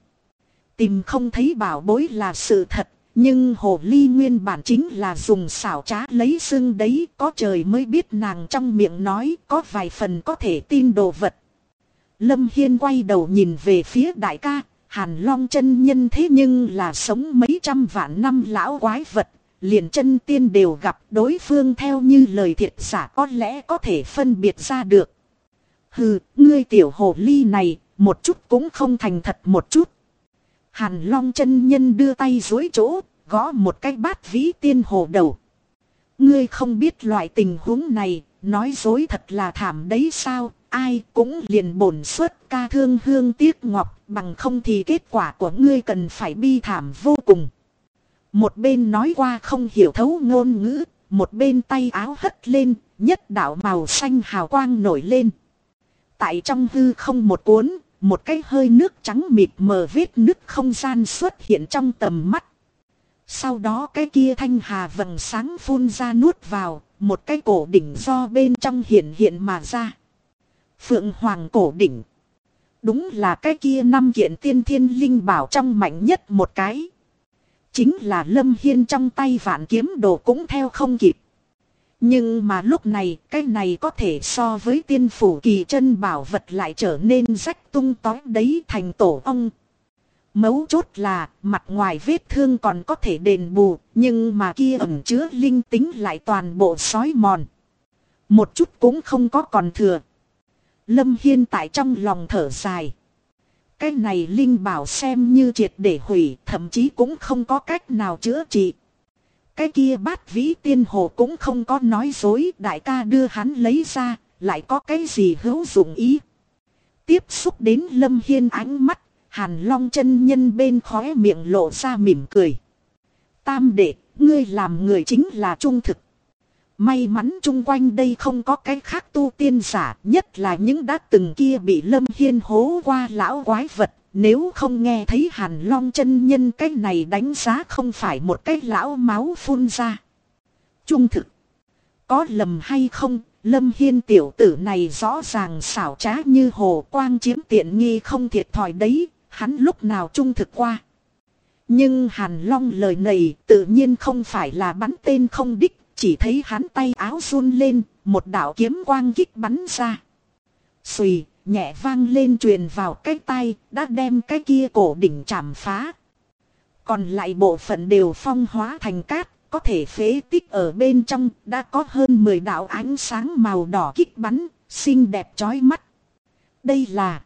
Tìm không thấy bảo bối là sự thật, nhưng hồ ly nguyên bản chính là dùng xảo trá lấy xưng đấy, có trời mới biết nàng trong miệng nói có vài phần có thể tin đồ vật. Lâm Hiên quay đầu nhìn về phía đại ca, Hàn Long chân nhân thế nhưng là sống mấy trăm vạn năm lão quái vật, liền chân tiên đều gặp, đối phương theo như lời thiệt giả có lẽ có thể phân biệt ra được. Hừ, ngươi tiểu hồ ly này, một chút cũng không thành thật một chút. Hàn Long chân nhân đưa tay duỗi chỗ, gõ một cái Bát Vĩ Tiên Hồ đầu. Ngươi không biết loại tình huống này, nói dối thật là thảm đấy sao, ai cũng liền bổn xuất ca thương hương tiếc ngọc, bằng không thì kết quả của ngươi cần phải bi thảm vô cùng. Một bên nói qua không hiểu thấu ngôn ngữ, một bên tay áo hất lên, nhất đạo màu xanh hào quang nổi lên. Tại trong hư không một cuốn, một cái hơi nước trắng mịt mờ vết nứt không gian xuất hiện trong tầm mắt. Sau đó cái kia thanh hà vầng sáng phun ra nuốt vào, một cái cổ đỉnh do bên trong hiện mà ra. Phượng Hoàng cổ đỉnh. Đúng là cái kia 5 kiện tiên thiên linh bảo trong mạnh nhất một cái. Chính là Lâm Hiên trong tay vạn kiếm đồ cũng theo không kịp. Nhưng mà lúc này, cái này có thể so với tiên phủ kỳ chân bảo vật lại trở nên rách tung tói đấy thành tổ ong. Mấu chốt là, mặt ngoài vết thương còn có thể đền bù, nhưng mà kia ẩn chứa linh tính lại toàn bộ xói mòn. Một chút cũng không có còn thừa. Lâm Hiên tại trong lòng thở dài. Cái này linh bảo xem như triệt để hủy, thậm chí cũng không có cách nào chữa trị. Cái kia Bát Vĩ Tiên Hồ cũng không có nói dối, đại ca đưa hắn lấy ra, lại có cái gì hữu dụng ý. Tiếp xúc đến Lâm Hiên ánh mắt, Hàn Long chân nhân bên khóe miệng lộ ra mỉm cười. Tam đệ, ngươi làm người chính là trung thực. May mắn chung quanh đây không có cái khác tu tiên giả, nhất là những đã từng kia bị Lâm Hiên hố qua lão quái vật. Nếu không nghe thấy Hàn Long chân nhân cái này đánh giá không phải một cái lão máu phun ra. Trung thực. Có lầm hay không, Lâm Hiên tiểu tử này rõ ràng xảo trá như hồ quang chiếm tiện nghi không thiệt thòi đấy, hắn lúc nào trung thực qua. Nhưng Hàn Long lời này tự nhiên không phải là bắn tên không đích, chỉ thấy hắn tay áo run lên, một đạo kiếm quang kích bắn ra. Xùy. Nhẹ vang lên truyền vào cái tay, đã đem cái kia cổ đỉnh chạm phá. Còn lại bộ phận đều phong hóa thành cát, có thể phế tích ở bên trong, đã có hơn 10 đạo ánh sáng màu đỏ kích bắn, xinh đẹp chói mắt. Đây là...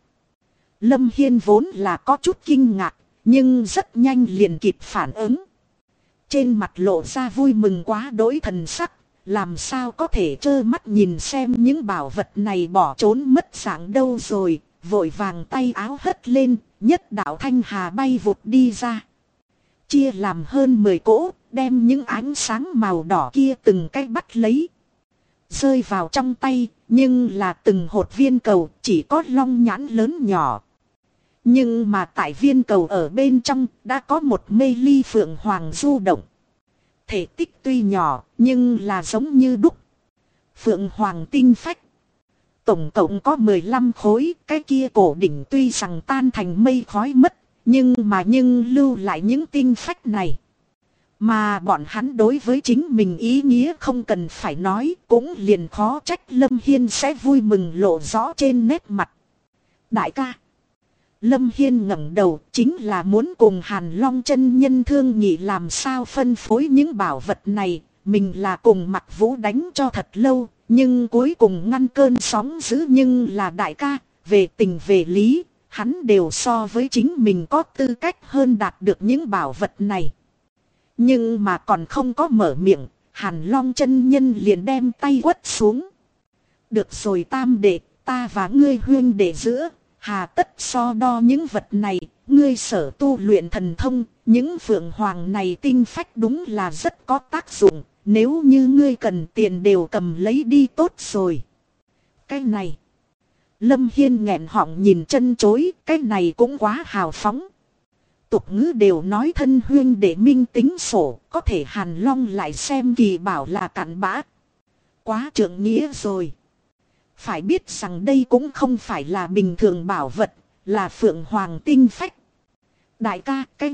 Lâm Hiên vốn là có chút kinh ngạc, nhưng rất nhanh liền kịp phản ứng. Trên mặt lộ ra vui mừng quá đỗi thần sắc. Làm sao có thể trơ mắt nhìn xem những bảo vật này bỏ trốn mất dạng đâu rồi, vội vàng tay áo hất lên, nhất đạo thanh hà bay vụt đi ra. Chia làm hơn 10 cỗ, đem những ánh sáng màu đỏ kia từng cái bắt lấy. Rơi vào trong tay, nhưng là từng hột viên cầu, chỉ có long nhãn lớn nhỏ. Nhưng mà tại viên cầu ở bên trong, đã có một mê ly phượng hoàng du động. Thể tích tuy nhỏ, nhưng là giống như đúc. Phượng hoàng tinh phách. Tổng cộng có 15 khối, cái kia cổ đỉnh tuy rằng tan thành mây khói mất, nhưng lưu lại những tinh phách này. Mà bọn hắn đối với chính mình ý nghĩa không cần phải nói, cũng liền khó trách Lâm Hiên sẽ vui mừng lộ rõ trên nét mặt. Đại ca. Lâm Hiên ngẩng đầu chính là muốn cùng Hàn Long chân nhân thương nghị làm sao phân phối những bảo vật này. Mình là cùng Mặc Vũ đánh cho thật lâu, nhưng cuối cùng ngăn cơn sóng dữ, nhưng là đại ca, về tình về lý, hắn đều so với chính mình có tư cách hơn đạt được những bảo vật này. Nhưng mà còn không có mở miệng, Hàn Long chân nhân liền đem tay quất xuống. Được rồi tam đệ, ta và ngươi huyên đệ giữa, hà tất so đo những vật này, ngươi sở tu luyện thần thông, những phượng hoàng này tinh phách đúng là rất có tác dụng, nếu như ngươi cần tiền đều cầm lấy đi tốt rồi. Cái này, Lâm Hiên nghẹn họng nhìn chân chối, cái này cũng quá hào phóng. Tục ngữ đều nói thân huyên để minh tính sổ, có thể Hàn Long lại xem kỳ bảo là cặn bã. Quá trượng nghĩa rồi. Phải biết rằng đây cũng không phải là bình thường bảo vật, là phượng hoàng tinh phách. Đại ca, cái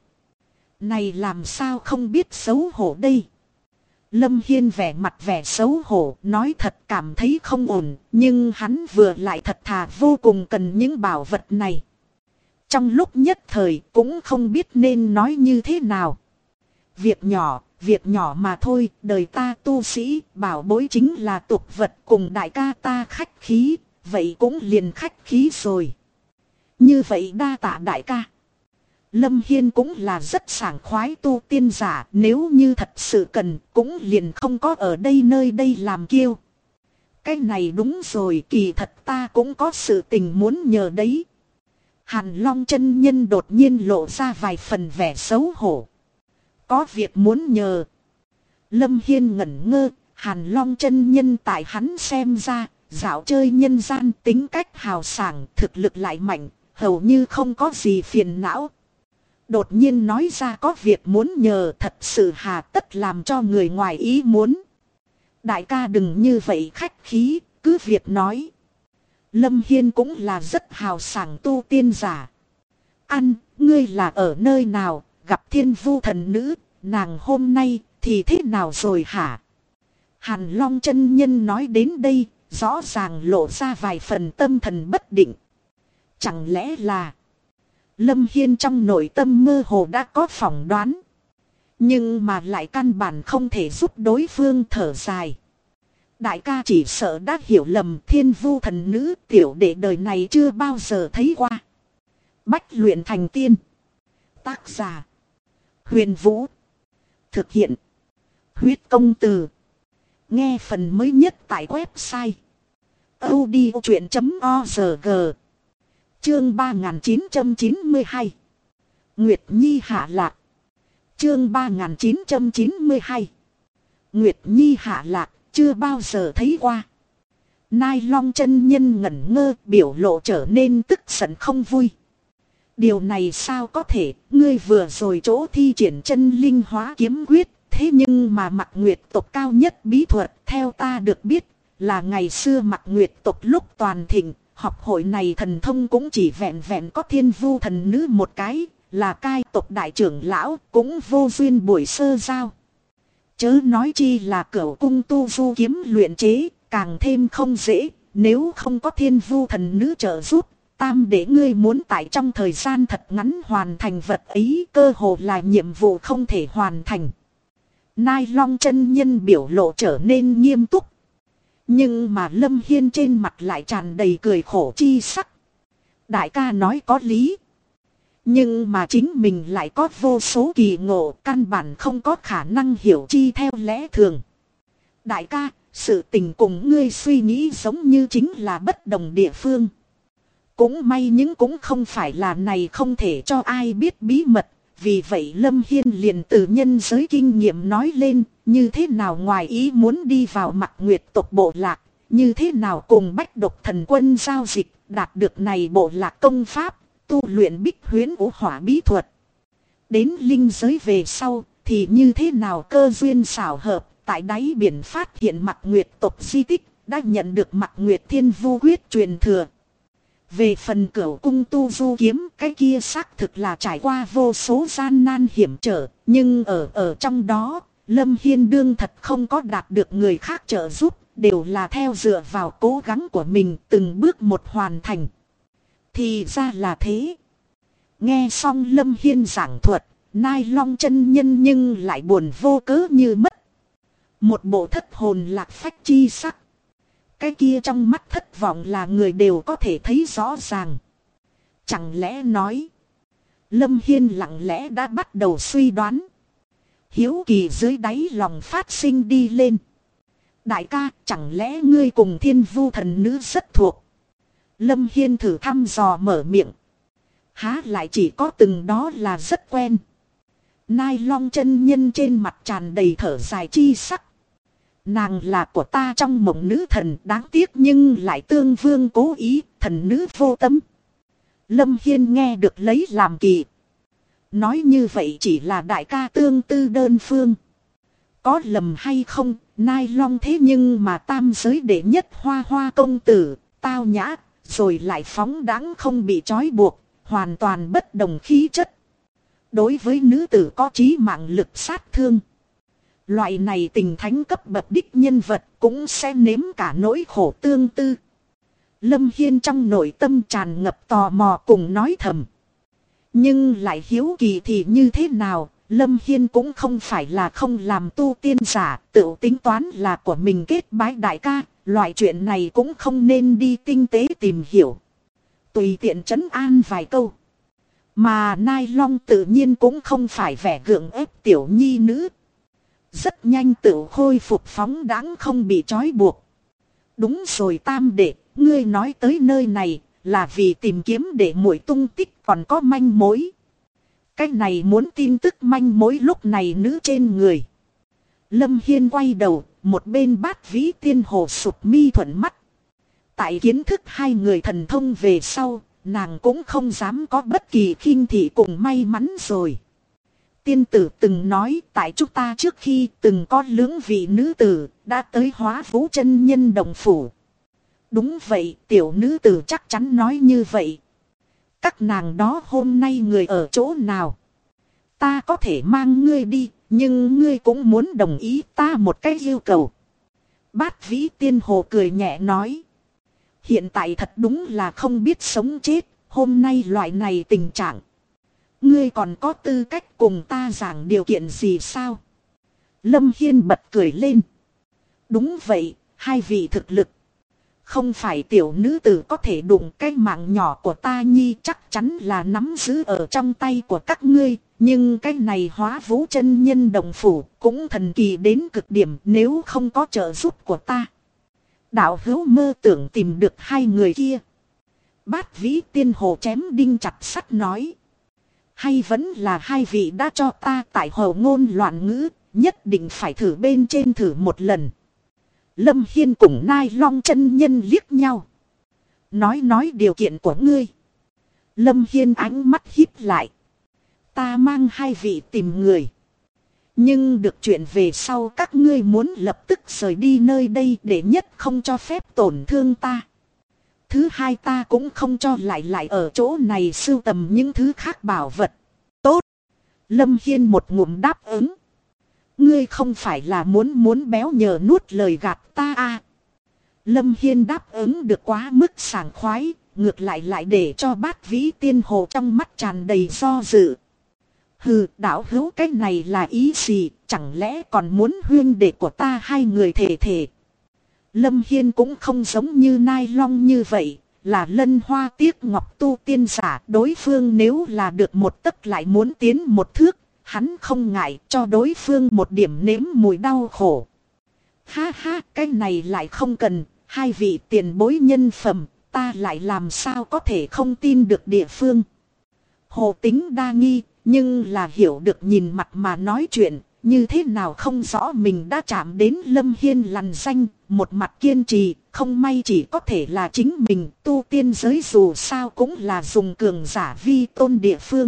này làm sao không biết xấu hổ đây. Lâm Hiên vẻ mặt vẻ xấu hổ, nói thật cảm thấy không ổn, nhưng hắn vừa lại thật thà vô cùng cần những bảo vật này. Trong lúc nhất thời cũng không biết nên nói như thế nào. Việc nhỏ mà thôi, đời ta tu sĩ, bảo bối chính là tục vật, cùng đại ca ta khách khí, vậy cũng liền khách khí rồi. Như vậy đa tạ đại ca. Lâm Hiên cũng là rất sảng khoái tu tiên giả, nếu như thật sự cần, cũng liền không có ở đây nơi đây làm kiêu. Cái này đúng rồi, kỳ thật ta cũng có sự tình muốn nhờ đấy. Hàn Long chân nhân đột nhiên lộ ra vài phần vẻ xấu hổ. Có việc muốn nhờ. Lâm Hiên ngẩn ngơ, Hàn Long chân nhân tại hắn xem ra, dạo chơi nhân gian tính cách hào sảng, thực lực lại mạnh, hầu như không có gì phiền não. Đột nhiên nói ra có việc muốn nhờ, thật sự hà tất làm cho người ngoài ý muốn. Đại ca đừng như vậy khách khí, cứ việc nói. Lâm Hiên cũng là rất hào sảng tu tiên giả. Ngươi là ở nơi nào, gặp Thiên Vu thần nữ, nàng hôm nay thì thế nào rồi hả? Hàn Long chân nhân nói đến đây, rõ ràng lộ ra vài phần tâm thần bất định. Chẳng lẽ là... Lâm Hiên trong nội tâm mơ hồ đã có phỏng đoán. Nhưng mà lại căn bản không thể giúp đối phương thở dài. Đại ca chỉ sợ đã hiểu lầm, Thiên Vu thần nữ, tiểu đệ đời này chưa bao giờ thấy qua. Bách luyện thành tiên. Tác giả: Huyền Vũ. Thực hiện: Huyết Công Từ. Nghe phần mới nhất tại website audiochuyện.org. Chương 3992. Nguyệt Nhi hạ lạc. Chương 3992. Nguyệt Nhi hạ lạc, chưa bao giờ thấy qua. Nai Long chân nhân ngẩn ngơ, biểu lộ trở nên tức giận không vui. Điều này sao có thể, ngươi vừa rồi chỗ thi triển chân linh hóa kiếm quyết, thế nhưng mà Mặc Nguyệt tộc cao nhất bí thuật, theo ta được biết, là ngày xưa Mặc Nguyệt tộc lúc toàn thịnh, học hội này thần thông cũng chỉ vẹn vẹn có Thiên Vu thần nữ một cái, là cai tộc đại trưởng lão, cũng vô duyên buổi sơ giao. Chớ nói chi là cửu cung tu du kiếm luyện chế, càng thêm không dễ, nếu không có Thiên Vu thần nữ trợ giúp, tam để ngươi muốn tại trong thời gian thật ngắn hoàn thành vật ấy, cơ hồ là nhiệm vụ không thể hoàn thành. Nai Long chân nhân biểu lộ trở nên nghiêm túc. Nhưng mà Lâm Hiên trên mặt lại tràn đầy cười khổ chi sắc. Đại ca nói có lý. Nhưng mà chính mình lại có vô số kỳ ngộ, căn bản không có khả năng hiểu chi theo lẽ thường. Đại ca, sự tình cùng ngươi suy nghĩ giống như chính là bất đồng địa phương. Cũng may nhưng cũng không phải là này không thể cho ai biết bí mật. Vì vậy Lâm Hiên liền từ nhân giới kinh nghiệm nói lên, như thế nào ngoài ý muốn đi vào Mặc Nguyệt tộc bộ lạc, như thế nào cùng Bách Độc thần quân giao dịch, đạt được này bộ lạc công pháp, tu luyện Bích Huyễn Vũ Hỏa bí thuật. Đến linh giới về sau, thì như thế nào cơ duyên xảo hợp, tại đáy biển phát hiện Mặc Nguyệt tộc di tích, đã nhận được Mặc Nguyệt Thiên Vu quyết truyền thừa. Về phần cửu cung tu du kiếm, cái kia xác thực là trải qua vô số gian nan hiểm trở, nhưng ở trong đó, Lâm Hiên đương thật không có đạt được người khác trợ giúp, đều là theo dựa vào cố gắng của mình từng bước một hoàn thành. Thì ra là thế. Nghe xong Lâm Hiên giảng thuật, Nai Long chân nhân nhưng lại buồn vô cớ như mất. Một bộ thất hồn lạc phách chi sắc. Cái kia trong mắt thất vọng là người đều có thể thấy rõ ràng. Chẳng lẽ nói. Lâm Hiên lặng lẽ đã bắt đầu suy đoán. Hiếu kỳ dưới đáy lòng phát sinh đi lên. Đại ca, chẳng lẽ ngươi cùng Thiên Vu thần nữ rất thuộc? Lâm Hiên thử thăm dò mở miệng. Há lại chỉ có từng đó là rất quen. Nai Long chân nhân trên mặt tràn đầy thở dài chi sắc. Nàng là của ta trong mộng nữ thần, đáng tiếc nhưng lại tương vương cố ý, thần nữ vô tâm. Lâm Hiên nghe được lấy làm kỳ. Nói như vậy chỉ là đại ca tương tư đơn phương. Có lầm hay không, Nai Long thế nhưng mà tam giới đệ nhất hoa hoa công tử, tao nhã, rồi lại phóng đãng không bị trói buộc, hoàn toàn bất đồng khí chất. Đối với nữ tử có chí mạng lực sát thương. Loại này tình thánh cấp bậc đích nhân vật cũng sẽ nếm cả nỗi khổ tương tư. Lâm Hiên trong nội tâm tràn ngập tò mò cùng nói thầm. Nhưng lại hiếu kỳ thì như thế nào, Lâm Hiên cũng không phải là không làm tu tiên giả, tự tính toán là của mình kết bái đại ca, loại chuyện này cũng không nên đi tinh tế tìm hiểu. Tùy tiện trấn an vài câu. Mà Nai Long tự nhiên cũng không phải vẻ gượng ép tiểu nhi nữ. Rất nhanh tự khôi phục phóng đãng không bị trói buộc. Đúng rồi tam đệ, ngươi nói tới nơi này là vì tìm kiếm để muội tung tích còn có manh mối. Cái này muốn tin tức manh mối lúc này nữ trên người. Lâm Hiên quay đầu, một bên Bát Vĩ Tiên Hồ sụp mi thuận mắt. Tại kiến thức hai người thần thông về sau, nàng cũng không dám có bất kỳ khinh thị cùng may mắn rồi. Tiên tử từng nói tại chúng ta trước khi từng có lưỡng vị nữ tử đã tới Hóa Vũ chân nhân đồng phủ. Đúng vậy, tiểu nữ tử chắc chắn nói như vậy. Các nàng đó hôm nay người ở chỗ nào? Ta có thể mang ngươi đi, nhưng ngươi cũng muốn đồng ý ta một cái yêu cầu. Bát Vĩ Tiên Hồ cười nhẹ nói. Hiện tại thật đúng là không biết sống chết, hôm nay loại này tình trạng. Ngươi còn có tư cách cùng ta giảng điều kiện gì sao? Lâm Hiên bật cười lên. Đúng vậy, hai vị thực lực. Không phải tiểu nữ tử có thể đụng cái mạng nhỏ của ta nhi chắc chắn là nắm giữ ở trong tay của các ngươi. Nhưng cái này Hóa Vũ chân nhân đồng phủ cũng thần kỳ đến cực điểm nếu không có trợ giúp của ta. Đạo hữu mơ tưởng tìm được hai người kia. Bát Vĩ Tiên Hồ chém đinh chặt sắt nói. Hay vẫn là hai vị đã cho ta tại hồ ngôn loạn ngữ, nhất định phải thử bên trên thử một lần. Lâm Hiên cùng Nai Long chân nhân liếc nhau. Nói điều kiện của ngươi. Lâm Hiên ánh mắt híp lại. Ta mang hai vị tìm người. Nhưng được chuyện về sau các ngươi muốn lập tức rời đi nơi đây để nhất không cho phép tổn thương ta. Thứ hai ta cũng không cho lại ở chỗ này sưu tầm những thứ khác bảo vật. Tốt. Lâm Hiên một ngụm đáp ứng. Ngươi không phải là muốn béo nhờ nuốt lời gạt ta à. Lâm Hiên đáp ứng được quá mức sảng khoái, ngược lại để cho Bát Vĩ Tiên Hồ trong mắt tràn đầy do dự. Hừ, đạo hữu cái này là ý gì, chẳng lẽ còn muốn huyên đệ của ta hai người thể. Lâm Hiên cũng không giống như Nai Long như vậy, là lân hoa tiếc ngọc tu tiên giả. Đối phương nếu là được một tấc lại muốn tiến một thước, hắn không ngại cho đối phương một điểm nếm mùi đau khổ. Ha ha, cái này lại không cần, hai vị tiền bối nhân phẩm, ta lại làm sao có thể không tin được địa phương. Hồ Tính đa nghi, nhưng là hiểu được nhìn mặt mà nói chuyện, như thế nào không rõ mình đã chạm đến Lâm Hiên lằn danh, một mặt kiên trì, không may chỉ có thể là chính mình, tu tiên giới dù sao cũng là dùng cường giả vi tôn địa phương.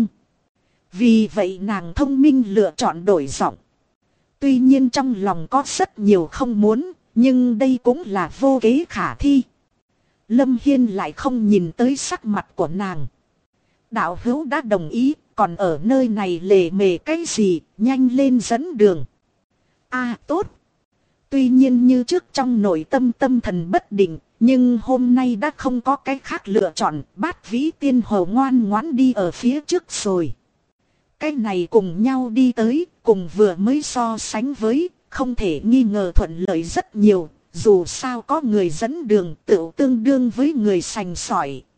Vì vậy nàng thông minh lựa chọn đổi giọng. Tuy nhiên trong lòng có rất nhiều không muốn, nhưng đây cũng là vô kế khả thi. Lâm Hiên lại không nhìn tới sắc mặt của nàng. Đạo hữu đã đồng ý, còn ở nơi này lề mề cái gì, nhanh lên dẫn đường. À tốt. Tuy nhiên như trước trong nội tâm tâm thần bất định, nhưng hôm nay đã không có cái khác lựa chọn, Bát Vĩ Tiên Hầu ngoan ngoãn đi ở phía trước rồi. Cái này cùng nhau đi tới, cùng vừa mới so sánh với, không thể nghi ngờ thuận lợi rất nhiều, dù sao có người dẫn đường tự tương đương với người sành sỏi.